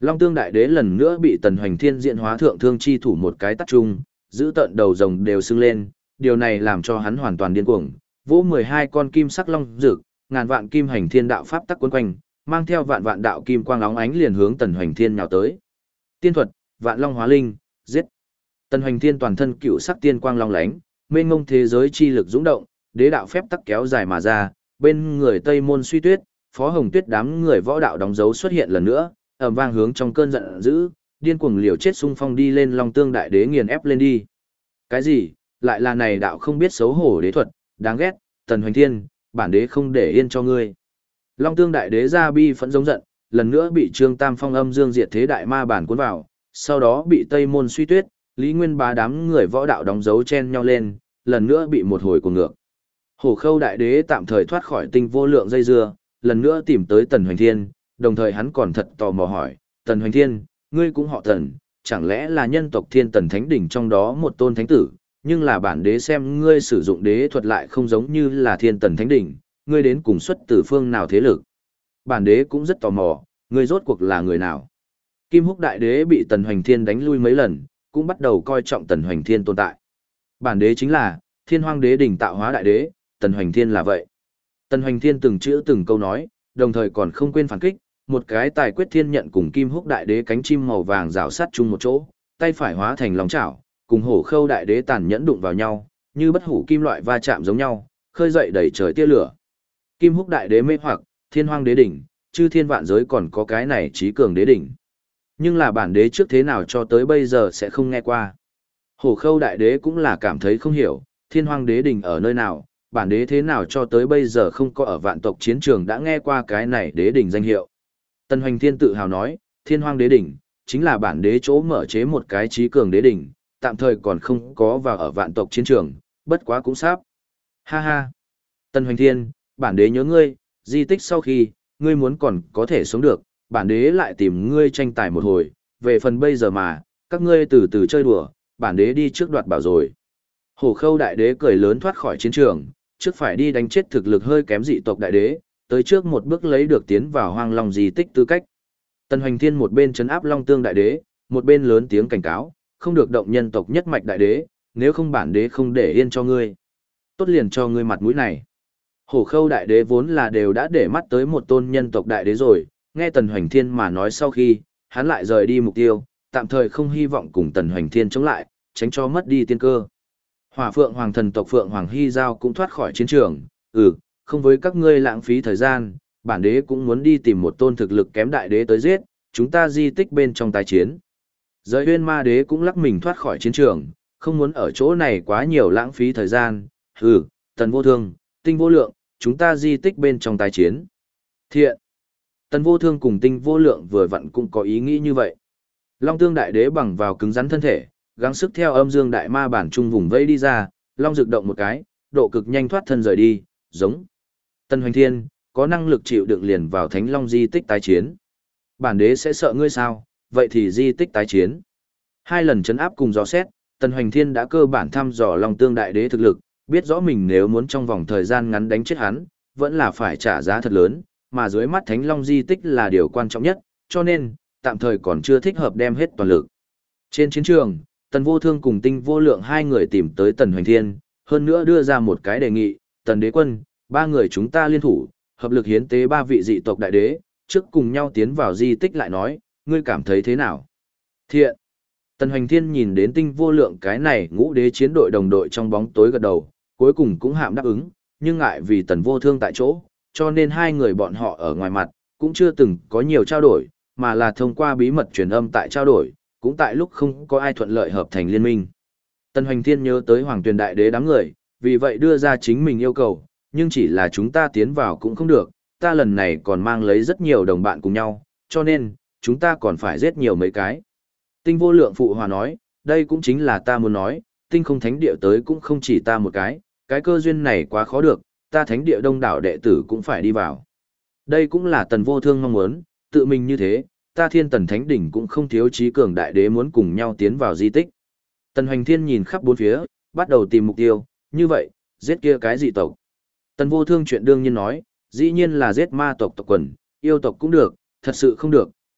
Long Tương Đại Đế lần nữa bị Tần Hoành Thiên diện hóa thượng thương chi thủ một cái tắt chung, giữ tận đầu rồng đều sưng lên, điều này làm cho hắn hoàn toàn điên cuồng, vỗ 12 con kim sắc long rực, ngàn vạn kim hành thiên đạo pháp tắc quấn quanh, mang theo vạn vạn đạo kim quang óng ánh liền hướng Tần Hoành Thiên nhào tới. Tiên thuật, Vạn Long Hóa Linh, giết. Tần Hoành Thiên toàn thân cựu sắc tiên quang long lánh, mênh mông thế giới chi lực dũng động, đế đạo phép tắc kéo dài mà ra, bên người Tây Môn Suy Tuyết, Phó Hồng Tuyết đám người võ đạo đóng dấu xuất hiện lần nữa, ầm vang hướng trong cơn giận dữ, điên cuồng liều chết xung phong đi lên Long Tương Đại Đế nghiền ép lên đi. Cái gì? Lại là này đạo không biết xấu hổ đế thuật, đáng ghét, Tần Hoành Thiên, bản đế không để yên cho ngươi. Long Tương Đại Đế ra bi phẫn giống giận, lần nữa bị Trương Tam Phong âm dương diệt thế đại ma bản cuốn vào, sau đó bị Tây Môn Suy Tuyết, Lý Nguyên Bá đám người võ đạo đóng dấu chen nhau lên, lần nữa bị một hồi cuồng ngược. Hổ Khâu Đại Đế tạm thời thoát khỏi tinh vô lượng dây dưa, lần nữa tìm tới Tần Hoành Thiên, đồng thời hắn còn thật tò mò hỏi, Tần Hoành Thiên, ngươi cũng họ Tần, chẳng lẽ là nhân tộc Thiên Tần Thánh Đỉnh trong đó một tôn thánh tử, nhưng là bản đế xem ngươi sử dụng đế thuật lại không giống như là Thiên Tần Thánh Đỉnh, ngươi đến cùng xuất từ phương nào thế lực? Bản đế cũng rất tò mò, ngươi rốt cuộc là người nào? Kim Húc Đại Đế bị Tần Hoành Thiên đánh lui mấy lần, cũng bắt đầu coi trọng Tần Hoành Thiên tồn tại. Bản đế chính là Thiên Hoang Đế Đỉnh tạo hóa đại đế, Tần Hoành Thiên là vậy. Tần Hoành Thiên từng chữ từng câu nói, đồng thời còn không quên phản kích, một cái tài quyết thiên nhận cùng Kim Húc Đại Đế cánh chim màu vàng rào sát chung một chỗ, tay phải hóa thành lòng chảo, cùng Hổ Khâu Đại Đế tàn nhẫn đụng vào nhau, như bất hủ kim loại va chạm giống nhau, khơi dậy đầy trời tia lửa. Kim Húc Đại Đế mê hoặc, Thiên Hoang Đế Đỉnh, chư thiên vạn giới còn có cái này trí cường đế đỉnh. Nhưng là bản đế trước thế nào cho tới bây giờ sẽ không nghe qua. Hổ Khâu Đại Đế cũng là cảm thấy không hiểu, Thiên Hoang Đế Đỉnh ở nơi nào, bản đế thế nào cho tới bây giờ không có ở vạn tộc chiến trường đã nghe qua cái này đế đỉnh danh hiệu. Tần Hoành Thiên tự hào nói, Thiên Hoang Đế Đỉnh, chính là bản đế chỗ mở chế một cái trí cường đế đỉnh, tạm thời còn không có vào ở vạn tộc chiến trường, bất quá cũng sắp. Ha ha. Tần Hoành Thiên, bản đế nhớ ngươi, di tích sau khi, ngươi muốn còn có thể sống được, bản đế lại tìm ngươi tranh tài một hồi, về phần bây giờ mà, các ngươi từ từ chơi đùa, bản đế đi trước đoạt bảo rồi. Hổ Khâu Đại Đế cười lớn thoát khỏi chiến trường, trước phải đi đánh chết thực lực hơi kém dị tộc đại đế, tới trước một bước lấy được tiến vào Hoang Long di tích tư cách. Tần Hoành Thiên một bên trấn áp Long Tương Đại Đế, một bên lớn tiếng cảnh cáo, không được động nhân tộc nhất mạch đại đế, nếu không bản đế không để yên cho ngươi. Tốt liền cho ngươi mặt mũi này. Hổ Khâu Đại Đế vốn là đều đã để mắt tới một tôn nhân tộc đại đế rồi, nghe Tần Hoành Thiên mà nói sau khi, hắn lại rời đi mục tiêu, tạm thời không hy vọng cùng Tần Hoành Thiên chống lại, tránh cho mất đi tiên cơ. Hỏa Phượng Hoàng thần tộc Phượng Hoàng Hy Giao cũng thoát khỏi chiến trường, không với các ngươi lãng phí thời gian, bản đế cũng muốn đi tìm một tôn thực lực kém đại đế tới giết, chúng ta di tích bên trong tái chiến. Giới Uyên Ma Đế cũng lắc mình thoát khỏi chiến trường, không muốn ở chỗ này quá nhiều lãng phí thời gian, Tần Vô Thương, Tinh Vô Lượng, chúng ta di tích bên trong tái chiến. Thiện. Tần Vô Thương cùng Tinh Vô Lượng vừa vặn cũng có ý nghĩ như vậy. Long Tương Đại Đế bằng vào cứng rắn thân thể, gắng sức theo âm dương đại ma bản trung vùng vây đi ra, long rực động một cái, độ cực nhanh thoát thân rời đi, giống. Tần Hoành Thiên, có năng lực chịu đựng liền vào Thánh Long di tích tái chiến. Bản đế sẽ sợ ngươi sao, vậy thì di tích tái chiến. Hai lần chấn áp cùng dò xét, Tần Hoành Thiên đã cơ bản thăm dò Long Tương Đại Đế thực lực, biết rõ mình nếu muốn trong vòng thời gian ngắn đánh chết hắn, vẫn là phải trả giá thật lớn, mà dưới mắt Thánh Long di tích là điều quan trọng nhất, cho nên, tạm thời còn chưa thích hợp đem hết toàn lực. Trên chiến trường, Tần Vô Thương cùng Tinh Vô Lượng hai người tìm tới Tần Hoành Thiên, hơn nữa đưa ra một cái đề nghị, Tần Đế Quân, ba người chúng ta liên thủ, hợp lực hiến tế ba vị dị tộc đại đế, trước cùng nhau tiến vào di tích lại nói, ngươi cảm thấy thế nào? Thiện. Tần Hoành Thiên nhìn đến Tinh Vô Lượng cái này ngũ đế chiến đội đồng đội trong bóng tối gật đầu, cuối cùng cũng hạm đáp ứng, nhưng ngại vì Tần Vô Thương tại chỗ, cho nên hai người bọn họ ở ngoài mặt, cũng chưa từng có nhiều trao đổi, mà là thông qua bí mật truyền âm tại trao đổi, cũng tại lúc không có ai thuận lợi hợp thành liên minh. Tần Hoành Thiên nhớ tới Hoàng Tuyền Đại Đế đám người, vì vậy đưa ra chính mình yêu cầu, nhưng chỉ là chúng ta tiến vào cũng không được, ta lần này còn mang lấy rất nhiều đồng bạn cùng nhau, cho nên, chúng ta còn phải giết nhiều mấy cái. Tinh Vô Lượng phụ hòa nói, đây cũng chính là ta muốn nói, tinh không thánh địa tới cũng không chỉ ta một cái cơ duyên này quá khó được, ta thánh địa đông đảo đệ tử cũng phải đi vào. Đây cũng là Tần Vô Thương mong muốn, tự mình như thế, ta Thiên Tần Thánh Đỉnh cũng không thiếu trí cường đại đế muốn cùng nhau tiến vào di tích. Tần Hoành Thiên nhìn khắp bốn phía, bắt đầu tìm mục tiêu, như vậy, giết kia cái dị tộc. Tần Vô Thương chuyện đương nhiên nói, dĩ nhiên là giết ma tộc tộc quần, yêu tộc cũng được, thật sự không được,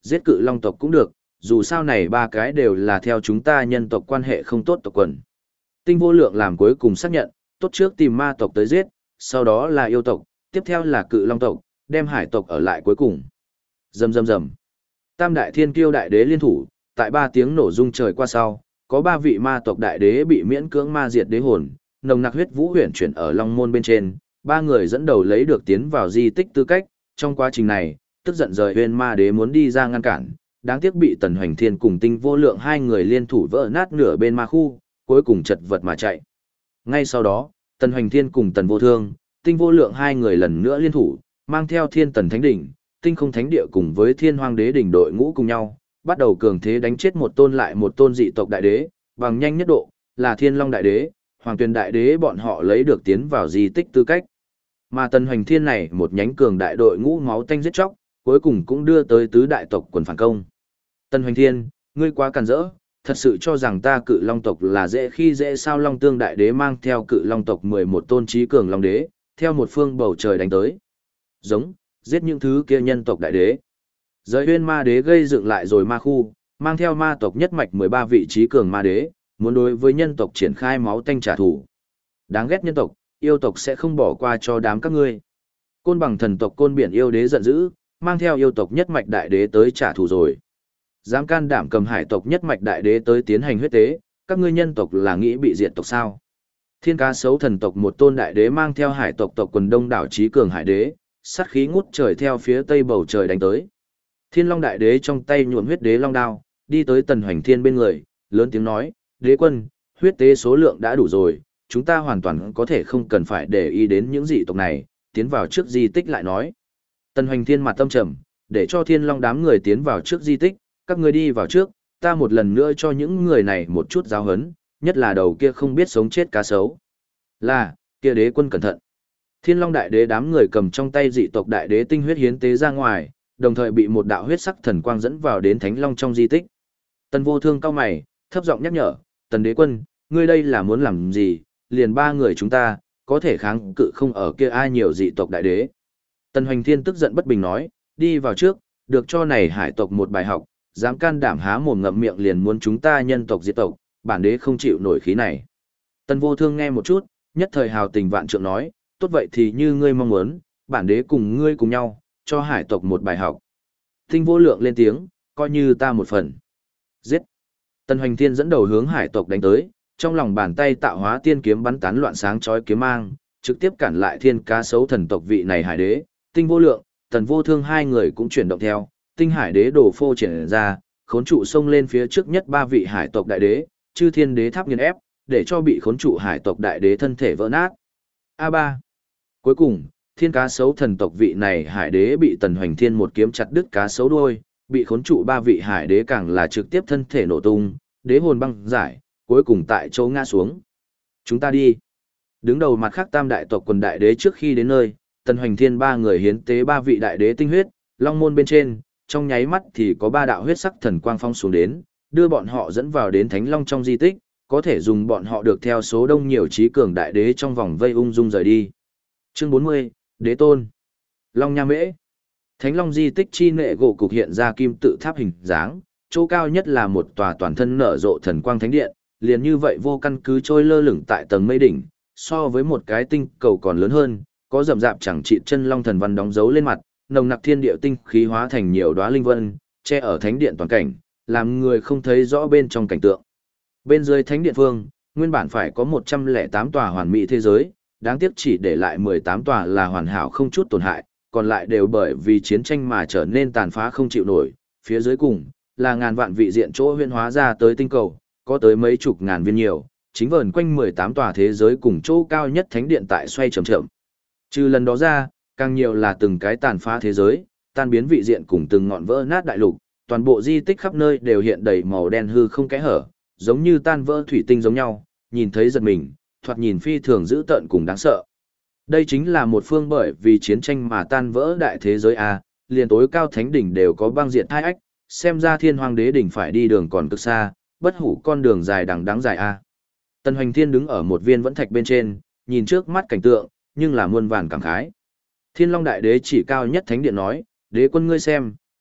giết cự long tộc cũng được, dù sao này ba cái đều là theo chúng ta nhân tộc quan hệ không tốt tộc quần. Tinh vô lượng làm cuối cùng xác nhận, tốt trước tìm ma tộc tới giết, sau đó là yêu tộc, tiếp theo là cự long tộc, đem hải tộc ở lại cuối cùng. Rầm rầm rầm. Tam đại thiên kiêu đại đế liên thủ, tại 3 tiếng nổ rung trời qua sau, có 3 vị ma tộc đại đế bị miễn cưỡng ma diệt đế hồn, nồng nặc huyết vũ huyền chuyển ở long môn bên trên, 3 người dẫn đầu lấy được tiến vào di tích tư cách, trong quá trình này, tức giận rời huyền ma đế muốn đi ra ngăn cản, đáng tiếc bị Tần Hoành Thiên cùng Tinh Vô Lượng hai người liên thủ vỡ nát nửa bên ma khu, cuối cùng chật vật mà chạy. Ngay sau đó, Tần Hoành Thiên cùng Tần Vô Thương, Tinh Vô Lượng hai người lần nữa liên thủ, mang theo Thiên Tần Thánh Đỉnh, Tinh Không Thánh Địa cùng với Thiên Hoang Đế đỉnh đội ngũ cùng nhau, bắt đầu cường thế đánh chết một tôn lại một tôn dị tộc đại đế, bằng nhanh nhất độ, là Thiên Long đại đế, Hoàng Tuyền đại đế bọn họ lấy được tiến vào di tích tư cách. Mà Tần Hoành Thiên này một nhánh cường đại đội ngũ máu tanh giết chóc, cuối cùng cũng đưa tới tứ đại tộc quần phản công. Tần Hoành Thiên, ngươi quá càn rỡ, thật sự cho rằng ta cự long tộc là dễ khi dễ sao? Long Tương đại đế mang theo cự long tộc 11 tôn trí cường long đế, theo một phương bầu trời đánh tới. Giống, giết những thứ kia nhân tộc đại đế. Giới huyên ma đế gây dựng lại rồi ma khu, mang theo ma tộc nhất mạch 13 vị trí cường ma đế, muốn đối với nhân tộc triển khai máu tanh trả thù. Đáng ghét nhân tộc, yêu tộc sẽ không bỏ qua cho đám các ngươi. Côn Bằng thần tộc Côn Biển yêu đế giận dữ, mang theo yêu tộc nhất mạch đại đế tới trả thù rồi. Dám can đảm cầm hải tộc nhất mạch đại đế tới tiến hành huyết tế, các ngươi nhân tộc là nghĩ bị diệt tộc sao? Thiên Cá Sấu thần tộc một tôn đại đế mang theo hải tộc tộc quần đông đảo trí cường hải đế, sát khí ngút trời theo phía tây bầu trời đánh tới. Thiên Long đại đế trong tay nhuộm huyết đế long đao, đi tới Tần Hoành Thiên bên người, lớn tiếng nói: "Đế quân, huyết tế số lượng đã đủ rồi, chúng ta hoàn toàn có thể không cần phải để ý đến những dị tộc này, tiến vào trước di tích lại nói." Tần Hoành Thiên mặt tâm trầm, để cho Thiên Long đám người tiến vào trước di tích, các ngươi đi vào trước, ta một lần nữa cho những người này một chút giáo huấn, nhất là đầu kia không biết sống chết cá sấu. Là, kia đế quân cẩn thận. Thiên Long đại đế đám người cầm trong tay dị tộc đại đế tinh huyết hiến tế ra ngoài, đồng thời bị một đạo huyết sắc thần quang dẫn vào đến Thánh Long trong di tích. Tần Vô Thương cau mày, thấp giọng nhắc nhở: "Tần đế quân, ngươi đây là muốn làm gì? Liền 3 người chúng ta, có thể kháng cự không ở kia ai nhiều dị tộc đại đế." Tần Hoành Thiên tức giận bất bình nói: "Đi vào trước, được cho này hải tộc một bài học, dám can đảm há mồm ngậm miệng liền muốn chúng ta nhân tộc diệt tộc, bản đế không chịu nổi khí này." Tần Vô Thương nghe một chút, nhất thời hào tình vạn trượng nói: "Tốt vậy thì như ngươi mong muốn, bản đế cùng ngươi cùng nhau, cho hải tộc một bài học." Tinh Vô Lượng lên tiếng: "Coi như ta một phần." Giết! Tần Hoành Thiên dẫn đầu hướng hải tộc đánh tới, trong lòng bàn tay tạo hóa tiên kiếm bắn tán loạn sáng chói kiếm mang, trực tiếp cản lại Thiên Cá Sấu thần tộc vị này hải đế. Tinh Vô Lượng, Tần Vô Thương hai người cũng chuyển động theo, Tinh Hải đế đồ phô triển ra, khốn trụ xông lên phía trước nhất 3 vị hải tộc đại đế, Chư Thiên đế tháp nghiền ép, để cho bị khốn trụ hải tộc đại đế thân thể vỡ nát. A3. Cuối cùng, Thiên Cá Sấu thần tộc vị này hải đế bị Tần Hoành Thiên một kiếm chặt đứt cá sấu đuôi, bị khốn trụ 3 vị hải đế càng là trực tiếp thân thể nổ tung, đế hồn băng giải, cuối cùng tại chỗ ngã xuống. Chúng ta đi. Đứng đầu mặt khác tam đại tộc quần đại đế trước khi đến nơi, Tần Hoành Thiên 3 người hiến tế 3 vị đại đế tinh huyết, long môn bên trên, trong nháy mắt thì có 3 đạo huyết sắc thần quang phong xuống đến, đưa bọn họ dẫn vào đến Thánh Long trong di tích, có thể dùng bọn họ được theo số đông nhiều trí cường đại đế trong vòng vây ung dung rời đi. Chương 40, Đế Tôn. Long Nha Mễ. Thánh Long di tích chi nệ gỗ cục hiện ra kim tự tháp hình dáng, chỗ cao nhất là một tòa toàn thân nở rộ thần quang thánh điện, liền như vậy vô căn cứ trôi lơ lửng tại tầng mây đỉnh, so với một cái tinh cầu còn lớn hơn, có rậm rạp chẳng trị chân long thần văn đóng dấu lên mặt, nồng nặc thiên địa tinh khí hóa thành nhiều đóa linh vân, che ở thánh điện toàn cảnh, làm người không thấy rõ bên trong cảnh tượng. Bên dưới thánh điện phương, nguyên bản phải có 108 tòa hoàn mỹ thế giới, đáng tiếc chỉ để lại 18 tòa là hoàn hảo không chút tổn hại, còn lại đều bởi vì chiến tranh mà trở nên tàn phá không chịu nổi. Phía dưới cùng, là ngàn vạn vị diện chỗ huyễn hóa ra tới tinh cầu, có tới mấy chục ngàn viên nhiều, chính vờn quanh 18 tòa thế giới cùng chỗ cao nhất thánh điện tại xoay chậm chậm. Trừ lần đó ra, càng nhiều là từng cái tàn phá thế giới, tan biến vị diện cùng từng ngọn vỡ nát đại lục, toàn bộ di tích khắp nơi đều hiện đầy màu đen hư không kẽ hở, giống như tan vỡ thủy tinh giống nhau, nhìn thấy giật mình, thoạt nhìn phi thường dữ tợn cùng đáng sợ. Đây chính là một phương bởi vì chiến tranh mà tan vỡ đại thế giới A, liền tối cao thánh đỉnh đều có băng diệt thai ách, xem ra Thiên Hoàng đế đỉnh phải đi đường còn cực xa, bất hủ con đường dài đằng đáng dài A. Tần Hoành Thiên đứng ở một viên vẫn thạch bên trên, nhìn trước mắt cảnh tượng, nhưng là muôn vàn cảm khái. Thiên Long đại đế chỉ cao nhất thánh điện nói: "Đế quân ngươi xem,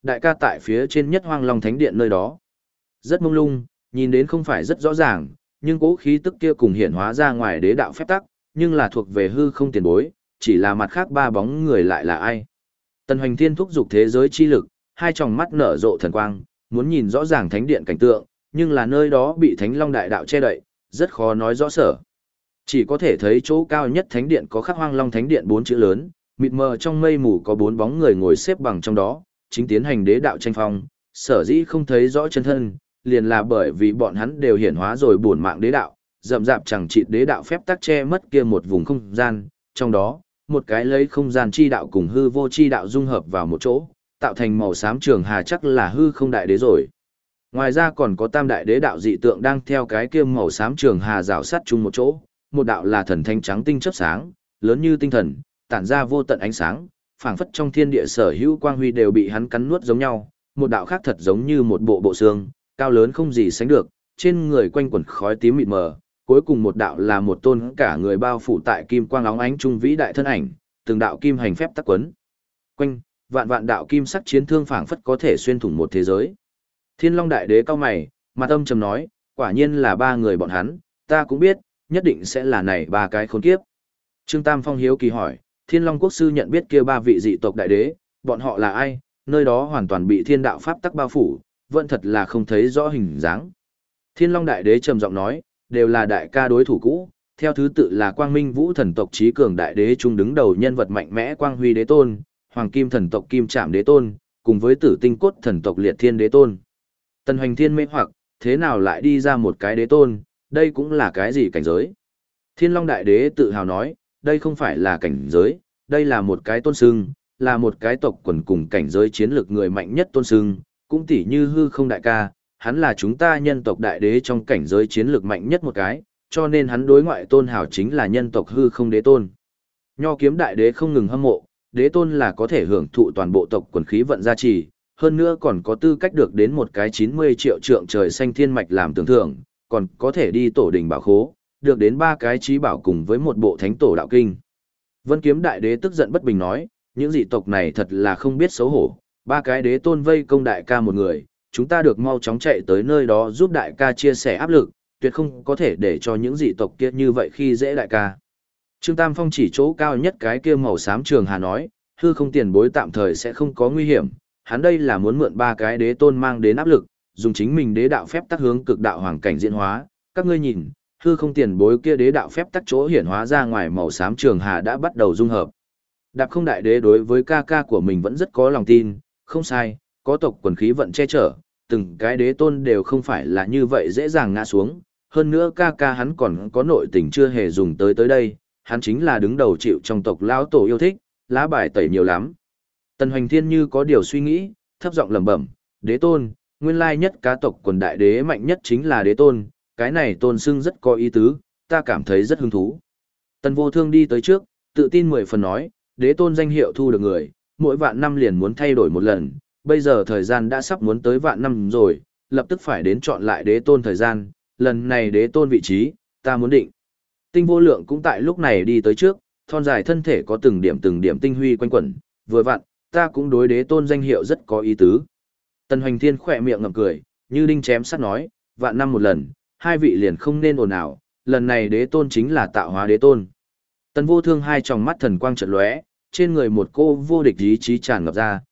Đại ca tại phía trên nhất Hoang Long Thánh Điện nơi đó. Rất mông lung, nhìn đến không phải rất rõ ràng, nhưng cố khí tức kia cùng hiện hóa ra ngoài đế đạo phép tắc, nhưng là thuộc về hư không tiền bối, chỉ là mặt khác ba bóng người lại là ai. Tần Hoành Thiên thúc giục thế giới chi lực, hai tròng mắt nở rộ thần quang, muốn nhìn rõ ràng thánh điện cảnh tượng, nhưng là nơi đó bị Thánh Long đại đạo che đậy, rất khó nói rõ sở. Chỉ có thể thấy chỗ cao nhất thánh điện có khắc Hoang Long Thánh Điện 4 chữ lớn, mịt mờ trong mây mù có 4 bóng người ngồi xếp bằng trong đó, chính tiến hành đế đạo tranh phong, sở dĩ không thấy rõ chân thân, liền là bởi vì bọn hắn đều hiển hóa rồi bổn mạng đế đạo, rậm rạp chẳng chịt đế đạo phép tắc che mất kia một vùng không gian, trong đó, một cái lấy không gian chi đạo cùng hư vô chi đạo dung hợp vào một chỗ, tạo thành màu xám trường hà chắc là hư không đại đế rồi. Ngoài ra còn có tam đại đế đạo dị tượng đang theo cái kia màu xám trường hà rào sát chung một chỗ, một đạo là thần thanh trắng tinh chớp sáng, lớn như tinh thần, tản ra vô tận ánh sáng, phảng phất trong thiên địa sở hữu quang huy đều bị hắn cắn nuốt giống nhau, một đạo khác thật giống như một bộ xương, cao lớn không gì sánh được, trên người quanh quẩn khói tím mịt mờ, cuối cùng một đạo là một tôn cả người bao phủ tại kim quang óng ánh trung vĩ đại thân ảnh, từng đạo kim hành phép tắc quấn quanh, vạn vạn đạo kim sắc chiến thương phảng phất có thể xuyên thủng một thế giới. Thiên Long đại đế cao mày, mặt âm trầm nói, quả nhiên là ba người bọn hắn, ta cũng biết, nhất định sẽ là này ba cái khốn kiếp. Trương Tam Phong hiếu kỳ hỏi, Thiên Long quốc sư nhận biết kia ba vị dị tộc đại đế, bọn họ là ai, nơi đó hoàn toàn bị thiên đạo pháp tắc bao phủ, vẫn thật là không thấy rõ hình dáng. Thiên Long đại đế trầm giọng nói, đều là đại ca đối thủ cũ, theo thứ tự là Quang Minh Vũ thần tộc trí cường đại đế trung đứng đầu nhân vật mạnh mẽ Quang Huy đế tôn, Hoàng Kim thần tộc Kim Trảm đế tôn, cùng với Tử Tinh cốt thần tộc Liệt Thiên đế tôn. Tần Hoành Thiên mê hoặc, thế nào lại đi ra một cái đế tôn, đây cũng là cái gì cảnh giới? Thiên Long đại đế tự hào nói, đây không phải là cảnh giới, đây là một cái tôn sưng, là một cái tộc quần cùng cảnh giới chiến lược người mạnh nhất tôn sưng, cũng tỉ như hư không đại ca, hắn là chúng ta nhân tộc đại đế trong cảnh giới chiến lược mạnh nhất một cái, cho nên hắn đối ngoại tôn hào chính là nhân tộc hư không đế tôn. Nho kiếm đại đế không ngừng hâm mộ, đế tôn là có thể hưởng thụ toàn bộ tộc quần khí vận gia trì, hơn nữa còn có tư cách được đến một cái 90 triệu trượng trời xanh thiên mạch làm tưởng thưởng, còn có thể đi tổ đình bảo khố, được đến 3 cái trí bảo cùng với một bộ thánh tổ đạo kinh. Vân kiếm đại đế tức giận bất bình nói, những dị tộc này thật là không biết xấu hổ, 3 cái đế tôn vây công đại ca một người, chúng ta được mau chóng chạy tới nơi đó giúp đại ca chia sẻ áp lực, tuyệt không có thể để cho những dị tộc kia như vậy khi dễ đại ca. Trương Tam Phong chỉ chỗ cao nhất cái kia màu xám trường hà nói, hư không tiền bối tạm thời sẽ không có nguy hiểm, hắn đây là muốn mượn 3 cái đế tôn mang đến áp lực, dùng chính mình đế đạo phép tắc hướng cực đạo hoàng cảnh diễn hóa, các ngươi nhìn, hư không tiền bối kia đế đạo phép tắc chỗ hiển hóa ra ngoài màu xám trường hà đã bắt đầu dung hợp. Đạp không đại đế đối với ca ca của mình vẫn rất có lòng tin, không sai, có tộc quần khí vận che chở, từng cái đế tôn đều không phải là như vậy dễ dàng ngã xuống, hơn nữa ca ca hắn còn có nội tình chưa hề dùng tới đây, hắn chính là đứng đầu chịu trong tộc lão tổ yêu thích, lá bài tẩy nhiều lắm. Tần Hoành Thiên như có điều suy nghĩ, thấp giọng lẩm bẩm, đế tôn, nguyên lai nhất cá tộc quần đại đế mạnh nhất chính là đế tôn, cái này tôn xưng rất có ý tứ, ta cảm thấy rất hứng thú. Tần Vô Thương đi tới trước, tự tin 10 phần nói, đế tôn danh hiệu thu được người, mỗi vạn năm liền muốn thay đổi một lần, bây giờ thời gian đã sắp muốn tới vạn năm rồi, lập tức phải đến chọn lại đế tôn thời gian, lần này đế tôn vị trí, ta muốn định. Tinh Vô Lượng cũng tại lúc này đi tới trước, thon dài thân thể có từng điểm tinh huy quanh quẩn, vừa vặn, ta cũng đối đế tôn danh hiệu rất có ý tứ. Tần Hoành Thiên khỏe miệng ngậm cười, như đinh chém sắt nói, vạn năm một lần, hai vị liền không nên ồn ào, lần này đế tôn chính là tạo hóa đế tôn. Tần Vô Thương hai tròng mắt thần quang chợt lóe, trên người một cô vô địch ý chí tràn ngập ra,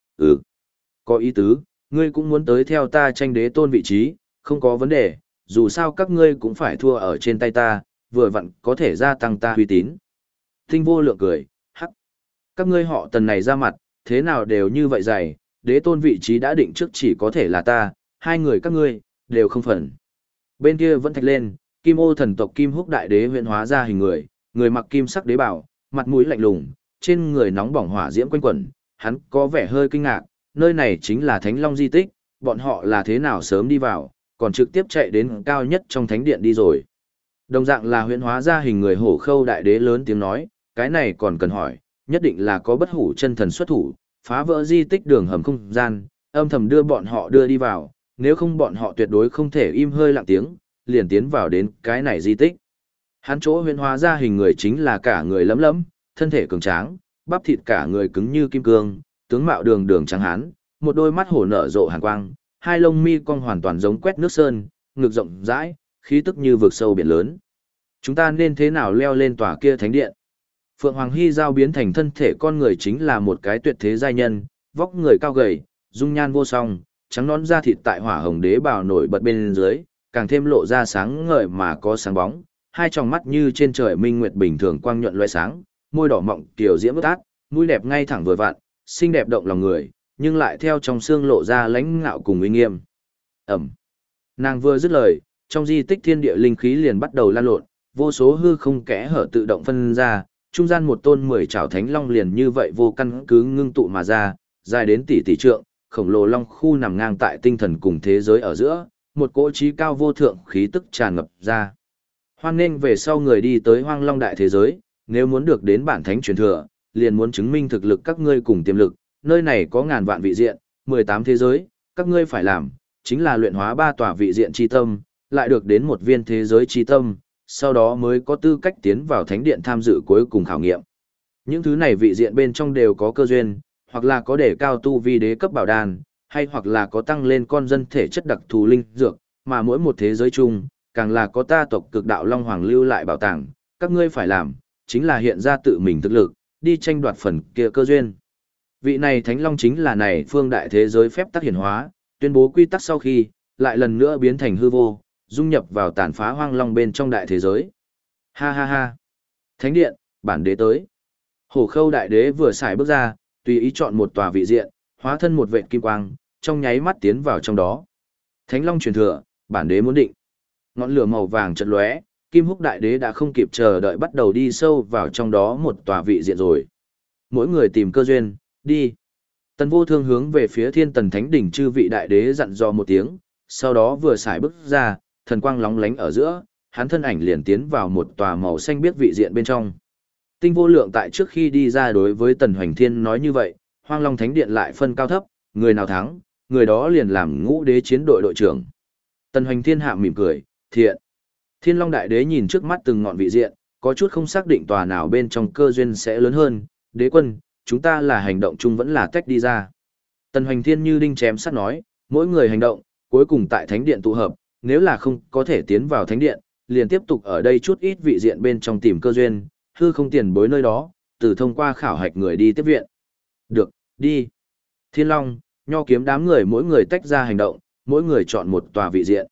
có ý tứ, ngươi cũng muốn tới theo ta tranh đế tôn vị trí, không có vấn đề, dù sao các ngươi cũng phải thua ở trên tay ta, vừa vặn có thể gia tăng ta uy tín. Tinh Vô Lượng cười, hắc, các ngươi họ Tần này ra mặt, thế nào đều như vậy dày, đế tôn vị trí đã định trước chỉ có thể là ta, hai người các ngươi, đều không phần. Bên kia vẫn thạch lên, Kim Ô thần tộc Kim Húc đại đế huyện hóa ra hình người, người mặc kim sắc đế bảo, mặt mũi lạnh lùng, trên người nóng bỏng hỏa diễm quanh quẩn, hắn có vẻ hơi kinh ngạc, nơi này chính là Thánh Long di tích, bọn họ là thế nào sớm đi vào, còn trực tiếp chạy đến cao nhất trong thánh điện đi rồi. Đồng dạng là huyện hóa ra hình người Hổ Khâu đại đế lớn tiếng nói, cái này còn cần hỏi, nhất định là có bất hủ chân thần xuất thủ, phá vỡ di tích đường hầm không gian, âm thầm đưa bọn họ đưa đi vào, nếu không bọn họ tuyệt đối không thể im hơi lặng tiếng, liền tiến vào đến cái này di tích. Hắn chỗ huyện hóa ra hình người chính là cả người lấm lấm, thân thể cường tráng, bắp thịt cả người cứng như kim cương, tướng mạo đường đường trắng hán, một đôi mắt hổ nở rộ hàn quang, hai lông mi cong hoàn toàn giống quét nước sơn, ngực rộng rãi, khí tức như vực sâu biển lớn. Chúng ta nên thế nào leo lên tòa kia thánh điện? Phượng Hoàng Hy Giao biến thành thân thể con người chính là một cái tuyệt thế giai nhân, vóc người cao gầy, dung nhan vô song, trắng nõn da thịt tại hỏa hồng đế bào nổi bật bên dưới, càng thêm lộ ra sáng ngời mà có sáng bóng, hai tròng mắt như trên trời minh nguyệt bình thường quang nhuận loé sáng, môi đỏ mọng tiểu diễm ướt át, mũi đẹp ngay thẳng vừa vặn, xinh đẹp động lòng người, nhưng lại theo trong xương lộ ra lãnh ngạo cùng uy nghiêm. Ẩm. Nàng vừa dứt lời, trong di tích thiên địa linh khí liền bắt đầu lan lộn, vô số hư không kẽ hở tự động phân ra, trung gian một tôn 10 trảo thánh long liền như vậy vô căn cứ ngưng tụ mà ra, dài đến tỷ tỷ trượng, khổng lồ long khu nằm ngang tại tinh thần cùng thế giới ở giữa, một cỗ trí cao vô thượng khí tức tràn ngập ra. Hoan nghênh về sau người đi tới Hoang Long đại thế giới, nếu muốn được đến bản thánh truyền thừa, liền muốn chứng minh thực lực các ngươi cùng tiềm lực, nơi này có ngàn vạn vị diện, 18 thế giới, các ngươi phải làm chính là luyện hóa 3 tòa vị diện chi tâm, lại được đến một viên thế giới chi tâm, sau đó mới có tư cách tiến vào thánh điện tham dự cuối cùng khảo nghiệm. Những thứ này vị diện bên trong đều có cơ duyên, hoặc là có để cao tu vi đế cấp bảo đan, hay hoặc là có tăng lên con dân thể chất đặc thù linh dược, mà mỗi một thế giới chung, càng là có ta tộc cực đạo Long Hoàng lưu lại bảo tàng, các ngươi phải làm, chính là hiện ra tự mình thực lực, đi tranh đoạt phần kia cơ duyên. Vị này Thánh Long chính là này phương đại thế giới phép tắc hiển hóa, tuyên bố quy tắc sau khi, lại lần nữa biến thành hư vô, dung nhập vào tàn phá hoang long bên trong đại thế giới. Ha ha ha. Thánh điện, bản đế tới. Hổ Khâu đại đế vừa xài bước ra, tùy ý chọn một tòa vị diện, hóa thân một vệt kim quang, trong nháy mắt tiến vào trong đó. Thánh Long truyền thừa, bản đế muốn định. Ngọn lửa màu vàng chợt lóe, Kim Húc đại đế đã không kịp chờ đợi bắt đầu đi sâu vào trong đó một tòa vị diện rồi. Mỗi người tìm cơ duyên, đi. Tần Vô Thương hướng về phía Thiên Tần Thánh đỉnh chư vị đại đế dặn dò một tiếng, sau đó vừa xài bước ra, thần quang lóng lánh ở giữa, hắn thân ảnh liền tiến vào một tòa màu xanh biếc vị diện bên trong. Tinh Vô Lượng tại trước khi đi ra đối với Tần Hoành Thiên nói như vậy, Hoang Long Thánh Điện lại phân cao thấp, người nào thắng, người đó liền làm Ngũ Đế chiến đội đội trưởng. Tần Hoành Thiên hạ mỉm cười, thiện. Thiên Long Đại Đế nhìn trước mắt từng ngọn vị diện, có chút không xác định tòa nào bên trong cơ duyên sẽ lớn hơn, đế quân, chúng ta là hành động chung vẫn là tách đi ra. Tần Hoành Thiên như đinh chém sắt nói, mỗi người hành động, cuối cùng tại Thánh Điện tụ hợp, nếu là không có thể tiến vào Thánh Điện, liền tiếp tục ở đây chút ít vị diện bên trong tìm cơ duyên, hư không tiền bối nơi đó, từ thông qua khảo hạch người đi tiếp viện. Được, đi. Thiên Long, Nho Kiếm đám người mỗi người tách ra hành động, mỗi người chọn một tòa vị diện.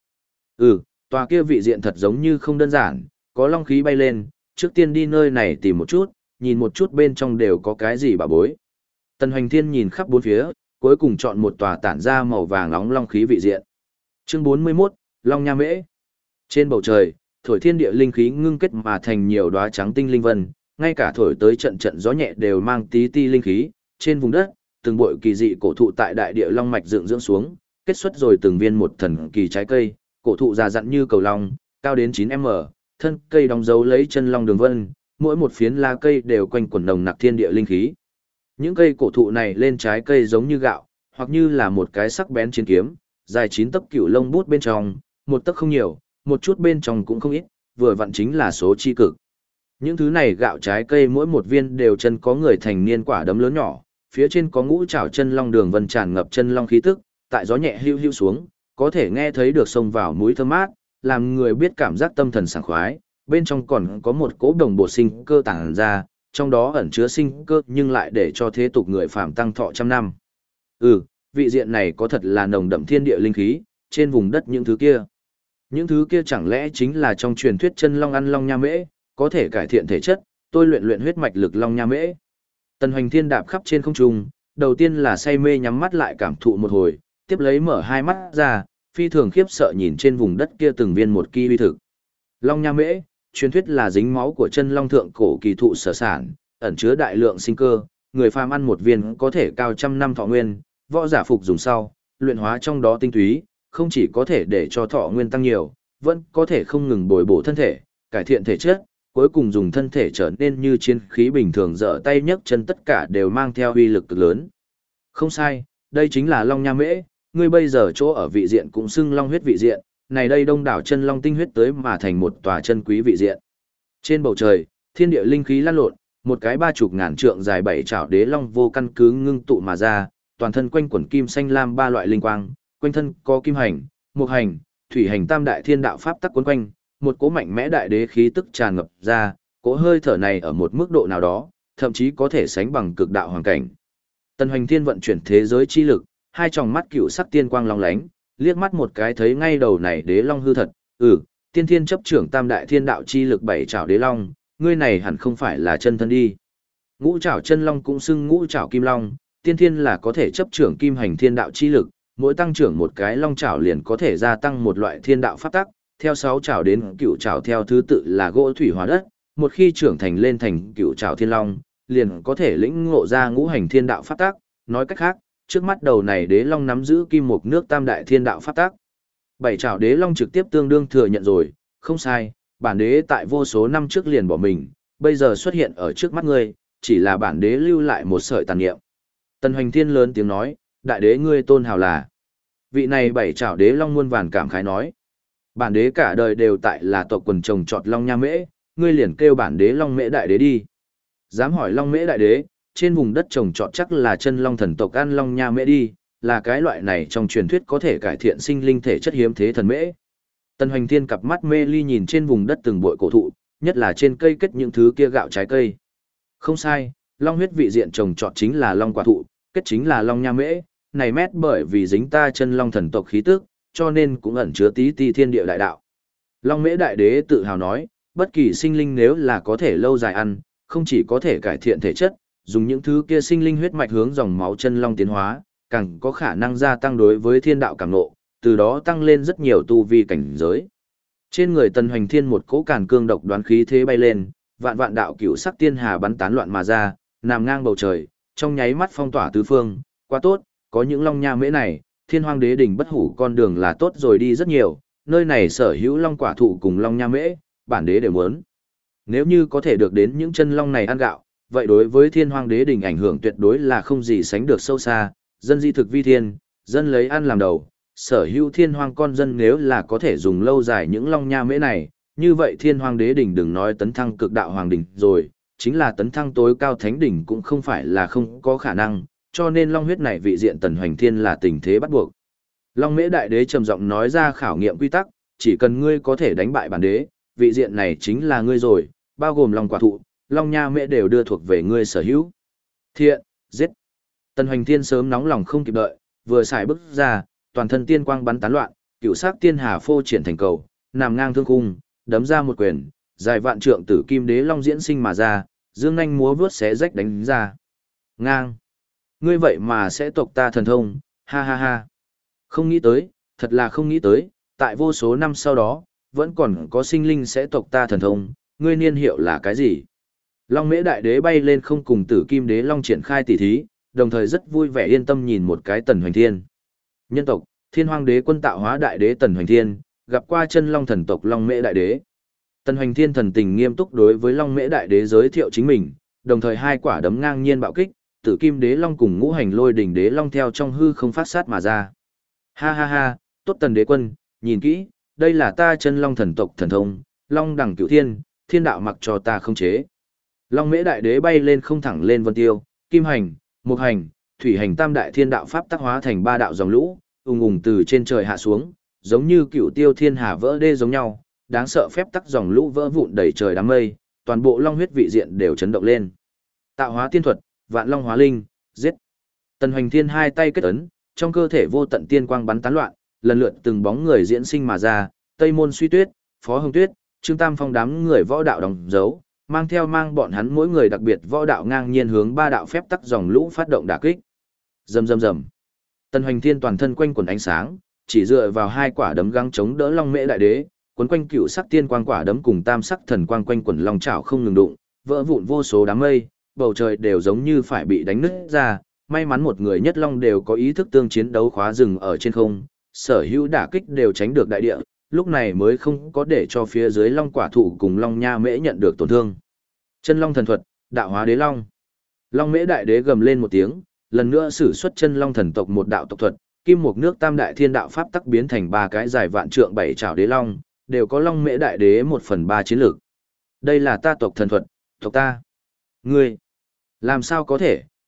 Tòa kia vị diện thật giống như không đơn giản, có long khí bay lên, trước tiên đi nơi này tìm một chút, nhìn một chút bên trong đều có cái gì bà bối. Tần Hoành Thiên nhìn khắp bốn phía, cuối cùng chọn một tòa tản ra màu vàng nóng long khí vị diện. Chương 41, Long Nha Mễ. Trên bầu trời, thổi thiên địa linh khí ngưng kết mà thành nhiều đóa trắng tinh linh vân, ngay cả thổi tới trận trận gió nhẹ đều mang tí ti linh khí, trên vùng đất, từng bụi kỳ dị cổ thụ tại đại địa long mạch dựng dưỡng xuống, kết xuất rồi từng viên một thần kỳ trái cây, cổ thụ già dặn như cầu long, cao đến 9m, thân cây đóng dấu lấy chân long đường vân, mỗi một phiến lá cây đều quanh quẩn nồng nặc thiên địa linh khí. Những cây cổ thụ này lên trái cây giống như gạo, hoặc như là một cái sắc bén chiến kiếm, dài 9 tấc cửu lông bút bên trong, một tấc không nhiều, một chút bên trong cũng không ít, vừa vặn chính là số chi cực. Những thứ này gạo trái cây mỗi một viên đều chân có người thành niên quả đấm lớn nhỏ, phía trên có ngũ trảo chân long đường vân tràn ngập chân long khí tức, tại gió nhẹ hưu hưu xuống, có thể nghe thấy được xông vào mũi thơm mát, làm người biết cảm giác tâm thần sảng khoái, bên trong còn có một cỗ đồng bộ sinh cơ tàng ra, trong đó ẩn chứa sinh cơ nhưng lại để cho thế tục người phàm tăng thọ trăm năm. Vị diện này có thật là nồng đậm thiên địa linh khí, trên vùng đất những thứ kia. Những thứ kia chẳng lẽ chính là trong truyền thuyết chân long ăn long nha mễ, có thể cải thiện thể chất, tôi luyện huyết mạch lực long nha mễ. Tần Hoành Thiên đạp khắp trên không trung, đầu tiên là say mê nhắm mắt lại cảm thụ một hồi, tiếp lấy mở hai mắt ra, phi thường khiếp sợ nhìn trên vùng đất kia từng viên một kỳ uy thực. Long nha mễ, truyền thuyết là dính máu của chân long thượng cổ kỳ thụ sở sản, ẩn chứa đại lượng sinh cơ, người phàm ăn một viên có thể cao trăm năm thọ nguyên, võ giả phục dùng sau, luyện hóa trong đó tinh túy, không chỉ có thể để cho thọ nguyên tăng nhiều, vẫn có thể không ngừng bồi bổ thân thể, cải thiện thể chất, cuối cùng dùng thân thể trở nên như chiến khí bình thường, giở tay nhấc chân tất cả đều mang theo uy lực cực lớn. Không sai, đây chính là long nha mễ, ngươi bây giờ chỗ ở vị diện cũng xưng long huyết vị diện, này đây đông đảo chân long tinh huyết tới mà thành một tòa chân quý vị diện. Trên bầu trời, thiên địa linh khí lan lộn, một cái 30.000 trượng dài 7 trảo đế long vô căn cứ ngưng tụ mà ra, toàn thân quanh quẩn kim xanh lam ba loại linh quang, quanh thân có kim hành, mộc hành, thủy hành tam đại thiên đạo pháp tắc quấn quanh, một cỗ mạnh mẽ đại đế khí tức tràn ngập ra, cỗ hơi thở này ở một mức độ nào đó, thậm chí có thể sánh bằng cực đạo hoàn cảnh. Tần Hoành Thiên vận chuyển thế giới chi lực, hai tròng mắt cựu sắc tiên quang long lánh, liếc mắt một cái thấy ngay đầu này đế long hư thật, tiên thiên chấp trưởng tam đại thiên đạo chi lực bảy trảo đế long, ngươi này hẳn không phải là chân thân đi. Ngũ trảo chân long cũng xưng ngũ trảo kim long, tiên thiên là có thể chấp trưởng kim hành thiên đạo chi lực, mỗi tăng trưởng một cái long trảo liền có thể gia tăng một loại thiên đạo pháp tắc, theo 6 trảo đến cựu trảo theo thứ tự là gỗ thủy hỏa đất, một khi trưởng thành lên thành cựu trảo thiên long, liền có thể lĩnh ngộ ra ngũ hành thiên đạo pháp tắc, nói cách khác, trước mắt đầu này đế long nắm giữ kim mộc nước tam đại thiên đạo pháp tắc. Bảy trảo đế long trực tiếp tương đương thừa nhận rồi, không sai, bản đế tại vô số năm trước liền bỏ mình, bây giờ xuất hiện ở trước mắt ngươi, chỉ là bản đế lưu lại một sợi tàn niệm. Tần Hoành Thiên lớn tiếng nói, đại đế ngươi tôn hào là. Vị này bảy trảo đế long muôn vàn cảm khái nói, bản đế cả đời đều tại là tộc quần trồng trọt long nha mễ, ngươi liền kêu bản đế long mễ đại đế đi. Dám hỏi long mễ đại đế, trên vùng đất trồng trọt chắc là chân long thần tộc ăn long nha mễ đi, là cái loại này trong truyền thuyết có thể cải thiện sinh linh thể chất hiếm thế thần mễ. Tần Hoành Thiên cặp mắt mê ly nhìn trên vùng đất từng bụi cổ thụ, nhất là trên cây kết những thứ kia gạo trái cây. Không sai, long huyết vị diện trồng trọt chính là long quả thụ, kết chính là long nha mễ, này mét bởi vì dính ta chân long thần tộc khí tức, cho nên cũng ẩn chứa tí ti thiên địa đại đạo. Long mễ đại đế tự hào nói, bất kỳ sinh linh nếu là có thể lâu dài ăn, không chỉ có thể cải thiện thể chất, dùng những thứ kia sinh linh huyết mạch hướng dòng máu chân long tiến hóa, càng có khả năng gia tăng đối với thiên đạo cảm ngộ, từ đó tăng lên rất nhiều tu vi cảnh giới. Trên người Tần Hoành Thiên một cỗ càn cương độc đoán khí thế bay lên, vạn vạn đạo cửu sắc tiên hà bắn tán loạn mà ra, nằm ngang bầu trời, trong nháy mắt phong tỏa tứ phương, quá tốt, có những long nha mễ này, Thiên Hoang Đế đỉnh bất hủ con đường là tốt rồi đi rất nhiều, nơi này sở hữu long quả thụ cùng long nha mễ, bản đế đều muốn. Nếu như có thể được đến những chân long này ăn gạo, vậy đối với Thiên Hoang Đế đỉnh ảnh hưởng tuyệt đối là không gì sánh được sâu xa, dân di thực vi thiên, dân lấy ăn làm đầu, sở hữu thiên hoang con dân nếu là có thể dùng lâu dài những long nha mễ này, như vậy Thiên Hoang Đế đỉnh đừng nói tấn thăng cực đạo hoàng đỉnh rồi, chính là tấn thăng tối cao thánh đỉnh cũng không phải là không có khả năng, cho nên long huyết này vị diện Tần Hoành Thiên là tình thế bắt buộc. Long mễ đại đế trầm giọng nói ra khảo nghiệm quy tắc, chỉ cần ngươi có thể đánh bại bản đế, vị diện này chính là ngươi rồi, bao gồm long quả thụ, long nha mễ đều đưa thuộc về ngươi sở hữu. Thiện, giết. Tần Hoành Thiên sớm nóng lòng không kịp đợi, vừa xài bước ra, toàn thân tiên quang bắn tán loạn, cựu sắc tiên hà phô triển thành cầu, nằm ngang thương khung, đấm ra một quyền, dài vạn trượng tử kim đế long diễn sinh mà ra, dương nhanh múa vướt xé rách đánh ra. Ngang. Ngươi vậy mà sẽ tộc ta thần thông, ha ha ha. Không nghĩ tới, thật là không nghĩ tới, tại vô số năm sau đó, vẫn còn có sinh linh sẽ tộc ta thần thông, ngươi niên hiệu là cái gì? Long mễ đại đế bay lên không cùng tử kim đế long triển khai tỉ thí, đồng thời rất vui vẻ yên tâm nhìn một cái Tần Hoành Thiên. Nhân tộc, Thiên Hoang Đế quân tạo hóa đại đế Tần Hoành Thiên, gặp qua chân long thần tộc Long mễ đại đế. Tần Hoành Thiên thần tình nghiêm túc đối với Long mễ đại đế giới thiệu chính mình, đồng thời hai quả đấm ngang nhiên bạo kích, tử kim đế long cùng ngũ hành lôi đỉnh đế long theo trong hư không phát sát mà ra. Ha ha ha, tốt Tần đế quân, nhìn kỹ, đây là ta chân long thần tộc thần thông, long đẳng cửu thiên, thiên đạo mặc cho ta không chế. Long mễ đại đế bay lên không thẳng lên vân tiêu, kim hành, mộc hành, thủy hành tam đại thiên đạo pháp tác hóa thành ba đạo dòng lũ, ùng ùng từ trên trời hạ xuống, giống như cựu tiêu thiên hà vỡ đê giống nhau, đáng sợ phép tắc dòng lũ vỡ vụn đầy trời đám mây, toàn bộ long huyết vị diện đều chấn động lên. Tạo hóa tiên thuật, vạn long hóa linh, giết. Tần Hoành Thiên hai tay kết ấn, trong cơ thể vô tận tiên quang bắn tán loạn, lần lượt từng bóng người diễn sinh mà ra, Tây Môn Suy Tuyết, Phó Hồng Tuyết, Trương Tam Phong đám người võ đạo đóng dấu, mang bọn hắn mỗi người đặc biệt võ đạo ngang nhiên hướng ba đạo phép tắc dòng lũ phát động đả kích. Rầm rầm rầm. Tần Hoành Thiên toàn thân quanh quần ánh sáng, chỉ dựa vào hai quả đấm găng chống đỡ Long mễ đại đế, quấn quanh cựu sắc tiên quang quả đấm cùng tam sắc thần quang quanh quần long chảo không ngừng đụng, vỡ vụn vô số đám mây, bầu trời đều giống như phải bị đánh nứt ra, may mắn một người nhất long đều có ý thức tương chiến đấu khóa rừng ở trên không, sở hữu đả kích đều tránh được đại địa, lúc này mới không có để cho phía dưới long quả thụ cùng long nha mễ nhận được tổn thương. Chân long thần thuật, đạo hóa đế long. Long mễ đại đế gầm lên một tiếng, lần nữa sử xuất chân long thần tộc một đạo tộc thuật, kim mộc nước tam đại thiên đạo pháp tắc biến thành ba cái dài vạn trượng bảy trảo đế long, đều có long mễ đại đế 1/3 chiến lược. Đây là ta tộc thần thuật, tộc ta. Ngươi, làm sao có thể,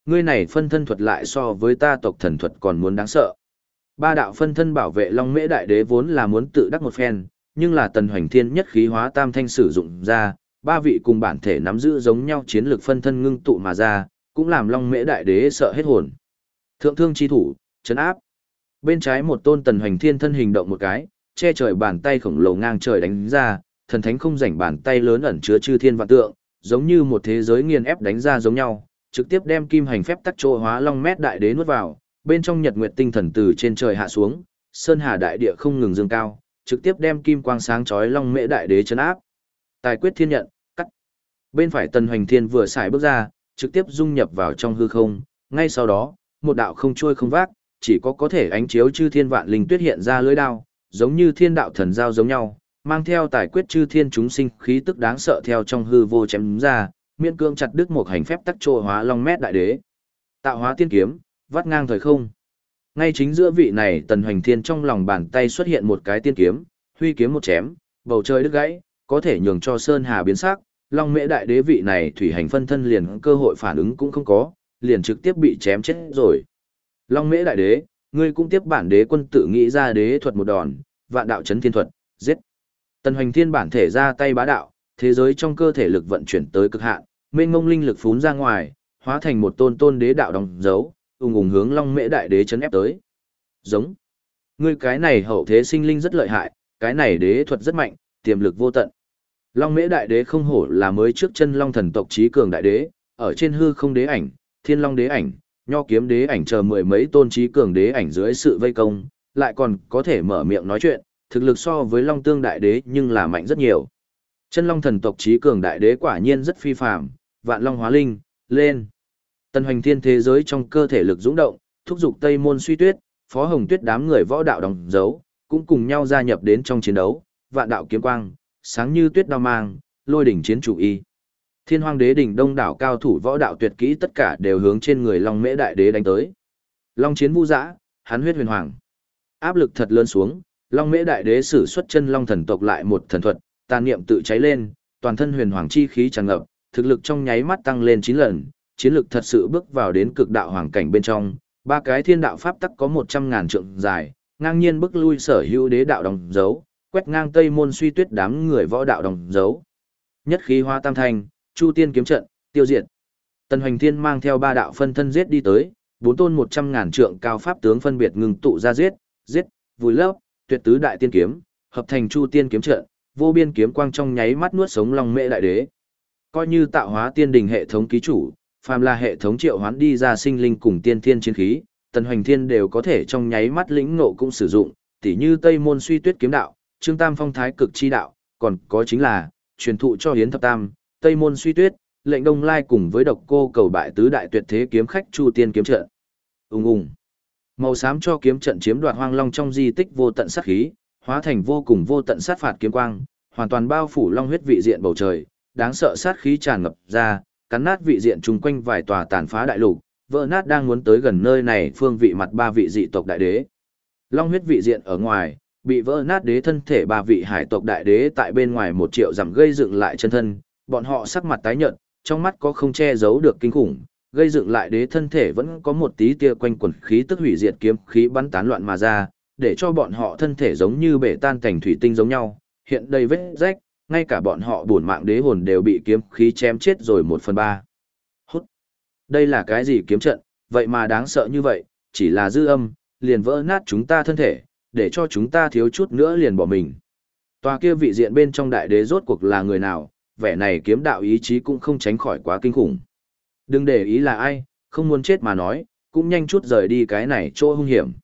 ngươi này phân thân thuật lại so với ta tộc thần thuật còn muốn đáng sợ. Ba đạo phân thân bảo vệ Long Mễ Đại Đế vốn là muốn tự đắc một phen, nhưng là Tần Hoành Thiên nhất khí hóa tam thanh sử dụng ra, ba vị cùng bản thể nắm giữ giống nhau chiến lược phân thân ngưng tụ mà ra, cũng làm Long Mễ Đại Đế sợ hết hồn. Thượng thương chi thủ, trấn áp. Bên trái một tôn Tần Hoành Thiên thân hình động một cái, che trời bàn tay khổng lồ ngang trời đánh ra, thần thánh không rảnh bàn tay lớn ẩn chứa chư thiên vạn tượng, giống như một thế giới nghiền ép đánh ra giống nhau, trực tiếp đem kim hành phép tắc trô hóa Long Mễ Đại Đế nuốt vào, bên trong nhật nguyệt tinh thần từ trên trời hạ xuống, sơn hà đại địa không ngừng dâng cao, trực tiếp đem kim quang sáng chói Long Mễ Đại Đế trấn áp. Tài quyết thiên nhận, cắt. Bên phải Tần Hoành Thiên vừa xài bước ra, trực tiếp dung nhập vào trong hư không, ngay sau đó, một đạo không trôi không vác, chỉ có thể ánh chiếu chư thiên vạn linh tuyết hiện ra lưỡi đao, giống như thiên đạo thần giao giống nhau, mang theo tài quyết chư thiên chúng sinh khí tức đáng sợ theo trong hư vô chém ra, miễn cương chặt đứt một hành phép tắc trô hóa Long Mễ Đại Đế. Tạo hóa tiên kiếm, vắt ngang thời không. Ngay chính giữa vị này Tần Hoành Thiên trong lòng bàn tay xuất hiện một cái tiên kiếm, huy kiếm một chém, bầu trời đứt gãy, có thể nhường cho sơn hà biến sắc, Long Mễ Đại Đế vị này thủy hành phân thân liền cơ hội phản ứng cũng không có, liền trực tiếp bị chém chết rồi. Long Mễ Đại Đế, ngươi cũng tiếp bản đế quân tự nghĩ ra đế thuật một đòn, vạn đạo chấn thiên thuật, giết. Tần Hoành Thiên bản thể ra tay bá đạo, thế giới trong cơ thể lực vận chuyển tới cực hạn, mênh mông linh lực phún ra ngoài, hóa thành một tôn đế đạo đóng dấu, ùng ùng hướng Long Mễ Đại Đế chấn ép tới. Giống. Ngươi cái này hậu thế sinh linh rất lợi hại, cái này đế thuật rất mạnh, tiềm lực vô tận. Long Mễ Đại Đế không hổ là mới trước chân Long thần tộc trí cường đại đế, ở trên hư không đế ảnh, Thiên Long đế ảnh, Nho kiếm đế ảnh chờ mười mấy tôn trí cường đế ảnh dưới sự vây công, lại còn có thể mở miệng nói chuyện, thực lực so với Long Tương đại đế nhưng là mạnh rất nhiều. Chân Long thần tộc trí cường đại đế quả nhiên rất phi phàm, vạn long hóa linh, lên. Tần Hoành Thiên thế giới trong cơ thể lực dũng động, thúc giục Tây Môn Suy Tuyết, Phó Hồng Tuyết đám người võ đạo đóng dấu, cũng cùng nhau gia nhập đến trong chiến đấu, vạn đạo kiếm quang, sáng như tuyết đao mang, lôi đỉnh chiến chủ y. Thiên Hoang Đế đỉnh đông đảo cao thủ võ đạo tuyệt kỹ tất cả đều hướng trên người Long Mễ Đại Đế đánh tới. Long chiến vũ dã, hắn huyết huyền hoàng. Áp lực thật lớn xuống, Long Mễ Đại Đế sử xuất chân Long thần tộc lại một thần thuật, tàn niệm tự cháy lên, toàn thân huyền hoàng chi khí tràn ngập, thực lực trong nháy mắt tăng lên 9 lần, chiến lực thật sự bước vào đến cực đạo hoàng cảnh bên trong, ba cái thiên đạo pháp tắc có 100.000 trượng dài, ngang nhiên bức lui sở hữu đế đạo đồng dấu, quét ngang Tây Môn Suy Tuyết đám người võ đạo đồng dấu. Nhất khí hóa tam thanh, Chu Tiên kiếm trận, tiêu diệt. Tần Hoành Thiên mang theo ba đạo phân thân giết đi tới, bốn tôn 100.000 trượng cao pháp tướng phân biệt ngừng tụ ra giết, vùi lấp, tuyệt tứ đại tiên kiếm, hợp thành Chu Tiên kiếm trận, vô biên kiếm quang trong nháy mắt nuốt sống Long Mễ Đại Đế. Coi như tạo hóa tiên đình hệ thống ký chủ, phàm là hệ thống triệu hoán đi ra sinh linh cùng tiên thiên chiến khí, Tần Hoành Thiên đều có thể trong nháy mắt lĩnh ngộ cũng sử dụng, tỉ như Tây Môn Suy Tuyết kiếm đạo, Trương Tam Phong Thái Cực chi đạo, còn có chính là truyền thụ cho Hiến Thập Tam, Tây Môn Suy Tuyết, Lệnh Đông Lai cùng với Độc Cô cầu bại tứ đại tuyệt thế kiếm khách Chu Tiên kiếm trận. Ùng ùng. Màu xám cho kiếm trận chiếm đoạt hoang long trong di tích vô tận sát khí, hóa thành vô cùng vô tận sát phạt kiếm quang, hoàn toàn bao phủ long huyết vị diện bầu trời, đáng sợ sát khí tràn ngập ra, cắn nát vị diện chung quanh vài tòa tàn phá đại lục, vỡ nát đang muốn tới gần nơi này phương vị mặt ba vị dị tộc đại đế. Long huyết vị diện ở ngoài, bị vỡ nát đế thân thể ba vị hải tộc đại đế tại bên ngoài 1 triệu dặm gây dựng lại chân thân, bọn họ sắc mặt tái nhợt, trong mắt có không che giấu được kinh khủng, gây dựng lại đế thân thể vẫn có một tí tia quanh quẩn khí tức hủy diệt kiếm khí bắn tán loạn mà ra, để cho bọn họ thân thể giống như bể tan thành thủy tinh giống nhau, hiện đầy vết rách, ngay cả bọn họ bổn mạng đế hồn đều bị kiếm khí chém chết rồi 1/3. Hút. Đây là cái gì kiếm trận, vậy mà đáng sợ như vậy, chỉ là dư âm, liền vỡ nát chúng ta thân thể, để cho chúng ta thiếu chút nữa liền bỏ mình. Tòa kia vị diện bên trong đại đế rốt cuộc là người nào, vẻ này kiếm đạo ý chí cũng không tránh khỏi quá kinh khủng. Đừng để ý là ai, không muốn chết mà nói, cũng nhanh chút rời đi cái này chỗ hung hiểm.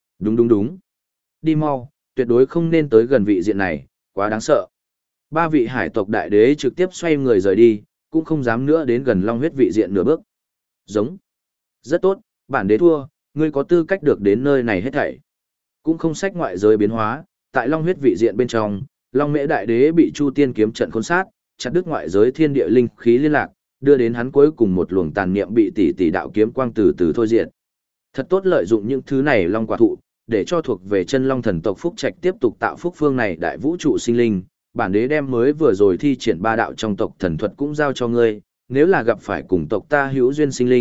Đúng. Đi mau, tuyệt đối không nên tới gần vị diện này, quá đáng sợ. Ba vị hải tộc đại đế trực tiếp xoay người rời đi, cũng không dám nữa đến gần long huyết vị diện nửa bước. Giống. Rất tốt, bản đế thua, ngươi có tư cách được đến nơi này hết thảy. Cũng không sách ngoại giới biến hóa, tại long huyết vị diện bên trong, Long Mễ Đại Đế bị Chu Tiên kiếm trận khốn sát, chặt đứt ngoại giới thiên địa linh khí liên lạc, đưa đến hắn cuối cùng một luồng tàn niệm bị tỷ đạo kiếm quang từ từ thôi diệt. Thật tốt lợi dụng những thứ này long quả thụ, để cho thuộc về chân long thần tộc phúc trạch tiếp tục tạo phúc phương này đại vũ trụ sinh linh. Bản đế đem mới vừa rồi thi triển 3 đạo trong tộc thần thuật cũng giao cho ngươi, nếu là gặp phải cùng tộc ta hữu duyên sinh linh,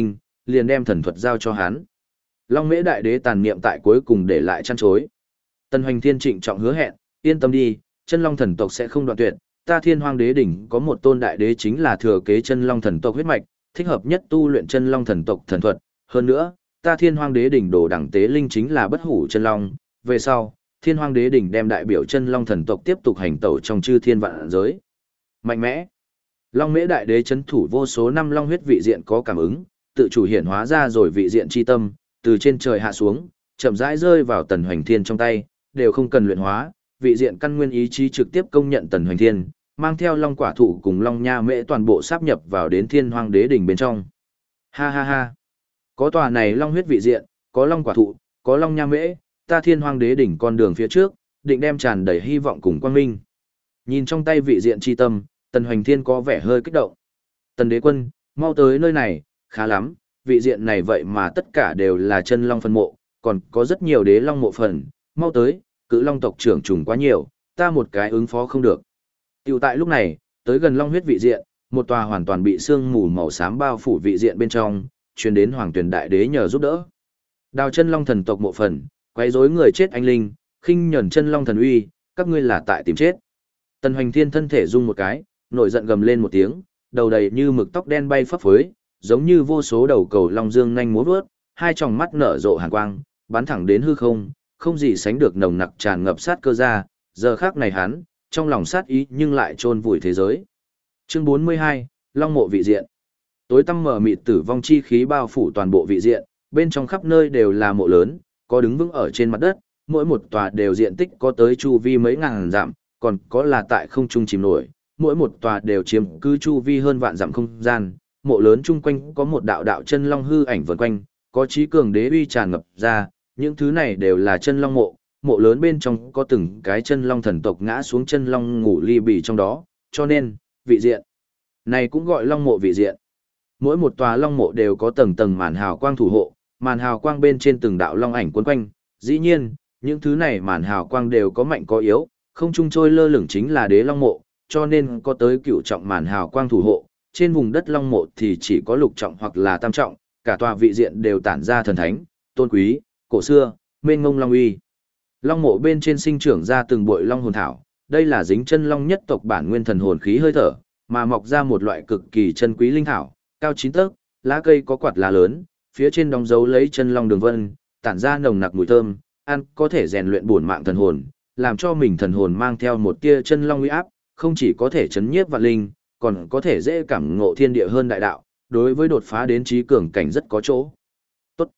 liền đem thần thuật giao cho hắn. Long Mễ Đại Đế tàn niệm tại cuối cùng để lại chăn chối. Tần Hoành Thiên trịnh trọng hứa hẹn, yên tâm đi, chân long thần tộc sẽ không đoạn tuyệt, ta Thiên Hoang Đế đỉnh có một tôn đại đế chính là thừa kế chân long thần tộc huyết mạch, thích hợp nhất tu luyện chân long thần tộc thần thuật, hơn nữa, ta Thiên Hoang Đế đỉnh đồ đẳng tế linh chính là bất hủ chân long, về sau, Thiên Hoang Đế đỉnh đem đại biểu chân long thần tộc tiếp tục hành tẩu trong chư thiên vạn giới. Mạnh mẽ. Long Mễ Đại Đế chấn thủ vô số năm long huyết vị diện có cảm ứng, tự chủ hiển hóa ra rồi vị diện chi tâm, từ trên trời hạ xuống, chậm rãi rơi vào Tần Hoành Thiên trong tay, đều không cần luyện hóa, vị diện căn nguyên ý chí trực tiếp công nhận Tần Hoành Thiên, mang theo long quả thụ cùng long nha mễ toàn bộ sáp nhập vào đến Thiên Hoang Đế đỉnh bên trong. Ha ha ha. Có tòa này long huyết vị diện, có long quả thụ, có long nha mễ, ta Thiên Hoang Đế đỉnh con đường phía trước, định đem tràn đầy hy vọng cùng quang minh. Nhìn trong tay vị diện chi tâm, Tần Hoành Thiên có vẻ hơi kích động. Tần Đế Quân, mau tới nơi này, khá lắm, vị diện này vậy mà tất cả đều là chân long phân mộ, còn có rất nhiều đế long mộ phần, mau tới, cự long tộc trưởng trùng quá nhiều, ta một cái ứng phó không được. Tiểu tại lúc này, tới gần long huyết vị diện, một tòa hoàn toàn bị sương mù màu xám bao phủ vị diện bên trong, truyền đến Hoàng Tuyền Đại Đế nhờ giúp đỡ. Đào chân long thần tộc mộ phần, quấy rối người chết anh linh, khinh nhẫn chân long thần uy, các ngươi là tại tìm chết. Tần Hoành Thiên thân thể rung một cái, nổi giận gầm lên một tiếng, đầu đầy như mực tóc đen bay phấp phới, giống như vô số đầu cầu long dương nhanh múa vớt, hai tròng mắt nở rộ hàn quang, bắn thẳng đến hư không, không gì sánh được nồng nặc tràn ngập sát cơ ra, giờ khắc này hắn, trong lòng sát ý nhưng lại chôn vùi thế giới. Chương 42, Long mộ vị diện. Tối tăm mờ mịt tử vong chi khí bao phủ toàn bộ vị diện, bên trong khắp nơi đều là mộ lớn, có đứng vững ở trên mặt đất, mỗi một tòa đều diện tích có tới chu vi mấy ngàn dặm, còn có là tại không trung chìm nổi, mỗi một tòa đều chiếm cứ chu vi hơn vạn dặm không gian, mộ lớn chung quanh có một đạo đạo chân long hư ảnh vần quanh, có trí cường đế uy tràn ngập ra, những thứ này đều là chân long mộ, mộ lớn bên trong có từng cái chân long thần tộc ngã xuống chân long ngủ ly bì trong đó, cho nên, vị diện này cũng gọi long mộ vị diện. Mỗi một tòa long mộ đều có tầng tầng màn hào quang thủ hộ, màn hào quang bên trên từng đạo long ảnh quấn quanh, dĩ nhiên, những thứ này màn hào quang đều có mạnh có yếu, không trung trôi lơ lửng chính là đế long mộ, cho nên có tới cửu trọng màn hào quang thủ hộ, trên vùng đất long mộ thì chỉ có lục trọng hoặc là tam trọng, cả tòa vị diện đều tản ra thần thánh, tôn quý, cổ xưa, mênh mông long uy. Long mộ bên trên sinh trưởng ra từng bụi long hồn thảo, đây là dính chân long nhất tộc bản nguyên thần hồn khí hơi thở, mà mọc ra một loại cực kỳ chân quý linh thảo, cao 9 tấc, lá cây có quạt lá lớn, phía trên đóng dấu lấy chân long đường vân, tản ra nồng nặc mùi thơm, ăn có thể rèn luyện bổn mạng thần hồn, làm cho mình thần hồn mang theo một tia chân long uy áp, không chỉ có thể chấn nhiếp vạn linh, còn có thể dễ cảm ngộ thiên địa hơn đại đạo, đối với đột phá đến trí cường cảnh rất có chỗ. Tốt.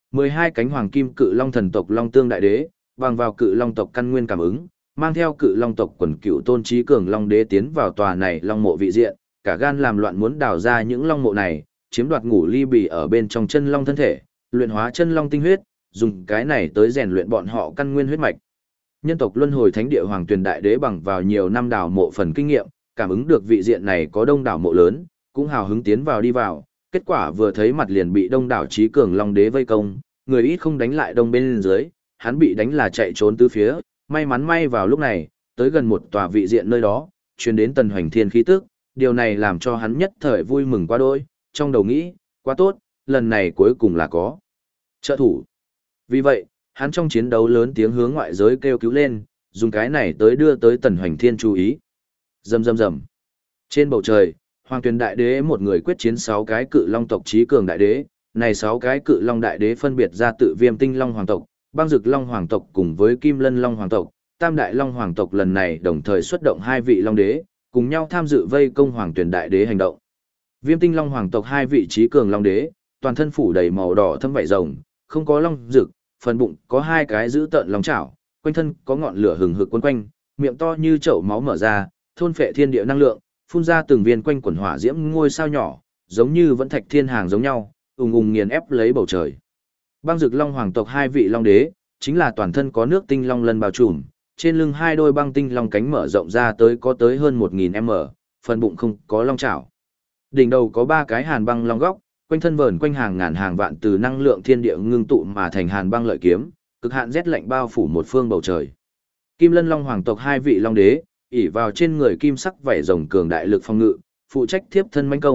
12 cánh hoàng kim cự long thần tộc Long Tương Đại Đế, bằng vào cự long tộc căn nguyên cảm ứng, mang theo cự long tộc quần cựu tôn trí cường long đế tiến vào tòa này long mộ vị diện, cả gan làm loạn muốn đào ra những long mộ này, chiếm đoạt ngủ ly bì ở bên trong chân long thân thể, luyện hóa chân long tinh huyết, dùng cái này tới rèn luyện bọn họ căn nguyên huyết mạch. Nhân tộc luân hồi thánh địa Hoàng Tuyền Đại Đế bằng vào nhiều năm đào mộ phần kinh nghiệm, cảm ứng được vị diện này có đông đảo mộ lớn, cũng hào hứng tiến vào đi vào, kết quả vừa thấy mặt liền bị đông đảo trí cường long đế vây công, người ít không đánh lại đông bên dưới, hắn bị đánh là chạy trốn tứ phía, may mắn may vào lúc này, tới gần một tòa vị diện nơi đó, truyền đến Tần Hoành Thiên khí tức, điều này làm cho hắn nhất thời vui mừng quá đỗi, trong đầu nghĩ, quá tốt, lần này cuối cùng là có trợ thủ. Vì vậy, hắn trong chiến đấu lớn tiếng hướng ngoại giới kêu cứu lên, dùng cái này tới đưa tới Tần Hoành Thiên chú ý. Rầm rầm rầm. Trên bầu trời, Hoàng Tuyền Đại Đế một người quyết chiến 6 cái cự long tộc trí cường đại đế, này 6 cái cự long đại đế phân biệt ra tự Viêm Tinh Long hoàng tộc, Băng Dực Long hoàng tộc cùng với Kim Lân Long hoàng tộc, Tam Đại Long hoàng tộc lần này đồng thời xuất động 2 vị long đế, cùng nhau tham dự vây công Hoàng Tuyền Đại Đế hành động. Viêm Tinh Long hoàng tộc 2 vị trí cường long đế, toàn thân phủ đầy màu đỏ thâm vảy rồng, không có long rực, phần bụng có 2 cái giữ tợn long chảo, quanh thân có ngọn lửa hừng hực quấn quanh, miệng to như chậu máu mở ra, thôn phệ thiên địa năng lượng, phun ra từng viên quanh quần hỏa diễm ngôi sao nhỏ, giống như vẫn thạch thiên hàng giống nhau, ùng ùng nghiền ép lấy bầu trời. Băng Dực Long hoàng tộc 2 vị long đế, chính là toàn thân có nước tinh long lân bao trùm, trên lưng 2 đôi băng tinh long cánh mở rộng ra tới có tới hơn 1000m, phần bụng không có long chảo. Đỉnh đầu có 3 cái hàn băng long góc, quanh thân vờn quanh hàng ngàn hàng vạn từ năng lượng thiên địa ngưng tụ mà thành hàn băng lợi kiếm, cực hạn rét lạnh bao phủ một phương bầu trời. Kim Lân Long hoàng tộc 2 vị long đế, ỷ vào trên người kim sắc vảy rồng cường đại lực phòng ngự, phụ trách tiếp thân mãnh công,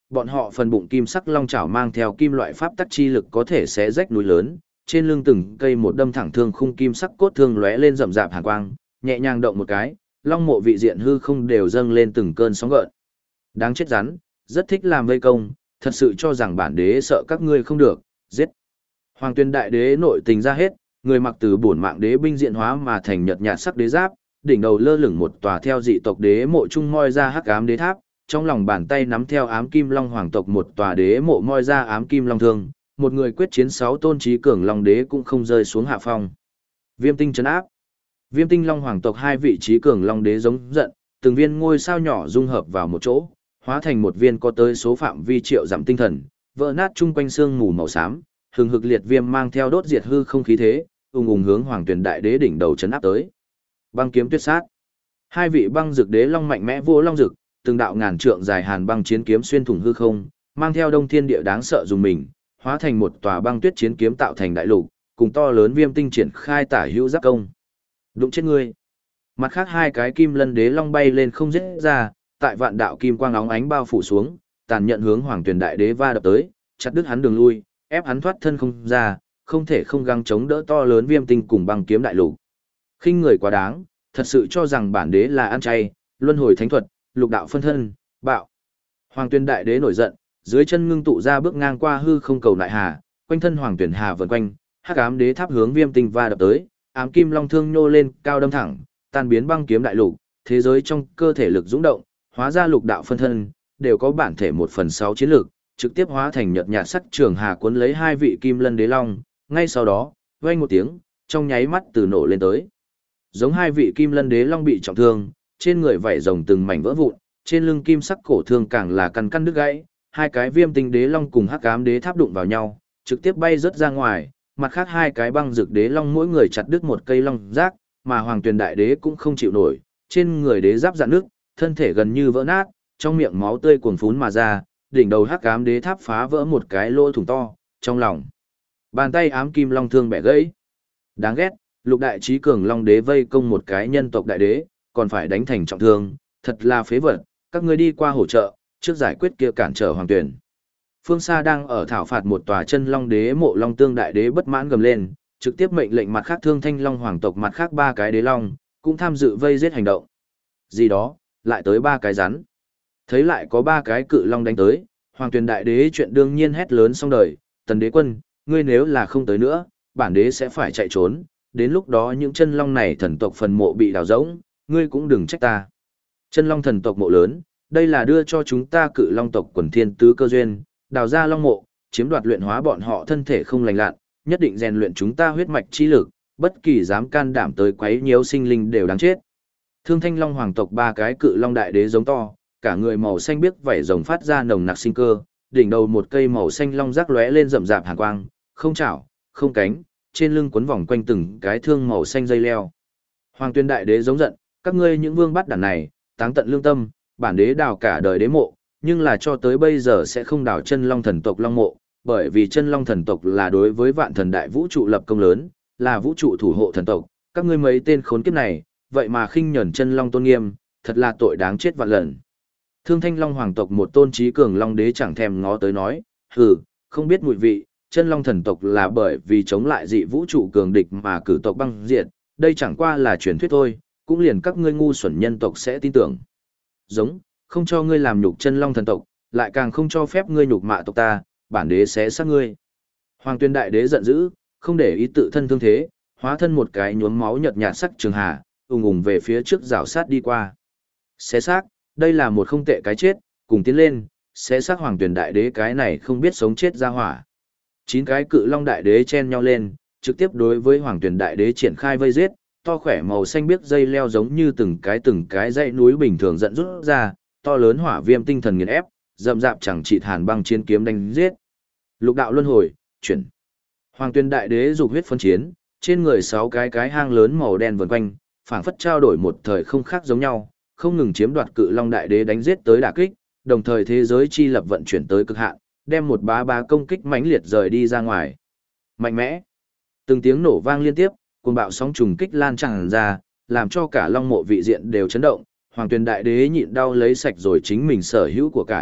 bọn họ phần bụng kim sắc long chảo mang theo kim loại pháp tắc chi lực có thể xé rách núi lớn, trên lưng từng cây một đâm thẳng thương khung kim sắc cốt thương lóe lên rậm rạp hàn quang, nhẹ nhàng động một cái, long mộ vị diện hư không đều dâng lên từng cơn sóng gợn. Đáng chết rắn, rất thích làm vây công, thật sự cho rằng bản đế sợ các ngươi không được, giết. Hoàng Tuyên đại đế nội tình ra hết, người mặc từ bổn mạng đế binh diện hóa mà thành nhợt nhạt sắc đế giáp, đỉnh đầu lơ lửng một tòa theo dị tộc đế mộ trung moi ra hắc ám đế tháp, trong lòng bàn tay nắm theo ám kim long hoàng tộc một tòa đế mộ moi ra ám kim long thương, một người quyết chiến 6 tôn trí cường long đế cũng không rơi xuống hạ phong. Viêm tinh trấn áp. Viêm tinh long hoàng tộc 2 vị trí cường long đế giống giận, từng viên ngôi sao nhỏ dung hợp vào một chỗ, hóa thành một viên có tới số phạm vi triệu giảm tinh thần, vỡ nát chung quanh xương mù màu xám, hừng hực liệt viêm mang theo đốt diệt hư không khí thế, ung ung hướng Hoàng Tuyền đại đế đỉnh đầu trấn áp tới. Băng kiếm tuyết sát. 2 vị băng dực đế long mạnh mẽ vô long dực, từng đạo ngàn trượng dài hàn băng chiến kiếm xuyên thủng hư không, mang theo đông thiên địa đáng sợ dùng mình, hóa thành một tòa băng tuyết chiến kiếm tạo thành đại lục, cùng to lớn viêm tinh triển khai tả hữu giáp công. Đụng chết ngươi. Mặt khác 2 cái kim lân đế long bay lên không giết ra, tại vạn đạo kim quang óng ánh bao phủ xuống, tàn nhận hướng Hoàng Tuyền đại đế va đập tới, chặt đứt hắn đường lui, ép hắn thoát thân không ra, không thể không gắng chống đỡ to lớn viêm tinh cùng băng kiếm đại lục. Khinh người quá đáng, thật sự cho rằng bản đế là ăn chay, luân hồi thánh thuật, lục đạo phân thân, bạo. Hoàng Tuyền đại đế nổi giận, dưới chân ngưng tụ ra bước ngang qua hư không cầu nại hà, quanh thân Hoàng Tuyền hà vần quanh, hắc ám đế tháp hướng viêm tinh va đập tới, ám kim long thương nhô lên, cao đâm thẳng, tan biến băng kiếm đại lục, thế giới trong cơ thể lực dũng động, hóa ra lục đạo phân thân, đều có bản thể 1/6 chiến lực, trực tiếp hóa thành nhợt nhạt sắc trường hà cuốn lấy 2 vị kim lân đế long, ngay sau đó, vang một tiếng, trong nháy mắt từ nổ lên tới. Giống 2 vị kim lân đế long bị trọng thương, trên người vảy rồng từng mảnh vỡ vụn, trên lưng kim sắc cổ thương càng là căn căn đứt gãy, 2 cái viêm tinh đế long cùng hắc ám đế tháp đụng vào nhau, trực tiếp bay rớt ra ngoài, mặt khác 2 cái băng dược đế long mỗi người chặt đứt một cây long giác, mà Hoàng Tuyền đại đế cũng không chịu nổi, trên người đế giáp rạn nước, thân thể gần như vỡ nát, trong miệng máu tươi cuồn phún mà ra, đỉnh đầu hắc ám đế tháp phá vỡ một cái lỗ thủng to, trong lòng bàn tay ám kim long thương bẻ gãy. Đáng ghét, lục đại trí cường long đế vây công một cái nhân tộc đại đế, còn phải đánh thành trọng thương, thật là phế vật, các ngươi đi qua hỗ trợ, trước giải quyết kia cản trở Hoàng Tuyền. Phương xa đang ở thảo phạt một tòa chân long đế mộ long tương đại đế bất mãn gầm lên, trực tiếp mệnh lệnh mặt khác thương thanh long hoàng tộc mặt khác 3 cái đế long, cũng tham dự vây giết hành động. Gì đó, lại tới 3 cái rắn. Thấy lại có 3 cái cự long đánh tới, Hoàng Tuyền đại đế chuyện đương nhiên hét lớn xong đời, Tần đế quân, ngươi nếu là không tới nữa, bản đế sẽ phải chạy trốn, đến lúc đó những chân long này thần tộc phần mộ bị đào rỗng, ngươi cũng đừng trách ta. Chân long thần tộc mộ lớn, đây là đưa cho chúng ta cự long tộc quần thiên tứ cơ duyên, đào ra long mộ, chiếm đoạt luyện hóa bọn họ thân thể không lành lặn, nhất định rèn luyện chúng ta huyết mạch chi lực, bất kỳ dám can đảm tới quấy nhiễu sinh linh đều đáng chết. Thương thanh long hoàng tộc 3 cái cự long đại đế giống to, cả người màu xanh biếc vảy rồng phát ra nồng nặc sinh cơ, đỉnh đầu một cây màu xanh long rác lóe lên rậm rạp hàn quang, không chảo, không cánh, trên lưng quấn vòng quanh từng cái thương màu xanh dây leo. Hoàng Tuyên đại đế giống giận, các ngươi những vương bắt đản này, táng tận lương tâm, bản đế đào cả đời đế mộ, nhưng là cho tới bây giờ sẽ không đào chân long thần tộc long mộ, bởi vì chân long thần tộc là đối với vạn thần đại vũ trụ lập công lớn, là vũ trụ thủ hộ thần tộc, các ngươi mấy tên khốn kiếp này, vậy mà khinh nhẫn chân long tôn nghiêm, thật là tội đáng chết vạn lần. Thương thanh long hoàng tộc một tôn trí cường long đế chẳng thèm ngó tới nói, hừ, không biết mùi vị, chân long thần tộc là bởi vì chống lại dị vũ trụ cường địch mà cử tộc băng diệt, đây chẳng qua là truyền thuyết thôi, cũng liền các ngươi ngu xuẩn nhân tộc sẽ tin tưởng. Giống, không cho ngươi làm nhục chân long thần tộc, lại càng không cho phép ngươi nhục mạ tộc ta, bản đế sẽ sát ngươi. Hoàng Tuyên đại đế giận dữ, không để ý tự thân thương thế, hóa thân một cái nhuốm máu nhợt nhạt sắc trường hà, ùng ùng về phía trước rảo sát đi qua. Xé xác, đây là một không tệ cái chết, cùng tiến lên, xé xác Hoàng Tuyên đại đế cái này không biết sống chết ra hỏa. 9 cái cự long đại đế chen nhau lên, trực tiếp đối với Hoàng Tuyên đại đế triển khai vây giết, to khỏe màu xanh biếc dây leo giống như từng cái dãy núi bình thường giận rút ra, to lớn hỏa viêm tinh thần nghiền ép, rậm rạp chẳng chịt hàn băng chiến kiếm đánh giết. Lục đạo luân hồi, chuyển. Hoàng Tuyên đại đế dục huyết phân chiến, trên người 6 cái hang lớn màu đen vần quanh, phảng phất trao đổi một thời không khác giống nhau, không ngừng chiếm đoạt cự long đại đế đánh giết tới đả kích, đồng thời thế giới chi lập vận chuyển tới cực hạn, đem một bá công kích mãnh liệt rời đi ra ngoài. Mạnh mẽ. Từng tiếng nổ vang liên tiếp, cuồng bạo sóng trùng kích lan tràn ra, làm cho cả long mộ vị diện đều chấn động. Hoàng Tuyên đại đế nhịn đau lấy sạch rồi chính mình sở hữu của cải,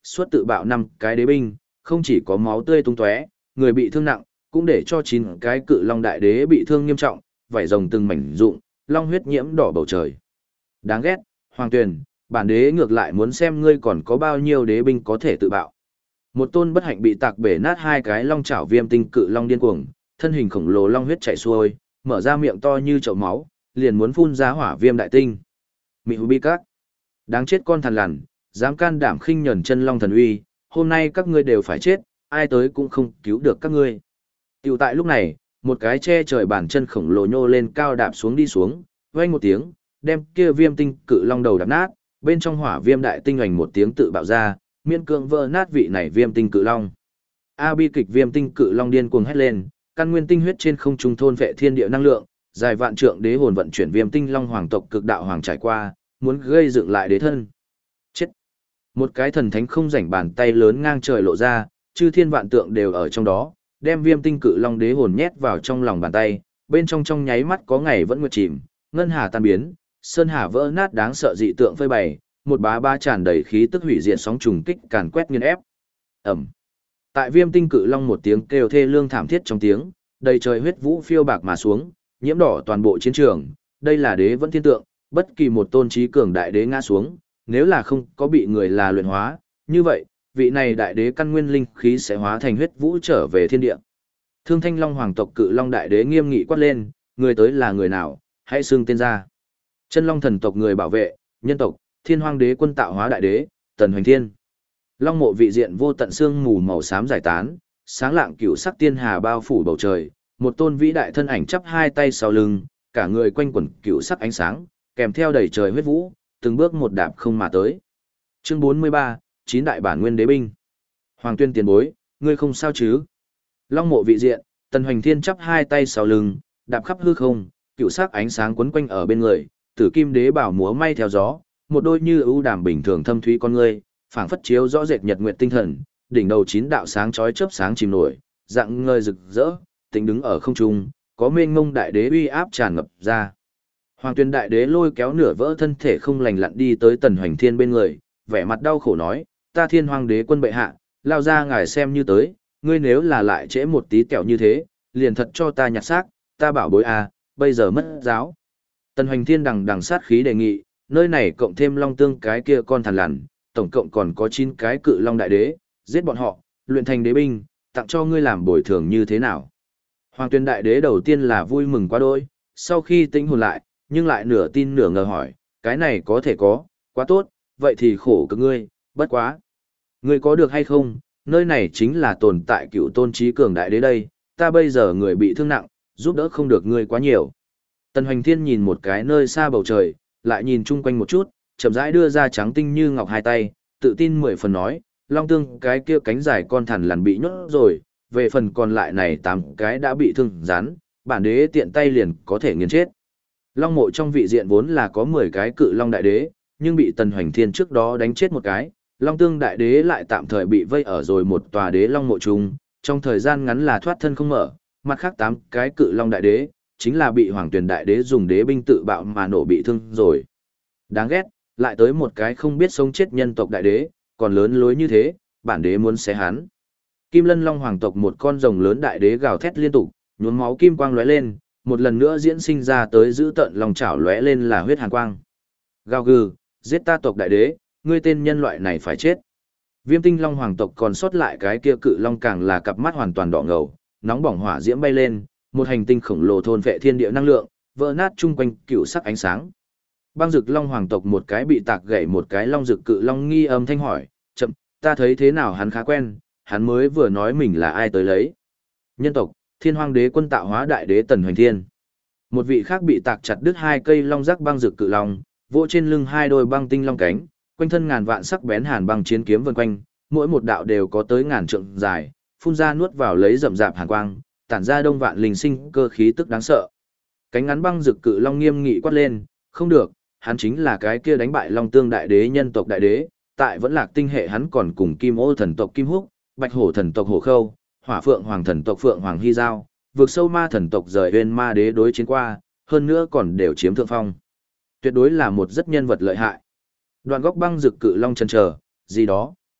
suốt tự bạo 5 cái đế binh, không chỉ có máu tươi tung tóe, người bị thương nặng, cũng để cho 9 cái cự long đại đế bị thương nghiêm trọng, vảy rồng từng mảnh rụng, long huyết nhiễm đỏ bầu trời. Đáng ghét, Hoàng Tuyền, bản đế ngược lại muốn xem ngươi còn có bao nhiêu đế binh có thể tự bạo. Một tôn bất hạnh bị tạc bể nát 2 cái long chảo viêm tinh cự long điên cuồng, thân hình khổng lồ long huyết chảy xuôi, mở ra miệng to như chậu máu, liền muốn phun ra hỏa viêm đại tinh. Mị hù bi các. Đáng chết con thằn lằn, dám can đảm khinh nhẫn chân long thần uy, hôm nay các ngươi đều phải chết, ai tới cũng không cứu được các ngươi. Tiểu tại lúc này, một cái che trời bàn chân khổng lồ nhô lên cao đạp xuống đi xuống, vang một tiếng, đem kia viêm tinh cự long đầu đạp nát, bên trong hỏa viêm đại tinh hoành một tiếng tự bạo ra, miên cưỡng vỡ nát vị này viêm tinh cự long. A bi kịch viêm tinh cự long điên cuồng hét lên, căn nguyên tinh huyết trên không trung thôn vệ thiên địa năng lượng, dài vạn trượng đế hồn vận chuyển viêm tinh long hoàng tộc cực đạo hoàng trải qua, muốn gây dựng lại đế thân. Chết. Một cái thần thánh không rảnh bàn tay lớn ngang trời lộ ra, chư thiên vạn tượng đều ở trong đó, đem viêm tinh cự long đế hồn nhét vào trong lòng bàn tay, bên trong nháy mắt có ngày vẫn nguyệt chìm, ngân hà tan biến, sơn hà vỡ nát đáng sợ dị tượng phơi bày, một bá ba tràn đầy khí tức hủy diệt sóng trùng kích càn quét nghiền ép. Ầm. Tại viêm tinh cự long một tiếng kêu thê lương thảm thiết trong tiếng, đầy trời huyết vũ phiêu bạc mà xuống, nhiễm đỏ toàn bộ chiến trường, đây là đế vẫn thiên tượng, bất kỳ một tôn trí cường đại đế ngã xuống, nếu là không có bị người là luyện hóa, như vậy, vị này đại đế căn nguyên linh khí sẽ hóa thành huyết vũ trở về thiên địa. Thương Thanh Long hoàng tộc cự long đại đế nghiêm nghị quát lên, người tới là người nào, hãy xưng tên ra. Chân Long thần tộc người bảo vệ, nhân tộc, Thiên Hoang đế quân tạo hóa đại đế, Tần Hoành Thiên. Long mộ vị diện vô tận xương mù màu xám giải tán, sáng lạng cửu sắc tiên hà bao phủ bầu trời, một tôn vĩ đại thân ảnh chắp hai tay sau lưng, cả người quanh quẩn cửu sắc ánh sáng, kèm theo đầy trời huyết vũ, từng bước một đạp không mà tới. Chương 43, 9 đại bản nguyên đế binh. Hoàng Tuyên tiền bối, ngươi không sao chứ? Long mộ vị diện, Tần Hoành Thiên chắp hai tay sau lưng, đạp khắp hư không, cửu sắc ánh sáng quấn quanh ở bên người, Tử Kim đế bảo múa may theo gió, một đôi như ưu đàm bình thường thâm thúy con ngươi, phảng phất chiếu rõ rệt nhật nguyệt tinh thần, đỉnh đầu 9 đạo sáng chói chớp sáng chìm nổi, dạng ngời rực rỡ, tính đứng ở không trung, có mênh mông đại đế uy áp tràn ngập ra. Hoàng Tuyên đại đế lôi kéo nửa vỡ thân thể không lành lặn đi tới Tần Hoành Thiên bên người, vẻ mặt đau khổ nói, ta Thiên Hoang đế quân bệ hạ, lao ra ngài xem như tới, ngươi nếu là lại trễ một tí kẹo như thế, liền thật cho ta nhặt xác, ta bảo bối à, bây giờ mất giáo. Tần Hoành Thiên đằng sát khí đề nghị, nơi này cộng thêm long tương cái kia con thằn lằn, tổng cộng còn có 9 cái cự long đại đế, giết bọn họ, luyện thành đế binh, tặng cho ngươi làm bồi thường như thế nào. Hoàng Tuyên đại đế đầu tiên là vui mừng quá đôi, sau khi tĩnh hồn lại, nhưng lại nửa tin nửa ngờ hỏi, cái này có thể có, quá tốt, vậy thì khổ cực ngươi, bất quá. Ngươi có được hay không, nơi này chính là tồn tại cựu tôn trí cường đại đế đây, ta bây giờ người bị thương nặng, giúp đỡ không được ngươi quá nhiều. Tần Hoành Thiên nhìn một cái nơi xa bầu trời, lại nhìn chung quanh một chút, chậm rãi đưa ra trắng tinh như ngọc hai tay, tự tin 10 phần nói, long tương cái kia cánh dài con thằn lằn bị nhốt rồi, về phần còn lại này 8 cái đã bị thương rắn, bản đế tiện tay liền có thể nghiền chết. Long mộ trong vị diện vốn là có 10 cái cự long đại đế, nhưng bị Tần Hoành Thiên trước đó đánh chết một cái, long tương đại đế lại tạm thời bị vây ở rồi một tòa đế long mộ chung, trong thời gian ngắn là thoát thân không mở, mặt khác 8 cái cự long đại đế, chính là bị Hoàng Tuyền đại đế dùng đế binh tự bạo mà nổ bị thương rồi. Đáng ghét, lại tới một cái không biết sống chết nhân tộc đại đế, còn lớn lối như thế, bản đế muốn xé hắn. Kim Lân Long hoàng tộc một con rồng lớn đại đế gào thét liên tục, nhuốm máu kim quang lóe lên, một lần nữa diễn sinh ra tới giữ tận lòng chảo lóe lên là huyết hàn quang. Gào gừ, giết ta tộc đại đế, ngươi tên nhân loại này phải chết. Viêm Tinh Long hoàng tộc còn sót lại cái kia cự long càng là cặp mắt hoàn toàn đỏ ngầu, nóng bỏng hỏa diễm bay lên, một hành tinh khổng lồ thôn vệ thiên địa năng lượng, vỡ nát chung quanh cựu sắc ánh sáng. Băng Dực Long hoàng tộc một cái bị tạc gãy một cái long dực cự long nghi âm thanh hỏi, chậm, ta thấy thế nào hắn khá quen, hắn mới vừa nói mình là ai tới lấy. Nhân tộc, Thiên Hoang đế quân tạo hóa đại đế Tần Hoành Thiên. Một vị khác bị tạc chặt đứt 2 cây long rắc băng dực cự long, vỗ trên lưng 2 đôi băng tinh long cánh, quanh thân ngàn vạn sắc bén hàn băng chiến kiếm vần quanh, mỗi một đạo đều có tới ngàn trượng dài, phun ra nuốt vào lấy rậm rạp hàn quang, tản ra đông vạn linh sinh cơ khí tức đáng sợ. Cánh ngắn băng dực cự long nghiêm nghị quát lên, không được, hắn chính là cái kia đánh bại Long Tương đại đế nhân tộc đại đế, tại vẫn Lạc tinh hệ hắn còn cùng Kim Ô thần tộc Kim Húc, Bạch Hổ thần tộc Hổ Khâu, Hỏa Phượng Hoàng thần tộc Phượng Hoàng Hy Giao, vượt sâu ma thần tộc rời Uyên Ma đế đối chiến qua, hơn nữa còn đều chiếm thượng phong. Tuyệt đối là một rất nhân vật lợi hại. Đoạn góc băng dực cự long chần chờ, gì đó,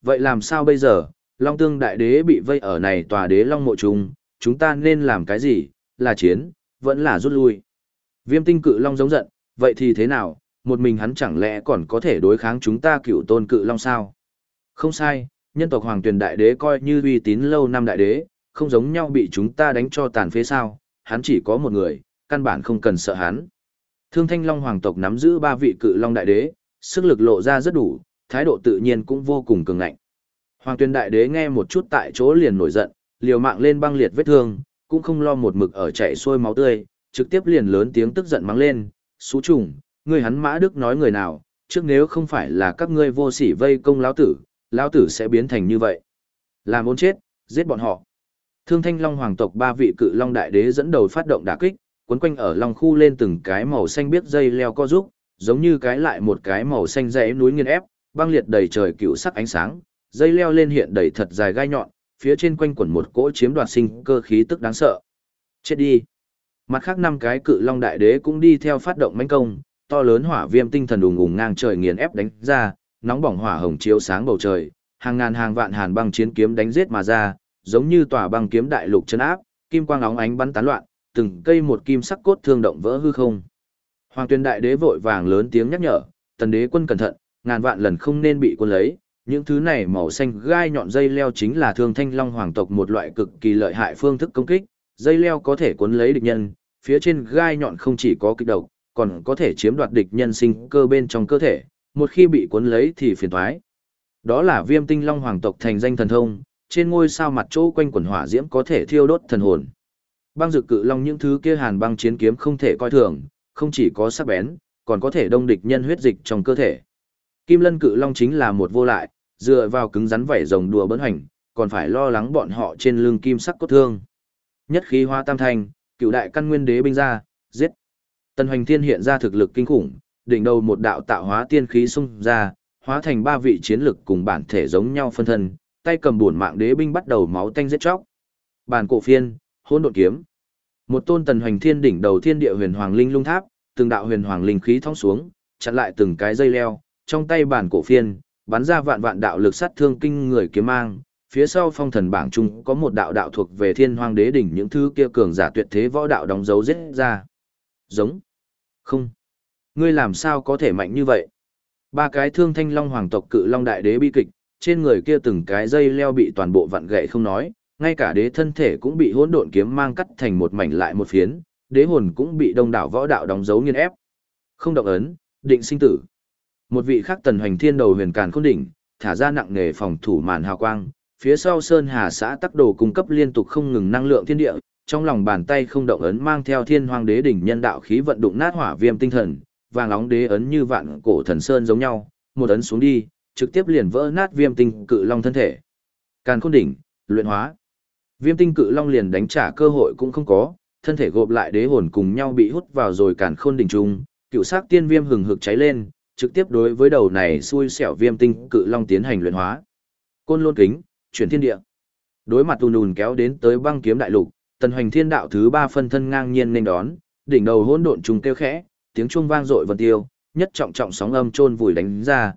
Vậy làm sao bây giờ, Long Tương Đại Đế bị vây ở này tòa đế Long mộ trùng, chúng ta nên làm cái gì, là chiến, vẫn là rút lui. Viêm tinh cự Long giống giận, vậy thì thế nào, một mình hắn chẳng lẽ còn có thể đối kháng chúng ta Cửu Tôn cự Long sao? Không sai, nhân tộc Hoàng Tuyền Đại Đế coi như uy tín lâu năm đại đế, không giống nhau bị chúng ta đánh cho tàn phế sao, hắn chỉ có một người, căn bản không cần sợ hắn. Thương Thanh Long Hoàng tộc nắm giữ 3 vị cự Long Đại Đế, sức lực lộ ra rất đủ, thái độ tự nhiên cũng vô cùng cường ngạnh. Hoàng Tuyền Đại Đế nghe một chút tại chỗ liền nổi giận, liều mạng lên băng liệt vết thương, cũng không lo một mực ở chạy xuôi máu tươi, trực tiếp liền lớn tiếng tức giận mắng lên, "Xú trùng, ngươi hắn Mã Đức nói người nào, trước nếu không phải là các ngươi vô sỉ vây công lão tử sẽ biến thành như vậy. Làm ôn chết, giết bọn họ." Thương Thanh Long Hoàng tộc 3 vị cự Long Đại Đế dẫn đầu phát động đả kích, quấn quanh ở Long khu lên từng cái màu xanh biếc dây leo co giúp, giống như cái lại một cái màu xanh dãy núi nghiền ép, băng liệt đầy trời cựu sắc ánh sáng, dây leo lên hiện đầy thật dài gai nhọn, phía trên quanh quẩn một cỗ chiếm đoạt sinh cơ khí tức đáng sợ. Chết đi. Mặt khác 5 cái cự Long Đại Đế cũng đi theo phát động mãnh công, to lớn hỏa viêm tinh thần ùng ùng ngang trời nghiền ép đánh ra, nóng bỏng hỏa hồng chiếu sáng bầu trời, hàng ngàn hàng vạn hàn băng chiến kiếm đánh giết mà ra, giống như tòa băng kiếm đại lục chân áp, kim quang óng ánh bắn tán loạn, từng cây một kim sắc cốt thương động vỡ hư không. Hoàng Tuyền Đại Đế vội vàng lớn tiếng nhắc nhở, Tần Đế quân cẩn thận, ngàn vạn lần không nên bị quân lấy, những thứ này màu xanh gai nhọn dây leo chính là Thương Thanh Long Hoàng tộc một loại cực kỳ lợi hại phương thức công kích, dây leo có thể cuốn lấy địch nhân, phía trên gai nhọn không chỉ có kích độc, còn có thể chiếm đoạt địch nhân sinh cơ bên trong cơ thể, một khi bị cuốn lấy thì phiền toái. Đó là Viêm Tinh Long Hoàng tộc thành danh thần thông, trên ngôi sao mặt chỗ quanh quần hỏa diễm có thể thiêu đốt thần hồn. Băng Dực Cự Long những thứ kia hàn băng chiến kiếm không thể coi thường, không chỉ có sắc bén, còn có thể đông địch nhân huyết dịch trong cơ thể. Kim Lân Cự Long chính là một vô lại, dựa vào cứng rắn vảy rồng đùa bỡn hành, còn phải lo lắng bọn họ trên lưng kim sắc cốt thương. Nhất khí hóa tam thành, Cửu đại căn nguyên đế binh ra, giết. Tần Hoành Thiên hiện ra thực lực kinh khủng, đỉnh đầu một đạo tạo hóa tiên khí xung ra, hóa thành 3 vị chiến lực cùng bản thể giống nhau phân thân, tay cầm bổn mạng đế binh bắt đầu máu tanh giết chóc. Bản cổ phiên, hỗn độn kiếm. Một tôn Tần Hoành Thiên đỉnh đầu thiên địa huyền hoàng linh lung tháp, từng đạo huyền hoàng linh khí thong xuống, chặn lại từng cái dây leo, trong tay bản cổ phiên, bắn ra vạn vạn đạo lực sát thương kinh người kiếm mang, phía sau phong thần bảng trung có một đạo đạo thuộc về Thiên Hoang Đế đỉnh những thứ kia cường giả tuyệt thế võ đạo đóng dấu giết ra. Giống. Không. Ngươi làm sao có thể mạnh như vậy? 3 cái Thương Thanh Long Hoàng tộc cự Long Đại Đế bi kịch, trên người kia từng cái dây leo bị toàn bộ vặn gãy không nói, ngay cả đế thân thể cũng bị hỗn độn kiếm mang cắt thành một mảnh lại một phiến, đế hồn cũng bị đông đảo võ đạo đóng dấu nghiền ép. Không động ấn, định sinh tử. Một vị khác Tần Hoành Thiên đầu huyền càn khôn đỉnh, thả ra nặng nghề phòng thủ màn hào quang, phía sau Sơn Hà xã tắc đồ cung cấp liên tục không ngừng năng lượng thiên địa, trong lòng bàn tay không động ấn mang theo Thiên Hoang Đế đỉnh nhân đạo khí vận đụng nát hỏa viêm tinh thần, vàng óng đế ấn như vạn cổ thần sơn giống nhau, một ấn xuống đi, trực tiếp liền vỡ nát viêm tinh cự long thân thể. Càn khôn đỉnh, luyện hóa. Viêm tinh cự long liền đánh trả cơ hội cũng không có, thân thể gộp lại đế hồn cùng nhau bị hút vào rồi càn khôn đỉnh trung, cựu sắc tiên viêm hừng hực cháy lên, trực tiếp đối với đầu này xui xẻo viêm tinh cự long tiến hành luyện hóa. Côn lôn kính, chuyển thiên địa. Đối mặt ùn ùn kéo đến tới băng kiếm đại lục, Tần Hoành Thiên đạo thứ 3 phân thân ngang nhiên nên đón, đỉnh đầu hỗn độn trùng kêu khẽ, tiếng chuông vang dội vân tiêu, nhất trọng trọng sóng âm chôn vùi đánh ra,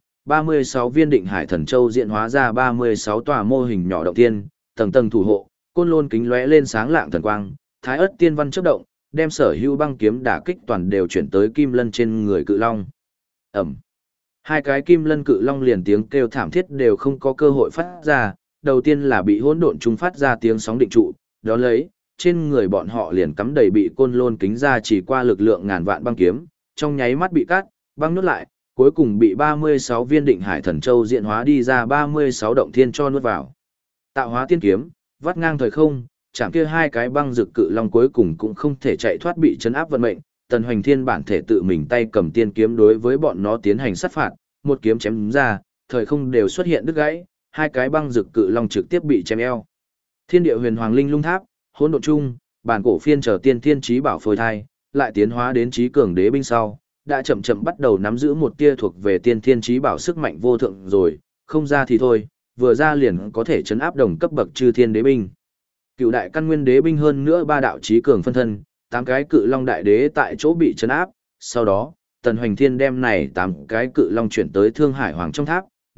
36 viên định hải thần châu diễn hóa ra 36 tòa mô hình nhỏ động thiên, tầng tầng thủ hộ, côn lôn kính lóe lên sáng lạng thần quang, thái ớt tiên văn chớp động, đem sở hữu băng kiếm đả kích toàn đều chuyển tới kim lân trên người cự long. Ẩm. 2 cái kim lân cự long liền tiếng kêu thảm thiết đều không có cơ hội phát ra, đầu tiên là bị hỗn độn trung phát ra tiếng sóng định trụ, đó lấy, trên người bọn họ liền cắm đầy bị côn lôn kính ra chỉ qua lực lượng ngàn vạn băng kiếm, trong nháy mắt bị cắt, băng nuốt lại, cuối cùng bị 36 viên định hải thần châu diễn hóa đi ra 36 động thiên cho nuốt vào. Tạo hóa tiên kiếm, vắt ngang thời không, chẳng kia 2 cái băng rực cự long cuối cùng cũng không thể chạy thoát bị chấn áp vận mệnh, Tần Hoành Thiên bản thể tự mình tay cầm tiên kiếm đối với bọn nó tiến hành sát phạt, một kiếm chém ra, thời không đều xuất hiện đứt gãy, 2 cái băng rực cự long trực tiếp bị chém eo. Thiên địa huyền hoàng linh lung tháp, hỗn độn chung, bản cổ phiên trở tiên thiên trí bảo phôi thai, lại tiến hóa đến trí cường đế binh sau, đã chậm chậm bắt đầu nắm giữ một tia thuộc về tiên thiên trí bảo sức mạnh vô thượng rồi, không ra thì thôi, vừa ra liền có thể chấn áp đồng cấp bậc chư thiên đế binh. Cựu đại căn nguyên đế binh hơn nữa 3 đạo trí cường phân thân, 8 cái cự long đại đế tại chỗ bị chấn áp, sau đó, Tần Hoành Thiên đem này 8 cái cự long chuyển tới Thương Hải Hoàng trong tháp,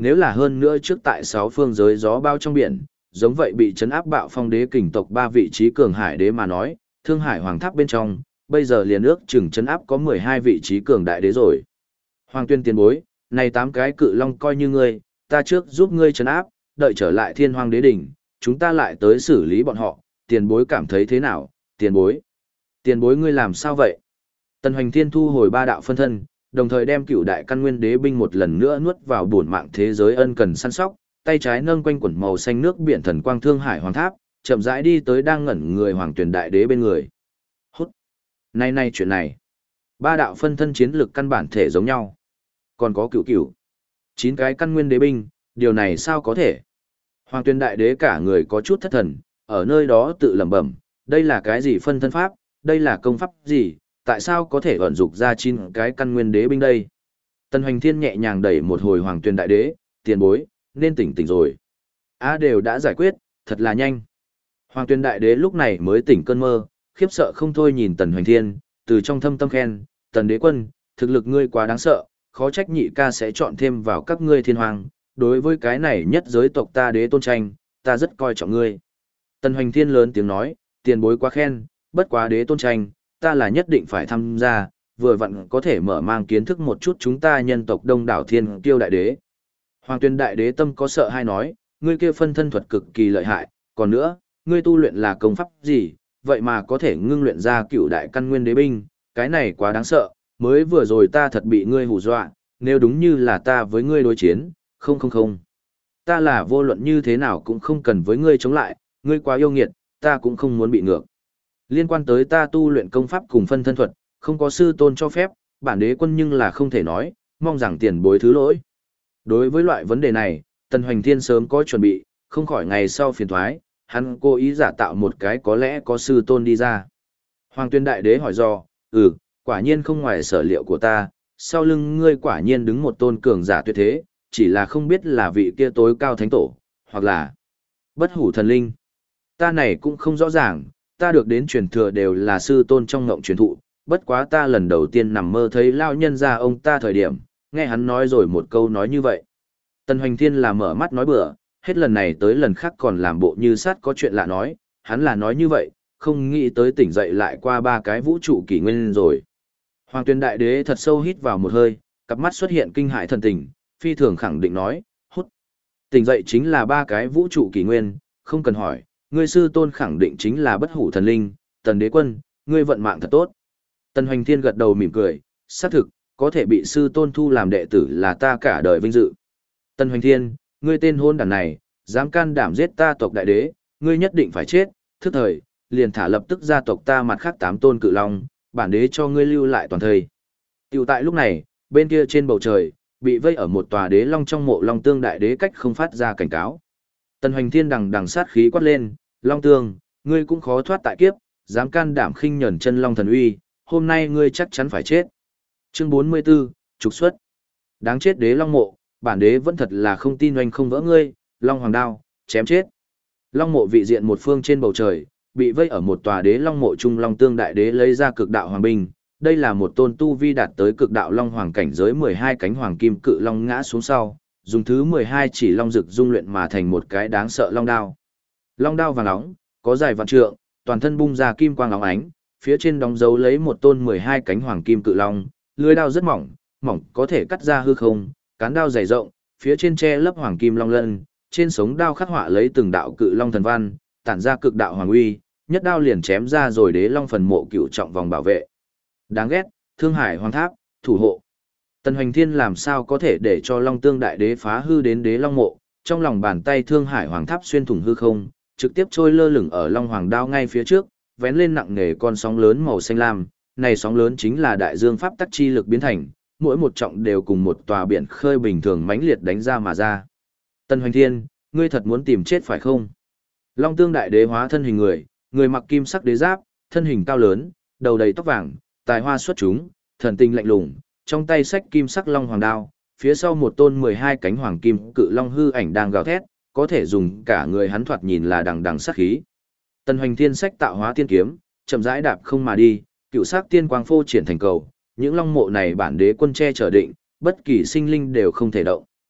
nếu là hơn nữa trước tại 6 phương giới gió bao trong biển, giống vậy bị trấn áp bạo phong đế kình tộc 3 vị trí cường hải đế mà nói, Thương Hải Hoàng Tháp bên trong, bây giờ liền ước chừng trấn áp có 12 vị trí cường đại đế rồi. Hoàng Tuyên tiền bối, này 8 cái cự long coi như ngươi, ta trước giúp ngươi trấn áp, đợi trở lại Thiên Hoàng đế đỉnh, chúng ta lại tới xử lý bọn họ, tiền bối cảm thấy thế nào, tiền bối? Tiền bối ngươi làm sao vậy? Tần Hoành Thiên thu hồi 3 đạo phân thân, đồng thời đem cựu đại căn nguyên đế binh một lần nữa nuốt vào bổn mạng thế giới ân cần săn sóc, tay trái nâng quanh quần màu xanh nước biển thần quang Thương Hải Hoàng Tháp, chậm rãi đi tới đang ngẩn người Hoàng Tuyển đại đế bên người. Hút. Này chuyện này. 3 đạo phân thân chiến lực căn bản thể giống nhau. Còn có cựu. 9 cái căn nguyên đế binh, điều này sao có thể? Hoàng Tuyển đại đế cả người có chút thất thần, ở nơi đó tự lẩm bẩm, đây là cái gì phân thân pháp, đây là công pháp gì, tại sao có thể ẩn dục ra 9 cái căn nguyên đế binh đây? Tần Hoành Thiên nhẹ nhàng đẩy một hồi Hoàng Tuyển đại đế, tiền bối, nên tỉnh rồi. Đều đã giải quyết, thật là nhanh. Hoàng Tuyên đại đế lúc này mới tỉnh cơn mơ, khiếp sợ không thôi nhìn Tần Hoành Thiên, từ trong thâm tâm khen, Tần đế quân, thực lực ngươi quá đáng sợ, khó trách nhị ca sẽ chọn thêm vào các ngươi thiên hoàng, đối với cái này nhất giới tộc ta đế tôn tranh, ta rất coi trọng ngươi. Tần Hoành Thiên lớn tiếng nói, tiền bối quá khen, bất quá đế tôn tranh, ta là nhất định phải tham gia, vừa vặn có thể mở mang kiến thức một chút chúng ta nhân tộc đông đảo thiên kiêu đại đế. Hoàng Tuyên đại đế tâm có sợ hay nói, ngươi kia phân thân thuật cực kỳ lợi hại, còn nữa, ngươi tu luyện là công pháp gì, vậy mà có thể ngưng luyện ra cựu đại căn nguyên đế binh, cái này quá đáng sợ, mới vừa rồi ta thật bị ngươi hù dọa, nếu đúng như là ta với ngươi đối chiến, không. Ta là vô luận như thế nào cũng không cần với ngươi chống lại, ngươi quá yêu nghiệt, ta cũng không muốn bị ngược. Liên quan tới ta tu luyện công pháp cùng phân thân thuật, không có sư tôn cho phép, bản đế quân nhưng là không thể nói, mong rằng tiền bối thứ lỗi. Đối với loại vấn đề này, Tần Hoành Thiên sớm có chuẩn bị, không khỏi ngày sau phiền thoái, hắn cố ý giả tạo một cái có lẽ có sư tôn đi ra. Hoàng Tuyên đại đế hỏi do, quả nhiên không ngoài sở liệu của ta, sau lưng ngươi quả nhiên đứng một tôn cường giả tuyệt thế, chỉ là không biết là vị kia tối cao thánh tổ, hoặc là bất hủ thần linh. Ta này cũng không rõ ràng, ta được đến truyền thừa đều là sư tôn trong ngộng truyền thụ, bất quá ta lần đầu tiên nằm mơ thấy lao nhân ra ông ta thời điểm, nghe hắn nói rồi một câu nói như vậy. Tần Hoành Thiên là mở mắt nói bừa, hết lần này tới lần khác còn làm bộ như sát có chuyện lạ nói, hắn là nói như vậy, không nghĩ tới tỉnh dậy lại qua 3 cái vũ trụ kỷ nguyên rồi. Hoàng Tuyên đại đế thật sâu hít vào một hơi, cặp mắt xuất hiện kinh hãi thần tình, phi thường khẳng định nói, hút. Tỉnh dậy chính là 3 cái vũ trụ kỷ nguyên, không cần hỏi, ngươi sư tôn khẳng định chính là bất hủ thần linh, Tần đế quân, ngươi vận mạng thật tốt. Tần Hoành Thiên gật đầu mỉm cười, xác thực, có thể bị sư tôn thu làm đệ tử là ta cả đời vinh dự. Tần Hoành Thiên, ngươi tên hôn đản này, dám can đảm giết ta tộc đại đế, ngươi nhất định phải chết, thức thời, liền thả lập tức gia tộc ta mặt khác 8 tôn cự long, bản đế cho ngươi lưu lại toàn thời. Tiểu tại lúc này, bên kia trên bầu trời, bị vây ở một tòa đế long trong mộ Long Tương đại đế cách không phát ra cảnh cáo. Tần Hoành Thiên đằng sát khí quát lên, Long Tương, ngươi cũng khó thoát tại kiếp, dám can đảm khinh nhẫn chân long thần uy, hôm nay ngươi chắc chắn phải chết. Chương 44, trục xuất. Đáng chết đế long mộ, bản đế vẫn thật là không tin oanh không vỡ ngươi, long hoàng đao, chém chết. Long mộ vị diện một phương trên bầu trời, bị vây ở một tòa đế long mộ trung Long Tương đại đế lấy ra cực đạo hoàng binh. Đây là một tôn tu vi đạt tới cực đạo long hoàng cảnh giới 12 cánh hoàng kim cự long ngã xuống sau, dùng thứ 12 chỉ long dực dung luyện mà thành một cái đáng sợ long đao. Long đao vàng nóng, có dài vạn trượng, toàn thân bung ra kim quang óng ánh, phía trên đóng dấu lấy một tôn 12 cánh hoàng kim cự long, lưỡi đao rất mỏng, mỏng có thể cắt ra hư không, cán đao dày rộng, phía trên che lấp hoàng kim long lân, trên sống đao khắc họa lấy từng đạo cự long thần văn, tản ra cực đạo hoàng uy, nhất đao liền chém ra rồi đế long phần mộ cựu trọng vòng bảo vệ. Đáng ghét, Thương Hải Hoàng Tháp, thủ hộ. Tần Hoành Thiên làm sao có thể để cho Long Tương đại đế phá hư đến đế long mộ, trong lòng bàn tay Thương Hải Hoàng Tháp xuyên thủng hư không, trực tiếp trôi lơ lửng ở long hoàng đao ngay phía trước, vén lên nặng nề con sóng lớn màu xanh lam, này sóng lớn chính là đại dương pháp tắc chi lực biến thành, mỗi một trọng đều cùng một tòa biển khơi bình thường mãnh liệt đánh ra mà ra. Tần Hoành Thiên, ngươi thật muốn tìm chết phải không? Long Tương đại đế hóa thân hình người, người mặc kim sắc đế giáp, thân hình cao lớn, đầu đầy tóc vàng, tài hoa xuất chúng, thần tinh lạnh lùng, trong tay xách kim sắc long hoàng đao, phía sau một tôn 12 cánh hoàng kim cự long hư ảnh đang gào thét, có thể dùng cả người hắn thoạt nhìn là đằng đằng sát khí. Tần Hoành Thiên xách tạo hóa tiên kiếm, chậm rãi đạp không mà đi, cựu sắc tiên quang phô triển thành cầu, những long mộ này bản đế quân che chở định, bất kỳ sinh linh đều không thể động.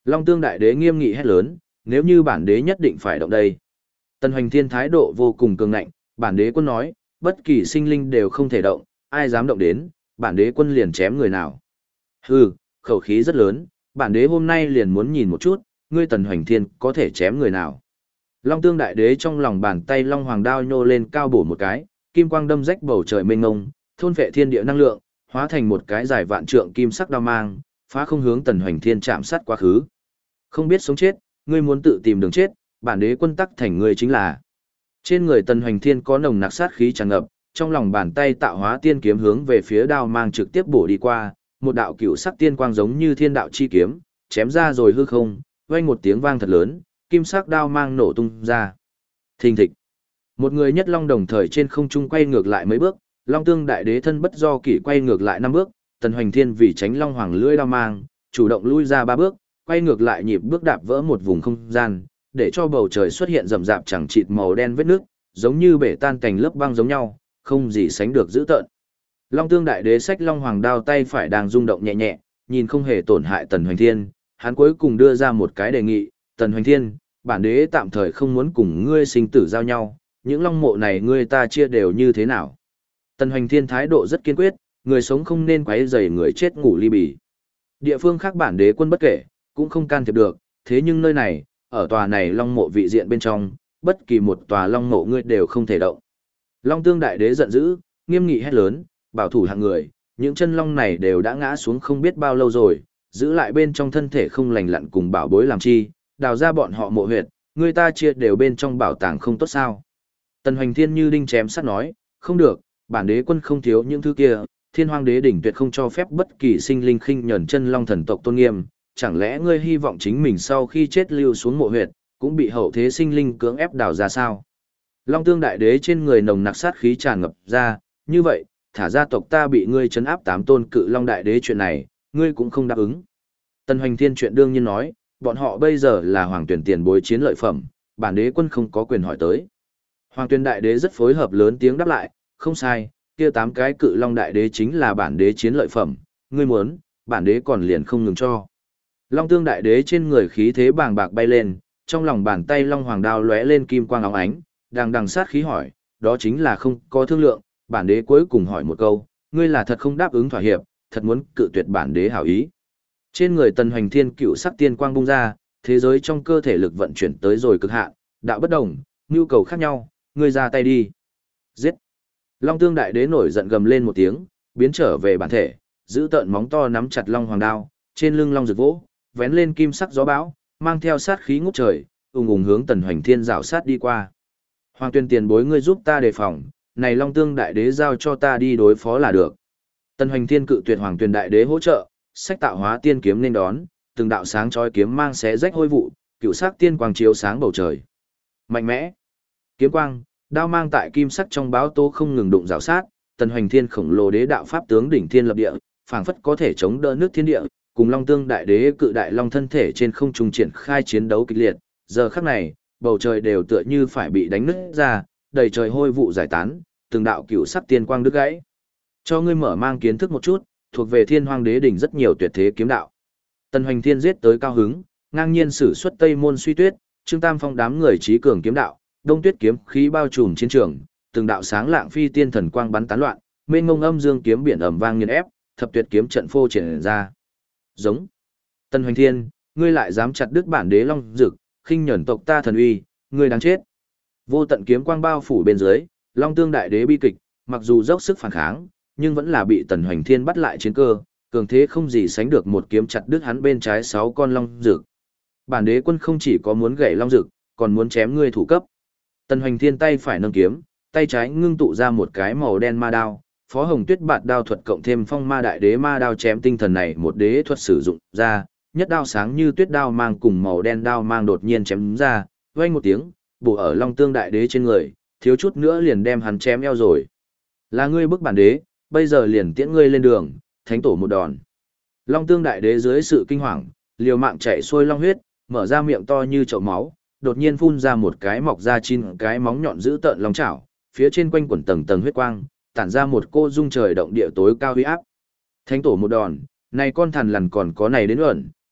Long Tương Đại Đế nghiêm nghị hét lớn, nếu như bản đế nhất định phải động đây. Tần Hoành Thiên thái độ vô cùng cường ngạnh, bản đế quân nói, bất kỳ sinh linh đều không thể động, ai dám động đến, bản đế quân liền chém người nào. Hừ, khẩu khí rất lớn, bản đế hôm nay liền muốn nhìn một chút, ngươi Tần Hoành Thiên có thể chém người nào. Long Tương Đại Đế trong lòng bàn tay long hoàng đao nhô lên cao bổ một cái, kim quang đâm rách bầu trời mênh mông, thôn vệ thiên địa năng lượng, hóa thành một cái dài vạn trượng kim sắc đao mang, phá không hướng Tần Hoành Thiên chạm sát quá khứ. Không biết sống chết, ngươi muốn tự tìm đường chết, bản đế quân tắc thành ngươi chính là. Trên người Tần Hoành Thiên có nồng nặc sát khí tràn ngập, trong lòng bàn tay tạo hóa tiên kiếm hướng về phía đao mang trực tiếp bổ đi qua, một đạo cựu sắc tiên quang giống như thiên đạo chi kiếm, chém ra rồi hư không, vang một tiếng vang thật lớn, kim sắc đao mang nổ tung ra. Thình thịch. Một người nhất long đồng thời trên không trung quay ngược lại mấy bước, Long Tương Đại Đế thân bất do kỷ quay ngược lại 5 bước, Tần Hoành Thiên vì tránh long hoàng lưỡi đao mang, chủ động lui ra 3 bước, quay ngược lại nhịp bước đạp vỡ một vùng không gian, để cho bầu trời xuất hiện rậm rạp chẳng chịt màu đen vết nước, giống như bể tan cành lớp băng giống nhau, không gì sánh được dữ tợn. Long Tương Đại Đế xách long hoàng đao tay phải đang rung động nhẹ nhẹ, nhìn không hề tổn hại Tần Hoành Thiên, hắn cuối cùng đưa ra một cái đề nghị, Tần Hoành Thiên, bản đế tạm thời không muốn cùng ngươi sinh tử giao nhau, những long mộ này ngươi ta chia đều như thế nào. Tần Hoành Thiên thái độ rất kiên quyết, người sống không nên quấy rầy người chết ngủ ly bì. Địa phương khác bản đế quân bất kể, cũng không can thiệp được, thế nhưng nơi này, ở tòa này long mộ vị diện bên trong, bất kỳ một tòa long mộ ngươi đều không thể động. Long Tương Đại Đế giận dữ, nghiêm nghị hét lớn, bảo thủ hạng người, những chân long này đều đã ngã xuống không biết bao lâu rồi, giữ lại bên trong thân thể không lành lặn cùng bảo bối làm chi, đào ra bọn họ mộ huyệt, người ta chia đều bên trong bảo tàng không tốt sao. Tần Hoành Thiên như đinh chém sắt nói, không được, bản đế quân không thiếu những thứ kia, Thiên Hoang Đế đỉnh tuyệt không cho phép bất kỳ sinh linh khinh nhẫn chân long thần tộc tôn nghiêm, chẳng lẽ ngươi hy vọng chính mình sau khi chết lưu xuống mộ huyệt, cũng bị hậu thế sinh linh cưỡng ép đào ra sao? Long Tương Đại Đế trên người nồng nặc sát khí tràn ngập ra, như vậy, thả gia tộc ta bị ngươi trấn áp 8 tôn cự Long Đại Đế chuyện này, ngươi cũng không đáp ứng. Tần Hoành Thiên chuyện đương nhiên nói, bọn họ bây giờ là hoàng tuyển tiền bối chiến lợi phẩm, bản đế quân không có quyền hỏi tới. Hoàng tuyển Đại Đế rất phối hợp lớn tiếng đáp lại, không sai, kia 8 cái cự Long Đại Đế chính là bản đế chiến lợi phẩm, ngươi muốn, bản đế còn liền không ngừng cho. Long Tương Đại Đế trên người khí thế bàng bạc bay lên, trong lòng bàn tay long hoàng đao lóe lên kim quang óng ánh, đang đằng sát khí hỏi, đó chính là không có thương lượng, bản đế cuối cùng hỏi một câu, ngươi là thật không đáp ứng thỏa hiệp, thật muốn cự tuyệt bản đế hảo ý. Trên người Tần Hoành Thiên cựu sắc tiên quang bung ra, thế giới trong cơ thể lực vận chuyển tới rồi cực hạn, đạo bất đồng, nhu cầu khác nhau, ngươi ra tay đi. Giết. Long Tương Đại Đế nổi giận gầm lên một tiếng, biến trở về bản thể, giữ tợn móng to nắm chặt long hoàng đao, trên lưng long rực vỗ, vén lên kim sắc gió bão, mang theo sát khí ngút trời, ùng ùng hướng Tần Hoành Thiên rảo sát đi qua. Hoàng tuyên tiền bối ngươi giúp ta đề phòng, này Long Tương Đại Đế giao cho ta đi đối phó là được. Tần Hoành Thiên cự tuyệt Hoàng tuyên Đại Đế hỗ trợ, sách tạo hóa tiên kiếm nên đón, từng đạo sáng chói kiếm mang xé rách hôi vụ, cựu sắc tiên quang chiếu sáng bầu trời. Mạnh mẽ, kiếm quang, đao mang tại kim sắc trong báo tố không ngừng đụng rào sát, Tần Hoành Thiên khổng lồ đế đạo pháp tướng đỉnh thiên lập địa, phảng phất có thể chống đỡ nước thiên địa, cùng Long Tương Đại Đế cự đại long thân thể trên không trung triển khai chiến đấu kịch liệt. Giờ khắc này, bầu trời đều tựa như phải bị đánh nứt ra, đầy trời hôi vụ giải tán, từng đạo cựu sắc tiên quang đứt gãy. Cho ngươi mở mang kiến thức một chút, thuộc về Thiên Hoang Đế đỉnh rất nhiều tuyệt thế kiếm đạo. Tần Hoành Thiên giết tới cao hứng, ngang nhiên sử xuất Tây Môn Suy Tuyết, Trương Tam Phong đám người trí cường kiếm đạo, đông tuyết kiếm khí bao trùm chiến trường, từng đạo sáng lạng phi tiên thần quang bắn tán loạn, mênh mông âm dương kiếm biển ầm vang nghiền ép, thập tuyệt kiếm trận phô triển ra. Giống. Tần Hoành Thiên, ngươi lại dám chặt đứt bản đế long dực, khinh nhẫn tộc ta thần uy, ngươi đáng chết. Vô tận kiếm quang bao phủ bên dưới, Long Tương Đại Đế bi kịch, mặc dù dốc sức phản kháng, nhưng vẫn là bị Tần Hoành Thiên bắt lại chiến cơ, cường thế không gì sánh được một kiếm chặt đứt hắn bên trái 6 con long dực. Bản đế quân không chỉ có muốn gãy long dực, còn muốn chém ngươi thủ cấp. Tần Hoành Thiên tay phải nâng kiếm, tay trái ngưng tụ ra một cái màu đen ma đao, Phó Hồng Tuyết bạt đao thuật cộng thêm Phong Ma Đại Đế ma đao chém tinh thần này một đế thuật sử dụng ra, nhất đao sáng như tuyết đao mang cùng màu đen đao mang đột nhiên chém ra, vang một tiếng, bổ ở Long Tương Đại Đế trên người, thiếu chút nữa liền đem hắn chém eo rồi. Là ngươi bức bản đế, bây giờ liền tiễn ngươi lên đường, thánh tổ một đòn. Long Tương Đại Đế dưới sự kinh hoàng, liều mạng chạy xuôi long huyết, mở ra miệng to như chậu máu, đột nhiên phun ra một cái mọc ra 9 cái móng nhọn dữ tợn long chảo, phía trên quanh quẩn tầng tầng huyết quang, tản ra một cô dung trời động địa tối cao uy áp. Thánh tổ một đòn, này con thằn lằn còn có này đến ẩn,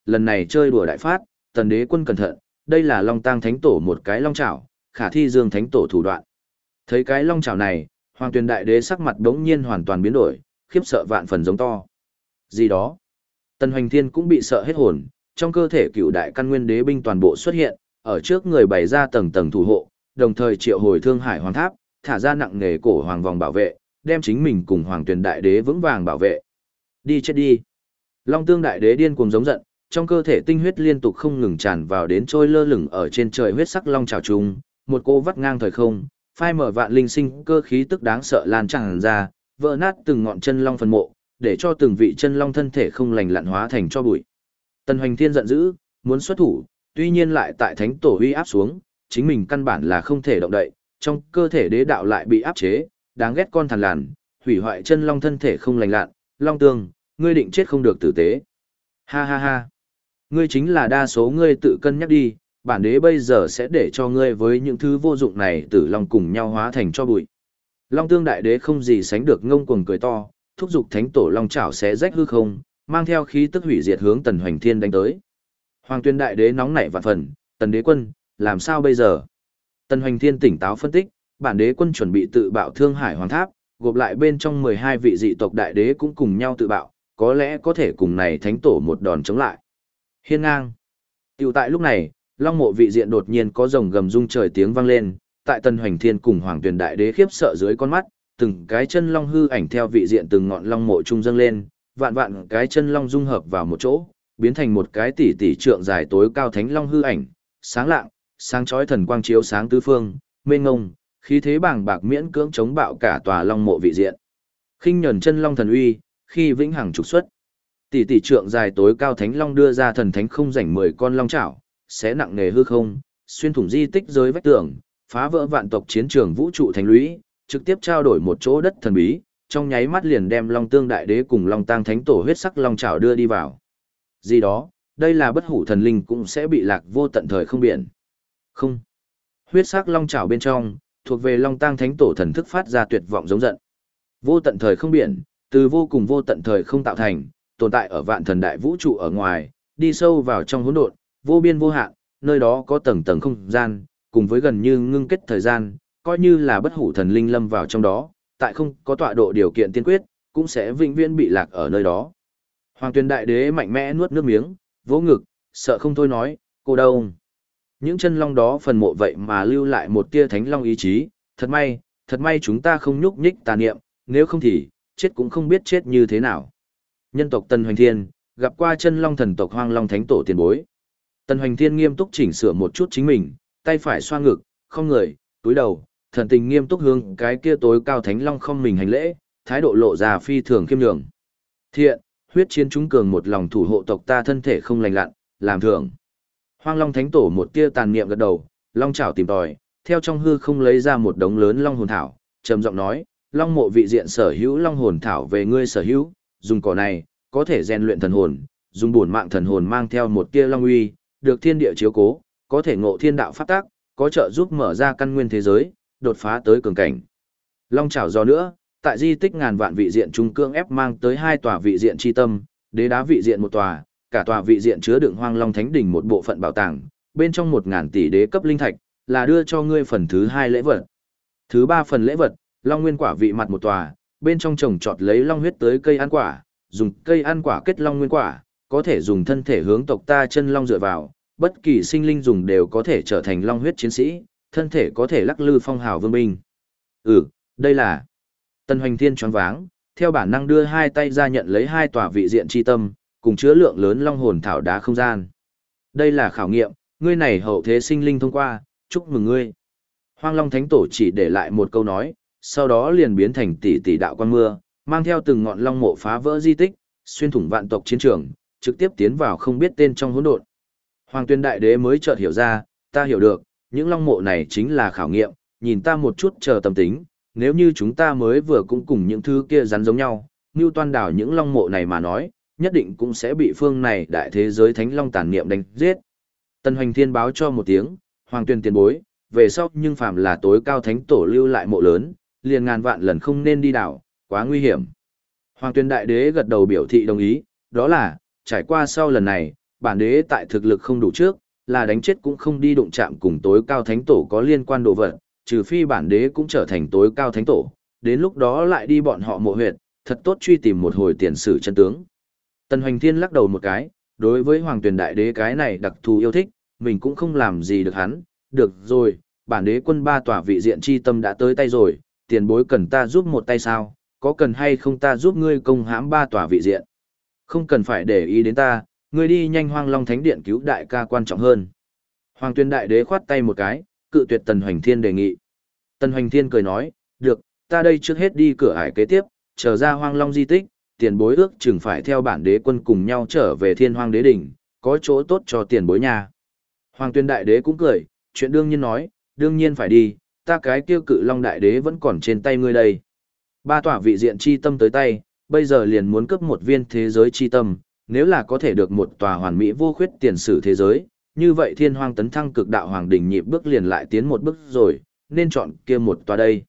lần này chơi đùa đại phát, tần đế quân cẩn thận, đây là Long Tang Thánh Tổ một cái long chảo, khả thi dương Thánh Tổ thủ đoạn. Thấy cái long chảo này, Hoàng Tuyền Đại Đế sắc mặt đống nhiên hoàn toàn biến đổi, khiếp sợ vạn phần giống to. Gì đó? Tần Hoành Thiên cũng bị sợ hết hồn, trong cơ thể cựu đại căn nguyên đế binh toàn bộ xuất hiện, ở trước người bày ra tầng tầng thủ hộ, đồng thời triệu hồi Thương Hải Hoàng Tháp, thả ra nặng nghề cổ hoàng vòng bảo vệ, đem chính mình cùng Hoàng Tuyền Đại Đế vững vàng bảo vệ. Đi chết đi. Long Tương Đại Đế điên cuồng giống giận, trong cơ thể tinh huyết liên tục không ngừng tràn vào đến trôi lơ lửng ở trên trời huyết sắc long trào trùng, một cô vắt ngang thời không, phai mở vạn linh sinh cơ khí tức đáng sợ lan tràn ra, vỡ nát từng ngọn chân long phần mộ, để cho từng vị chân long thân thể không lành lặn hóa thành cho bụi. Tần Hoành Thiên giận dữ, muốn xuất thủ, tuy nhiên lại tại Thánh Tổ uy áp xuống, chính mình căn bản là không thể động đậy, trong cơ thể đế đạo lại bị áp chế, đáng ghét con thằn lằn, hủy hoại chân long thân thể không lành lặn, Long Tương, ngươi định chết không được tử tế. Ha ha ha. Ngươi chính là đa số ngươi tự cân nhắc đi, bản đế bây giờ sẽ để cho ngươi với những thứ vô dụng này tử long cùng nhau hóa thành cho bụi. Long Tương Đại Đế không gì sánh được ngông cuồng cười to, thúc giục Thánh Tổ long chảo xé rách hư không, mang theo khí tức hủy diệt hướng Tần Hoành Thiên đánh tới. Hoàng Tuyên Đại Đế nóng nảy vạn phần, Tần Đế quân, làm sao bây giờ? Tần Hoành Thiên tỉnh táo phân tích, bản đế quân chuẩn bị tự bạo Thương Hải Hoàng Tháp, gộp lại bên trong 12 vị dị tộc đại đế cũng cùng nhau tự bạo, có lẽ có thể cùng này Thánh Tổ một đòn chống lại. Hiên ngang. Tiểu tại lúc này, Long Mộ vị diện đột nhiên có rồng gầm rung trời tiếng vang lên, tại Tần Hoành Thiên cùng Hoàng Tuyền Đại Đế khiếp sợ dưới con mắt, từng cái chân long hư ảnh theo vị diện từng ngọn long mộ trung dâng lên, vạn vạn cái chân long dung hợp vào một chỗ, biến thành một cái tỷ tỷ trượng dài tối cao thánh long hư ảnh, sáng lạng, sáng chói thần quang chiếu sáng tứ phương, mênh ngông, khí thế bàng bạc miễn cưỡng chống bạo cả tòa long mộ vị diện. Khinh nhẫn chân long thần uy, khi vĩnh hằng trục xuất. Tỷ tỷ trượng dài tối cao thánh long đưa ra thần thánh không rảnh 10 con long chảo, xé nặng nề hư không, xuyên thủng di tích giới vách tường, phá vỡ vạn tộc chiến trường vũ trụ thành lũy, trực tiếp trao đổi một chỗ đất thần bí, trong nháy mắt liền đem Long Tương Đại Đế cùng Long Tang Thánh Tổ huyết sắc long chảo đưa đi vào. Gì đó, đây là bất hủ thần linh cũng sẽ bị lạc vô tận thời không biển. Không. Huyết sắc long chảo bên trong, thuộc về Long Tang Thánh Tổ thần thức phát ra tuyệt vọng giống giận. Vô tận thời không biển, từ vô cùng vô tận thời không tạo thành, tồn tại ở vạn thần đại vũ trụ ở ngoài, đi sâu vào trong hỗn độn, vô biên vô hạn, nơi đó có tầng tầng không gian, cùng với gần như ngưng kết thời gian, coi như là bất hủ thần linh lâm vào trong đó, tại không có tọa độ điều kiện tiên quyết, cũng sẽ vĩnh viễn bị lạc ở nơi đó. Hoàng Tuyền Đại Đế mạnh mẽ nuốt nước miếng, vỗ ngực, sợ không thôi nói, cô đâu? Những chân long đó phần mộ vậy mà lưu lại một tia thánh long ý chí, thật may chúng ta không nhúc nhích tà niệm, nếu không thì, chết cũng không biết chết như thế nào. Nhân tộc Tần Hoành Thiên, gặp qua chân long thần tộc Hoang Long Thánh Tổ tiền bối. Tần Hoành Thiên nghiêm túc chỉnh sửa một chút chính mình, tay phải xoa ngực, không người, túi đầu, thần tình nghiêm túc hướng cái kia tối cao thánh long không mình hành lễ, thái độ lộ ra phi thường khiêm nhường. Thiện, huyết chiến chúng cường một lòng thủ hộ tộc ta thân thể không lành lặn, làm thưởng. Hoang Long Thánh Tổ một tia tàn niệm gật đầu, long chảo tìm tòi, theo trong hư không lấy ra một đống lớn long hồn thảo, trầm giọng nói, long mộ vị diện sở hữu long hồn thảo về ngươi sở hữu, dùng cỏ này có thể rèn luyện thần hồn, dùng bổn mạng thần hồn mang theo một tia long uy, được thiên địa chiếu cố, có thể ngộ thiên đạo pháp tác, có trợ giúp mở ra căn nguyên thế giới, đột phá tới cường cảnh. Long chảo do nữa, tại di tích ngàn vạn vị diện trung cương ép mang tới 2 tòa vị diện chi tâm, đế đá vị diện một tòa, cả tòa vị diện chứa đựng Hoang Long Thánh đỉnh một bộ phận bảo tàng, bên trong 1000 tỷ đế cấp linh thạch, là đưa cho ngươi phần thứ 2 lễ vật. Thứ 3 phần lễ vật, Long Nguyên quả vị mặt một tòa, bên trong trồng trọt lấy long huyết tới cây ăn quả, dùng cây ăn quả kết long nguyên quả, có thể dùng thân thể hướng tộc ta chân long dựa vào, bất kỳ sinh linh dùng đều có thể trở thành long huyết chiến sĩ, thân thể có thể lắc lư phong hào vương binh. Đây là... Tần Hoành Thiên choáng váng, theo bản năng đưa 2 tay ra nhận lấy 2 tòa vị diện chi tâm, cùng chứa lượng lớn long hồn thảo đá không gian. Đây là khảo nghiệm, ngươi này hậu thế sinh linh thông qua, chúc mừng ngươi. Hoang Long Thánh Tổ chỉ để lại một câu nói, sau đó liền biến thành tỷ tỷ đạo quan mưa, mang theo từng ngọn long mộ phá vỡ di tích, xuyên thủng vạn tộc chiến trường, trực tiếp tiến vào không biết tên trong hỗn độn. Hoàng Tuyên Đại Đế mới chợt hiểu ra, ta hiểu được, những long mộ này chính là khảo nghiệm, nhìn ta một chút chờ tâm tính, nếu như chúng ta mới vừa cũng cùng những thứ kia rắn giống nhau, như toan đảo những long mộ này mà nói, nhất định cũng sẽ bị phương này đại thế giới thánh long tàn niệm đánh giết. Tần Hoành Thiên báo cho một tiếng, Hoàng Tuyên tiền bối, về sau nhưng phàm là tối cao thánh tổ lưu lại mộ lớn, liền ngàn vạn lần không nên đi đảo, quá nguy hiểm. Hoàng Tuyên Đại Đế gật đầu biểu thị đồng ý, đó là, trải qua sau lần này, bản đế tại thực lực không đủ trước, là đánh chết cũng không đi đụng chạm cùng tối cao thánh tổ có liên quan đồ vật, trừ phi bản đế cũng trở thành tối cao thánh tổ, đến lúc đó lại đi bọn họ mộ huyệt, thật tốt truy tìm một hồi tiền sử chân tướng. Tần Hoành Thiên lắc đầu một cái, đối với Hoàng Tuyền Đại Đế cái này đặc thù yêu thích, mình cũng không làm gì được hắn, được rồi, bản đế quân 3 tòa vị diện chi tâm đã tới tay rồi, tiền bối cần ta giúp một tay sao, có cần hay không ta giúp ngươi công hãm 3 tòa vị diện. Không cần phải để ý đến ta, ngươi đi nhanh Hoang Long Thánh Điện cứu đại ca quan trọng hơn. Hoàng Tuyền Đại Đế khoát tay một cái, cự tuyệt Tần Hoành Thiên đề nghị. Tần Hoành Thiên cười nói, được, ta đây trước hết đi cửa ải kế tiếp, trở ra Hoang Long di tích, tiền bối ước chừng phải theo bản đế quân cùng nhau trở về Thiên Hoang Đế đỉnh, có chỗ tốt cho tiền bối nhà. Hoàng Tuyền Đại Đế cũng cười, chuyện đương nhiên nói, đương nhiên phải đi, ta cái kia Cự Long Đại Đế vẫn còn trên tay ngươi đây. 3 tòa vị diện chi tâm tới tay, bây giờ liền muốn cướp một viên thế giới chi tâm, nếu là có thể được một tòa hoàn mỹ vô khuyết tiền sử thế giới, như vậy Thiên Hoang tấn thăng cực đạo hoàng đỉnh nhịp bước liền lại tiến một bước rồi, nên chọn kia một tòa đây.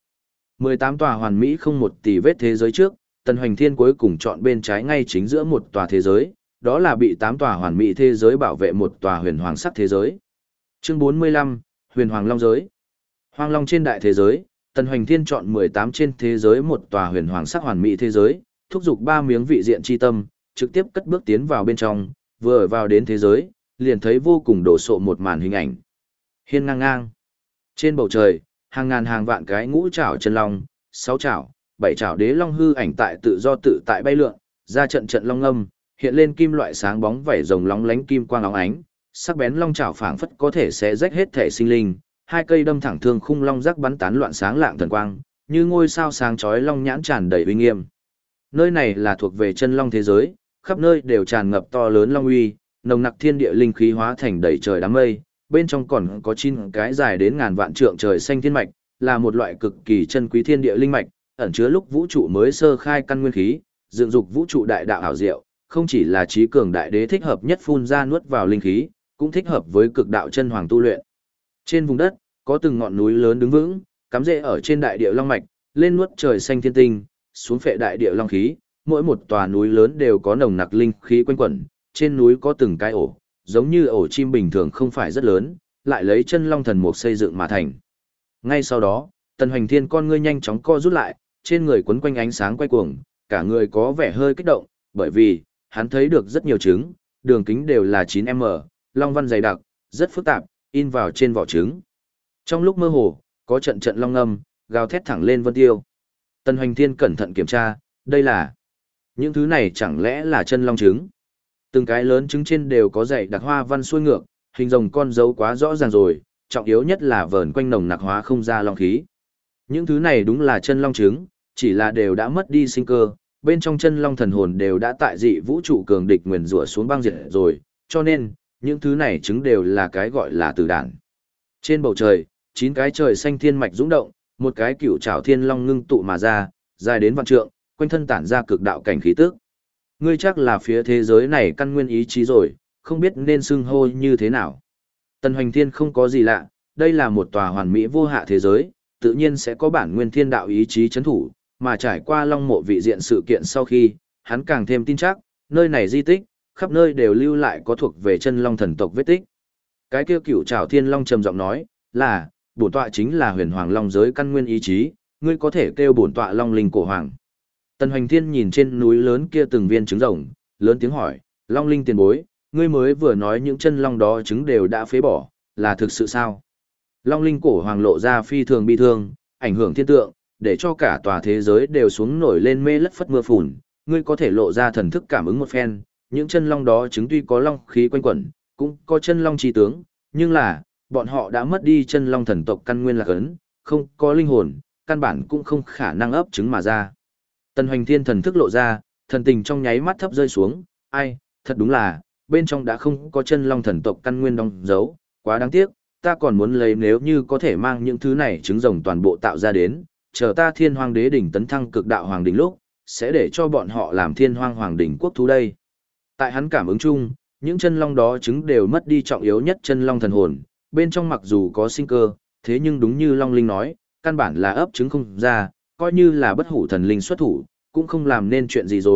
18 tòa hoàn mỹ không một tỷ vết thế giới trước, Tần Hoành Thiên cuối cùng chọn bên trái ngay chính giữa một tòa thế giới, đó là bị 8 tòa hoàn mỹ thế giới bảo vệ một tòa huyền hoàng sắc thế giới. Chương 45, Huyền Hoàng Long giới. Hoang Long trên đại thế giới, Tần Hoành Thiên chọn 18 trên thế giới một tòa huyền hoàng sắc hoàn mỹ thế giới, thúc giục 3 miếng vị diện chi tâm, trực tiếp cất bước tiến vào bên trong, vừa vào đến thế giới, liền thấy vô cùng đổ sộ một màn hình ảnh. Hiên ngang ngang. Trên bầu trời, hàng ngàn hàng vạn cái ngũ trảo chân long, 6 trảo, 7 trảo đế long hư ảnh tại tự do tự tại bay lượn, ra trận trận long âm, hiện lên kim loại sáng bóng vảy rồng lóng lánh kim quang óng ánh, sắc bén long trảo phảng phất có thể xé rách hết thể sinh linh, hai cây đâm thẳng thương khung long rắc bắn tán loạn sáng lạng thần quang, như ngôi sao sáng chói long nhãn tràn đầy uy nghiêm. Nơi này là thuộc về chân long thế giới, khắp nơi đều tràn ngập to lớn long uy, nồng nặc thiên địa linh khí hóa thành đầy trời đám mây, bên trong còn có 9 cái dài đến ngàn vạn trượng trời xanh thiên mạch, là một loại cực kỳ chân quý thiên địa linh mạch, ẩn chứa lúc vũ trụ mới sơ khai căn nguyên khí, dựng dục vũ trụ đại đạo hảo diệu, không chỉ là trí cường đại đế thích hợp nhất phun ra nuốt vào linh khí, cũng thích hợp với cực đạo chân hoàng tu luyện. Trên vùng đất, có từng ngọn núi lớn đứng vững, cắm rễ ở trên đại địa long mạch, lên nuốt trời xanh thiên tinh, xuống phệ đại địa long khí, mỗi một tòa núi lớn đều có nồng nặc linh khí quanh quẩn, trên núi có từng cái ổ, giống như ổ chim bình thường không phải rất lớn, lại lấy chân long thần mục xây dựng mà thành. Ngay sau đó, Tần Hoành Thiên con ngươi nhanh chóng co rút lại, trên người quấn quanh ánh sáng quay cuồng, cả người có vẻ hơi kích động, bởi vì hắn thấy được rất nhiều trứng, đường kính đều là 9m, long văn dày đặc, rất phức tạp, in vào trên vỏ trứng. Trong lúc mơ hồ, có trận trận long âm, gào thét thẳng lên vân tiêu. Tần Hoành Thiên cẩn thận kiểm tra, đây là những thứ này chẳng lẽ là chân long trứng? Từng cái lớn trứng trên đều có dày đặc hoa văn xuôi ngược, hình rồng con dấu quá rõ ràng rồi, trọng yếu nhất là vờn quanh nồng nặc hóa không ra long khí. Những thứ này đúng là chân long trứng, chỉ là đều đã mất đi sinh cơ, bên trong chân long thần hồn đều đã tại dị vũ trụ cường địch nguyền rủa xuống băng diệt rồi, cho nên, những thứ này trứng đều là cái gọi là tử đản. Trên bầu trời, 9 cái trời xanh thiên mạch dũng động, một cái cựu trảo thiên long ngưng tụ mà ra, dài đến vạn trượng, quanh thân tản ra cực đạo cảnh khí tức. Ngươi chắc là phía thế giới này căn nguyên ý chí rồi, không biết nên xưng hô như thế nào. Tần Hoành Thiên không có gì lạ, đây là một tòa hoàn mỹ vô hạ thế giới, tự nhiên sẽ có bản nguyên thiên đạo ý chí chấn thủ, mà trải qua long mộ vị diện sự kiện sau khi, hắn càng thêm tin chắc, nơi này di tích, khắp nơi đều lưu lại có thuộc về chân long thần tộc vết tích. Cái kia cửu trảo thiên long trầm giọng nói, là, bổn tọa chính là huyền hoàng long giới căn nguyên ý chí, ngươi có thể kêu bổn tọa long linh cổ hoàng. Tần Hoành Thiên nhìn trên núi lớn kia từng viên trứng rồng, lớn tiếng hỏi, long linh tiền bối, ngươi mới vừa nói những chân long đó trứng đều đã phế bỏ, là thực sự sao? Long linh cổ hoàng lộ ra phi thường bi thương, ảnh hưởng thiên tượng, để cho cả tòa thế giới đều xuống nổi lên mê lất phất mưa phùn, ngươi có thể lộ ra thần thức cảm ứng một phen, những chân long đó trứng tuy có long khí quanh quẩn, cũng có chân long chi tướng, nhưng là, bọn họ đã mất đi chân long thần tộc căn nguyên lạc ấn, không có linh hồn, căn bản cũng không khả năng ấp trứng mà ra. Tần Hoành Thiên thần thức lộ ra, thần tình trong nháy mắt thấp rơi xuống, ai, thật đúng là, bên trong đã không có chân long thần tộc căn nguyên đóng dấu, quá đáng tiếc, ta còn muốn lấy nếu như có thể mang những thứ này trứng rồng toàn bộ tạo ra đến, chờ ta Thiên Hoang Đế đỉnh tấn thăng cực đạo hoàng đỉnh lúc, sẽ để cho bọn họ làm Thiên Hoang hoàng đỉnh quốc thú đây. Tại hắn cảm ứng chung, những chân long đó trứng đều mất đi trọng yếu nhất chân long thần hồn, bên trong mặc dù có sinh cơ, thế nhưng đúng như Long Linh nói, căn bản là ấp trứng không ra, coi như là bất hủ thần linh xuất thủ, cũng không làm nên chuyện gì rồi,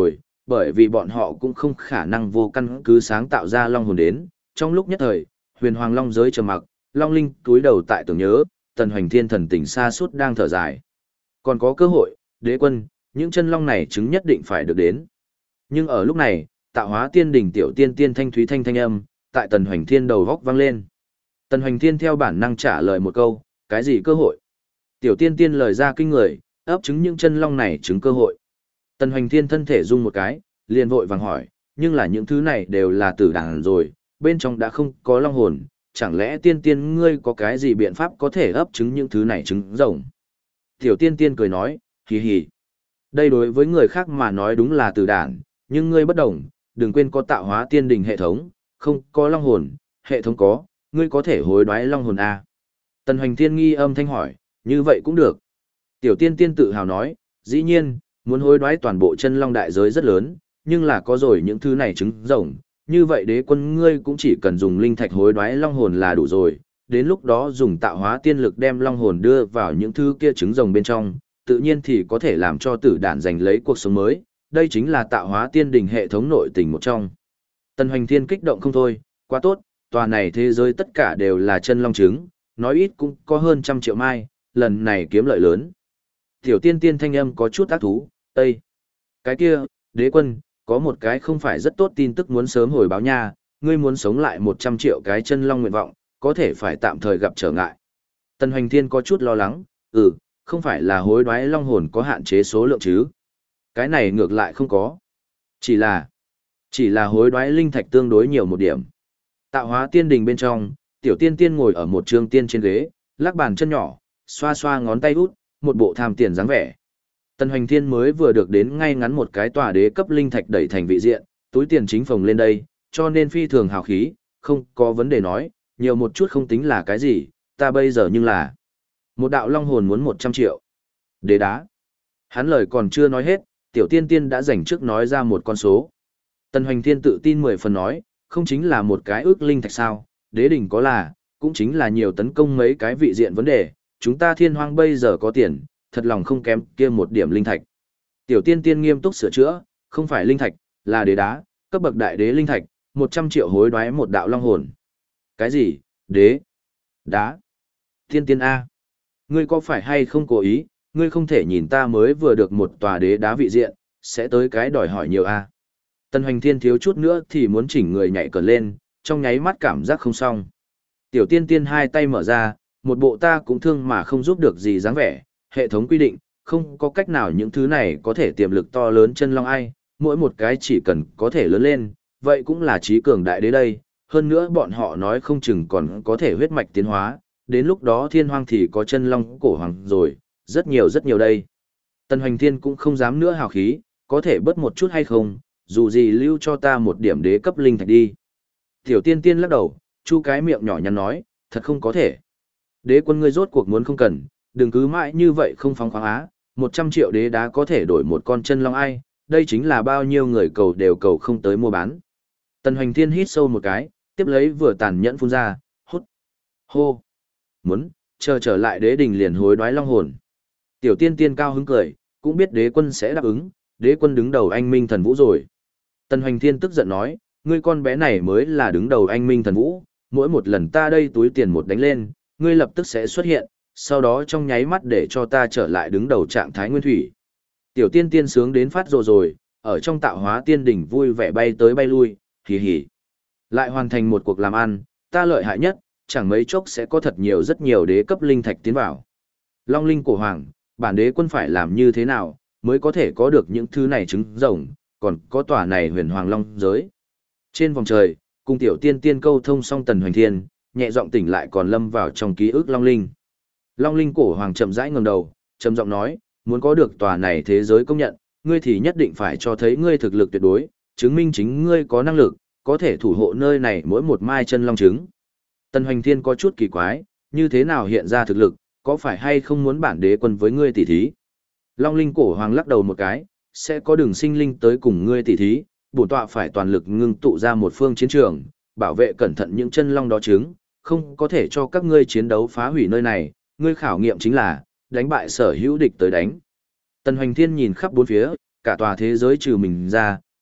bởi vì bọn họ cũng không khả năng vô căn cứ sáng tạo ra long hồn đến. Trong lúc nhất thời, huyền hoàng long giới trầm mặc, long linh túi đầu tại tưởng nhớ, Tần Hoành Thiên thần tình xa suốt đang thở dài. Còn có cơ hội, đế quân, những chân long này chứng nhất định phải được đến. Nhưng ở lúc này, tạo hóa tiên đỉnh tiểu tiên tiên thanh thúy thanh âm, tại Tần Hoành Thiên đầu góc vang lên. Tần Hoành Thiên theo bản năng trả lời một câu, cái gì cơ hội? Tiểu tiên tiên lời ra kinh người, ấp trứng những chân long này chứng cơ hội. Tần Hoành Thiên thân thể rung một cái, liền vội vàng hỏi, nhưng là những thứ này đều là tử đàn rồi, bên trong đã không có long hồn, chẳng lẽ tiên tiên ngươi có cái gì biện pháp có thể ấp trứng những thứ này trứng rồng? Tiểu tiên tiên cười nói, hì hì. Đây đối với người khác mà nói đúng là tử đàn, nhưng ngươi bất đồng, đừng quên có tạo hóa tiên đình hệ thống, không có long hồn, hệ thống có, ngươi có thể hối đoái long hồn A. Tần Hoành Thiên nghi âm thanh hỏi, như vậy cũng được. Tiểu tiên tiên tự hào nói, dĩ nhiên, muốn hối đoái toàn bộ chân long đại giới rất lớn, nhưng là có rồi những thứ này trứng rồng, như vậy đế quân ngươi cũng chỉ cần dùng linh thạch hối đoái long hồn là đủ rồi, đến lúc đó dùng tạo hóa tiên lực đem long hồn đưa vào những thứ kia trứng rồng bên trong, tự nhiên thì có thể làm cho tử đản giành lấy cuộc sống mới, đây chính là tạo hóa tiên đình hệ thống nội tình một trong. Tần Hoành Thiên kích động không thôi, quá tốt, tòa này thế giới tất cả đều là chân long trứng, nói ít cũng có hơn 100 triệu mai, lần này kiếm lợi lớn. Tiểu tiên tiên thanh âm có chút ác thú, Ê! Cái kia, đế quân, có một cái không phải rất tốt tin tức muốn sớm hồi báo nha, ngươi muốn sống lại 100 triệu cái chân long nguyện vọng, có thể phải tạm thời gặp trở ngại. Tần Hoành Thiên có chút lo lắng, không phải là hối đoái long hồn có hạn chế số lượng chứ. Cái này ngược lại không có. Chỉ là hối đoái linh thạch tương đối nhiều một điểm. Tạo hóa tiên đình bên trong, tiểu tiên tiên ngồi ở một trường tiên trên ghế, lắc bàn chân nhỏ, xoa xoa ngón tay út, một bộ tham tiền dáng vẻ. Tần Hoành Thiên mới vừa được đến ngay ngắn một cái tòa đế cấp linh thạch đẩy thành vị diện, túi tiền chính phồng lên đây, cho nên phi thường hào khí, không có vấn đề nói, nhiều một chút không tính là cái gì, ta bây giờ nhưng là một đạo long hồn muốn 100 triệu. Đế đá. Hắn lời còn chưa nói hết, tiểu tiên tiên đã dành trước nói ra một con số. Tần Hoành Thiên tự tin 10 phần nói, không chính là một cái ước linh thạch sao, đế đỉnh có là, cũng chính là nhiều tấn công mấy cái vị diện vấn đề, chúng ta thiên hoang bây giờ có tiền, thật lòng không kém kia một điểm linh thạch. Tiểu tiên tiên nghiêm túc sửa chữa, không phải linh thạch, là đế đá, cấp bậc đại đế linh thạch, 100 triệu hối đoái một đạo long hồn. Cái gì? Đế? Đá? Tiên tiên A. Ngươi có phải hay không cố ý, ngươi không thể nhìn ta mới vừa được một tòa đế đá vị diện, sẽ tới cái đòi hỏi nhiều A. Tần Hoành Thiên thiếu chút nữa thì muốn chỉnh người nhảy cờ lên, trong nháy mắt cảm giác không xong. Tiểu tiên tiên hai tay mở ra, một bộ ta cũng thương mà không giúp được gì dáng vẻ, hệ thống quy định, không có cách nào những thứ này có thể tiềm lực to lớn chân long ai, mỗi một cái chỉ cần có thể lớn lên, vậy cũng là trí cường đại đế đây, hơn nữa bọn họ nói không chừng còn có thể huyết mạch tiến hóa, đến lúc đó thiên hoang thì có chân long cổ hoàng rồi, rất nhiều đây. Tần Hoành Thiên cũng không dám nữa hào khí, có thể bớt một chút hay không, dù gì lưu cho ta một điểm đế cấp linh thạch đi. Tiểu tiên tiên lắc đầu, chu cái miệng nhỏ nhắn nói, thật không có thể. Đế quân ngươi rốt cuộc muốn không cần, đừng cứ mãi như vậy không phóng khoáng á, 100 triệu đế đá có thể đổi một con chân long ai, đây chính là bao nhiêu người cầu đều cầu không tới mua bán. Tần Hoành Thiên hít sâu một cái, tiếp lấy vừa tàn nhẫn phun ra, hút, hô, muốn, trở lại đế đình liền hối đoái long hồn. Tiểu tiên tiên cao hứng cười, cũng biết đế quân sẽ đáp ứng, đế quân đứng đầu anh minh thần vũ rồi. Tần Hoành Thiên tức giận nói, ngươi con bé này mới là đứng đầu anh minh thần vũ, mỗi một lần ta đây túi tiền một đánh lên, ngươi lập tức sẽ xuất hiện, sau đó trong nháy mắt để cho ta trở lại đứng đầu trạng thái nguyên thủy. Tiểu tiên tiên sướng đến phát rồi, ở trong tạo hóa tiên đỉnh vui vẻ bay tới bay lui, hì hì. Lại hoàn thành một cuộc làm ăn, ta lợi hại nhất, chẳng mấy chốc sẽ có thật nhiều rất nhiều đế cấp linh thạch tiến vào. Long linh cổ hoàng, bản đế quân phải làm như thế nào, mới có thể có được những thứ này trứng rồng, còn có tòa này huyền hoàng long giới. Trên vòng trời, cùng tiểu tiên tiên câu thông xong Tần Hoành Thiên, nhẹ giọng tỉnh lại còn lâm vào trong ký ức long linh. Long linh cổ hoàng chậm rãi ngẩng đầu, trầm giọng nói, muốn có được tòa này thế giới công nhận, ngươi thì nhất định phải cho thấy ngươi thực lực tuyệt đối, chứng minh chính ngươi có năng lực, có thể thủ hộ nơi này mỗi một mai chân long trứng. Tần Hoành Thiên có chút kỳ quái, như thế nào hiện ra thực lực, có phải hay không muốn bản đế quân với ngươi tỉ thí? Long linh cổ hoàng lắc đầu một cái, sẽ có đường sinh linh tới cùng ngươi tỉ thí, bổn tọa phải toàn lực ngưng tụ ra một phương chiến trường, bảo vệ cẩn thận những chân long đó trứng, không có thể cho các ngươi chiến đấu phá hủy nơi này, ngươi khảo nghiệm chính là đánh bại sở hữu địch tới đánh. Tần Hoành Thiên nhìn khắp bốn phía, cả tòa thế giới trừ mình ra,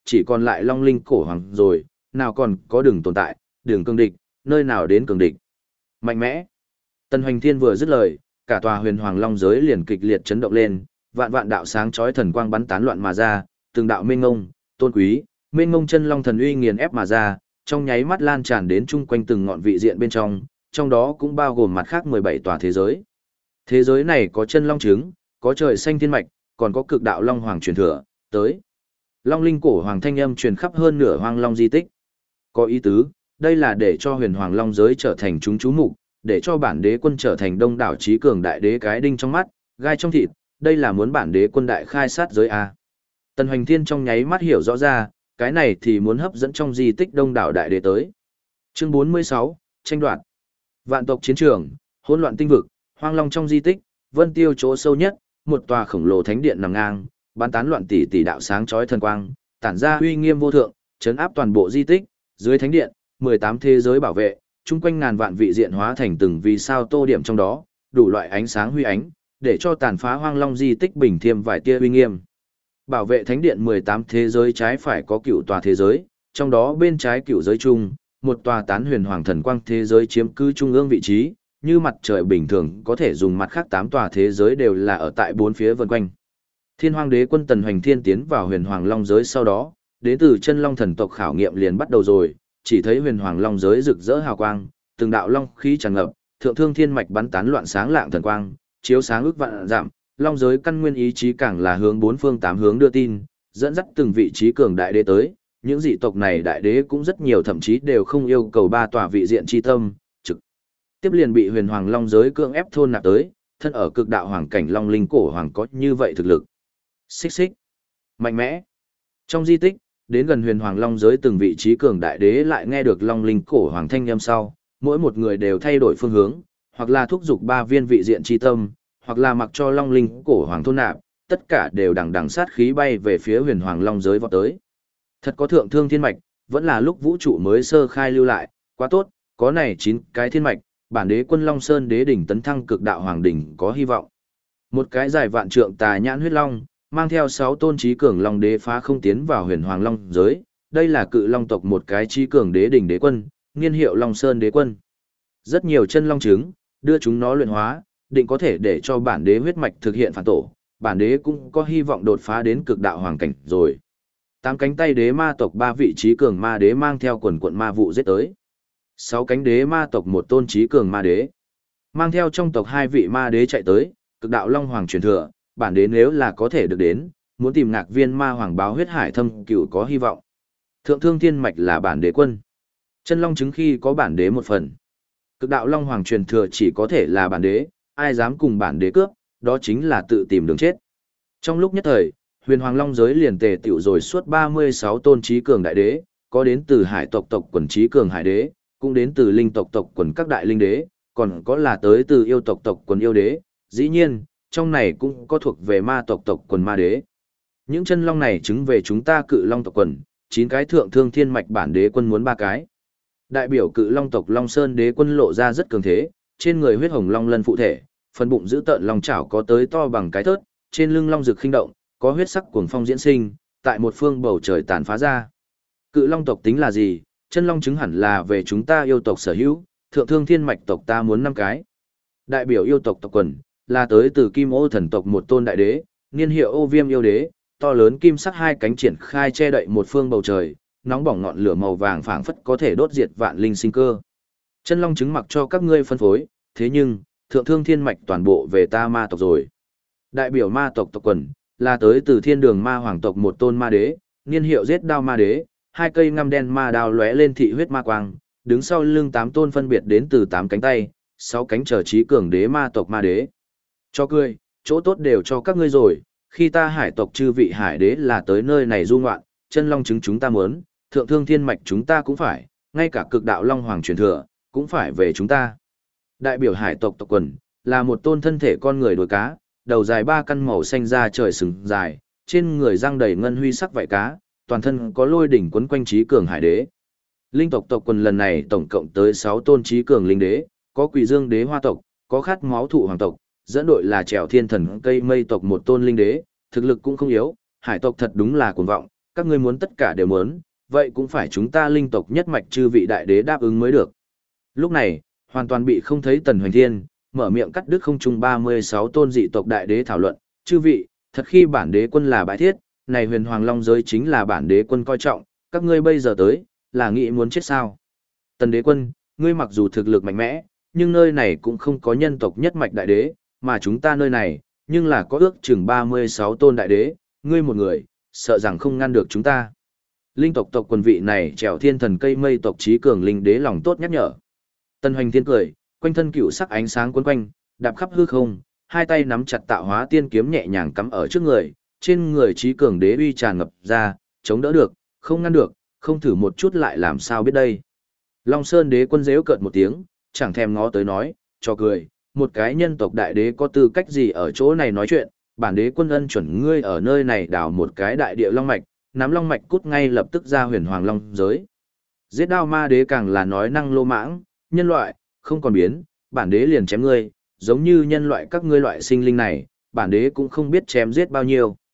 chỉ còn lại Long Linh cổ hoàng rồi, nào còn có đường tồn tại, đường cường địch, nơi nào đến cường địch. Mạnh mẽ. Tần Hoành Thiên vừa dứt lời, cả tòa huyền hoàng long giới liền kịch liệt chấn động lên, vạn vạn đạo sáng chói thần quang bắn tán loạn mà ra, từng đạo mênh ngông, tôn quý, mênh ngông chân long thần uy nghiền ép mà ra, trong nháy mắt lan tràn đến chung quanh từng ngọn vị diện bên trong đó cũng bao gồm mặt khác 17 tòa thế giới. Thế giới này có chân long trứng, có trời xanh thiên mạch, còn có cực đạo long hoàng truyền thừa, tới. Long linh cổ hoàng thanh âm truyền khắp hơn nửa hoang long di tích. Có ý tứ, đây là để cho huyền hoàng long giới trở thành chúng chú mục, để cho bản đế quân trở thành đông đảo trí cường đại đế cái đinh trong mắt, gai trong thịt, đây là muốn bản đế quân đại khai sát giới A. Tần Hoành Thiên trong nháy mắt hiểu rõ ra, cái này thì muốn hấp dẫn trong di tích đông đảo đại đế tới. Chương 46, tranh đoạt. Vạn tộc chiến trường, hỗn loạn tinh vực, hoang long trong di tích, vân tiêu chỗ sâu nhất, một tòa khổng lồ thánh điện nằm ngang, bán tán loạn tỷ tỷ đạo sáng chói thần quang, tản ra uy nghiêm vô thượng, chấn áp toàn bộ di tích, dưới thánh điện, 18 thế giới bảo vệ, chung quanh ngàn vạn vị diện hóa thành từng vì sao tô điểm trong đó, đủ loại ánh sáng huy ánh, để cho tàn phá hoang long di tích bình thiêm vài tia uy nghiêm. Bảo vệ thánh điện 18 thế giới trái phải có cựu tòa thế giới, trong đó bên trái cựu giới chung, một tòa tán huyền hoàng thần quang thế giới chiếm cứ trung ương vị trí, như mặt trời bình thường có thể dùng mặt khác 8 tòa thế giới đều là ở tại bốn phía vần quanh. Thiên Hoàng Đế quân Tần Hoành Thiên tiến vào huyền hoàng long giới sau đó, đến từ chân long thần tộc khảo nghiệm liền bắt đầu rồi, chỉ thấy huyền hoàng long giới rực rỡ hào quang, từng đạo long khí tràn ngập, thượng thương thiên mạch bắn tán loạn sáng lạng thần quang, chiếu sáng ước vạn giảm, long giới căn nguyên ý chí càng là hướng bốn phương tám hướng đưa tin, dẫn dắt từng vị trí cường đại đế tới, những dị tộc này đại đế cũng rất nhiều, thậm chí đều không yêu cầu ba tòa vị diện chi tâm, trực tiếp liền bị huyền hoàng long giới cưỡng ép thôn nạp tới, thân ở cực đạo hoàng cảnh long linh cổ hoàng có như vậy thực lực. Xích xích, mạnh mẽ. Trong di tích, đến gần huyền hoàng long giới từng vị trí cường đại đế lại nghe được long linh cổ hoàng thanh âm sau, mỗi một người đều thay đổi phương hướng, hoặc là thúc giục ba viên vị diện chi tâm, hoặc là mặc cho long linh cổ hoàng thôn nạp, tất cả đều đằng đằng sát khí bay về phía huyền hoàng long giới vọt tới. Thật có thượng thương thiên mạch, vẫn là lúc vũ trụ mới sơ khai lưu lại, quá tốt, có này 9 cái thiên mạch, bản đế quân Long Sơn đế đỉnh tấn thăng cực đạo hoàng đỉnh có hy vọng. Một cái dài vạn trượng tà nhãn huyết long, mang theo 6 tôn trí cường long đế phá không tiến vào huyền hoàng long giới, đây là cự long tộc một cái trí cường đế đỉnh đế quân, niên hiệu Long Sơn đế quân. Rất nhiều chân long trứng, đưa chúng nó luyện hóa, định có thể để cho bản đế huyết mạch thực hiện phản tổ, bản đế cũng có hy vọng đột phá đến cực đạo hoàng cảnh rồi. 8 cánh tay đế ma tộc 3 vị trí cường ma đế mang theo quần quận ma vụ giết tới. 6 cánh đế ma tộc một tôn trí cường ma đế. Mang theo trong tộc 2 vị ma đế chạy tới, cực đạo long hoàng truyền thừa, bản đế nếu là có thể được đến, muốn tìm Ngạc Viên ma hoàng báo huyết hải thâm cửu có hy vọng. Thượng thương thiên mạch là bản đế quân. Chân long chứng khi có bản đế một phần. Cực đạo long hoàng truyền thừa chỉ có thể là bản đế, ai dám cùng bản đế cướp, đó chính là tự tìm đường chết. Trong lúc nhất thời, huyền hoàng long giới liền tề tiểu rồi suốt 36 tôn trí cường đại đế, có đến từ hải tộc tộc quần trí cường hải đế, cũng đến từ linh tộc tộc quần các đại linh đế, còn có là tới từ yêu tộc tộc quần yêu đế, dĩ nhiên, trong này cũng có thuộc về ma tộc tộc quần ma đế. Những chân long này chứng về chúng ta cự long tộc quần, 9 cái thượng thương thiên mạch bản đế quân muốn 3 cái. Đại biểu cự long tộc Long Sơn đế quân lộ ra rất cường thế, trên người huyết hồng long lân phụ thể, phần bụng giữ tợn long chảo có tới to bằng cái thớt, trên lưng long rực khinh động, có huyết sắc cuồng phong diễn sinh, tại một phương bầu trời tàn phá ra. Cự long tộc tính là gì? Chân long chứng hẳn là về chúng ta yêu tộc sở hữu, thượng thương thiên mạch tộc ta muốn 5 cái. Đại biểu yêu tộc tộc quần, là tới từ Kim Ô thần tộc một tôn đại đế, niên hiệu Ô Viêm yêu đế, to lớn kim sắc 2 cánh triển khai che đậy một phương bầu trời, nóng bỏng ngọn lửa màu vàng phảng phất có thể đốt diệt vạn linh sinh cơ. Chân long chứng mặc cho các ngươi phân phối, thế nhưng, thượng thương thiên mạch toàn bộ về ta ma tộc rồi. Đại biểu ma tộc tộc quần, là tới từ thiên đường ma hoàng tộc một tôn ma đế, niên hiệu giết đao ma đế, 2 cây ngăm đen ma đao lóe lên thị huyết ma quang, đứng sau lưng 8 tôn phân biệt đến từ 8 cánh tay, 6 cánh trở trí cường đế ma tộc ma đế. Cho cười, chỗ tốt đều cho các ngươi rồi, khi ta hải tộc chư vị hải đế là tới nơi này du ngoạn, chân long chứng chúng ta muốn, thượng thương thiên mạch chúng ta cũng phải, ngay cả cực đạo long hoàng truyền thừa, cũng phải về chúng ta. Đại biểu hải tộc tộc quần, là một tôn thân thể con người đuôi cá, đầu dài 3 căn màu xanh da trời sừng dài, trên người răng đầy ngân huy sắc vảy cá, toàn thân có lôi đỉnh quấn quanh trí cường hải đế. Linh tộc tộc quần lần này tổng cộng tới 6 tôn trí cường linh đế, có Quỷ Dương đế hoa tộc, có Khát máu thụ hoàng tộc, dẫn đội là Trảo Thiên thần cây mây tộc một tôn linh đế, thực lực cũng không yếu, hải tộc thật đúng là cuồng vọng, các ngươi muốn tất cả đều muốn, vậy cũng phải chúng ta linh tộc nhất mạch chư vị đại đế đáp ứng mới được. Lúc này, hoàn toàn bị không thấy Tần Hoành Thiên, mở miệng cắt đứt không trung 36 tôn dị tộc đại đế thảo luận, chư vị, thật khi bản đế quân là bái thiết, này huyền hoàng long giới chính là bản đế quân coi trọng, các ngươi bây giờ tới, là nghĩ muốn chết sao? Tần đế quân, ngươi mặc dù thực lực mạnh mẽ, nhưng nơi này cũng không có nhân tộc nhất mạch đại đế, mà chúng ta nơi này, nhưng là có ước chừng 36 tôn đại đế, ngươi một người, sợ rằng không ngăn được chúng ta. Linh tộc tộc quần vị này trèo thiên thần cây mây tộc trí cường linh đế lòng tốt nhắc nhở. Tần Hoành Thiên cười, quanh thân cựu sắc ánh sáng quấn quanh, đạp khắp hư không, hai tay nắm chặt tạo hóa tiên kiếm nhẹ nhàng cắm ở trước người, trên người trí cường đế uy tràn ngập ra, chống đỡ được, không ngăn được, không thử một chút lại làm sao biết đây. Long Sơn đế quân giễu cợt một tiếng, chẳng thèm ngó tới nói, cho cười, một cái nhân tộc đại đế có tư cách gì ở chỗ này nói chuyện, bản đế quân ân chuẩn ngươi ở nơi này đào một cái đại địa long mạch, nắm long mạch cút ngay lập tức ra huyền hoàng long giới. Giết đao ma đế càng là nói năng lô mãng, nhân loại, không còn biến, bản đế liền chém ngươi, giống như nhân loại các ngươi loại sinh linh này, bản đế cũng không biết chém giết bao nhiêu.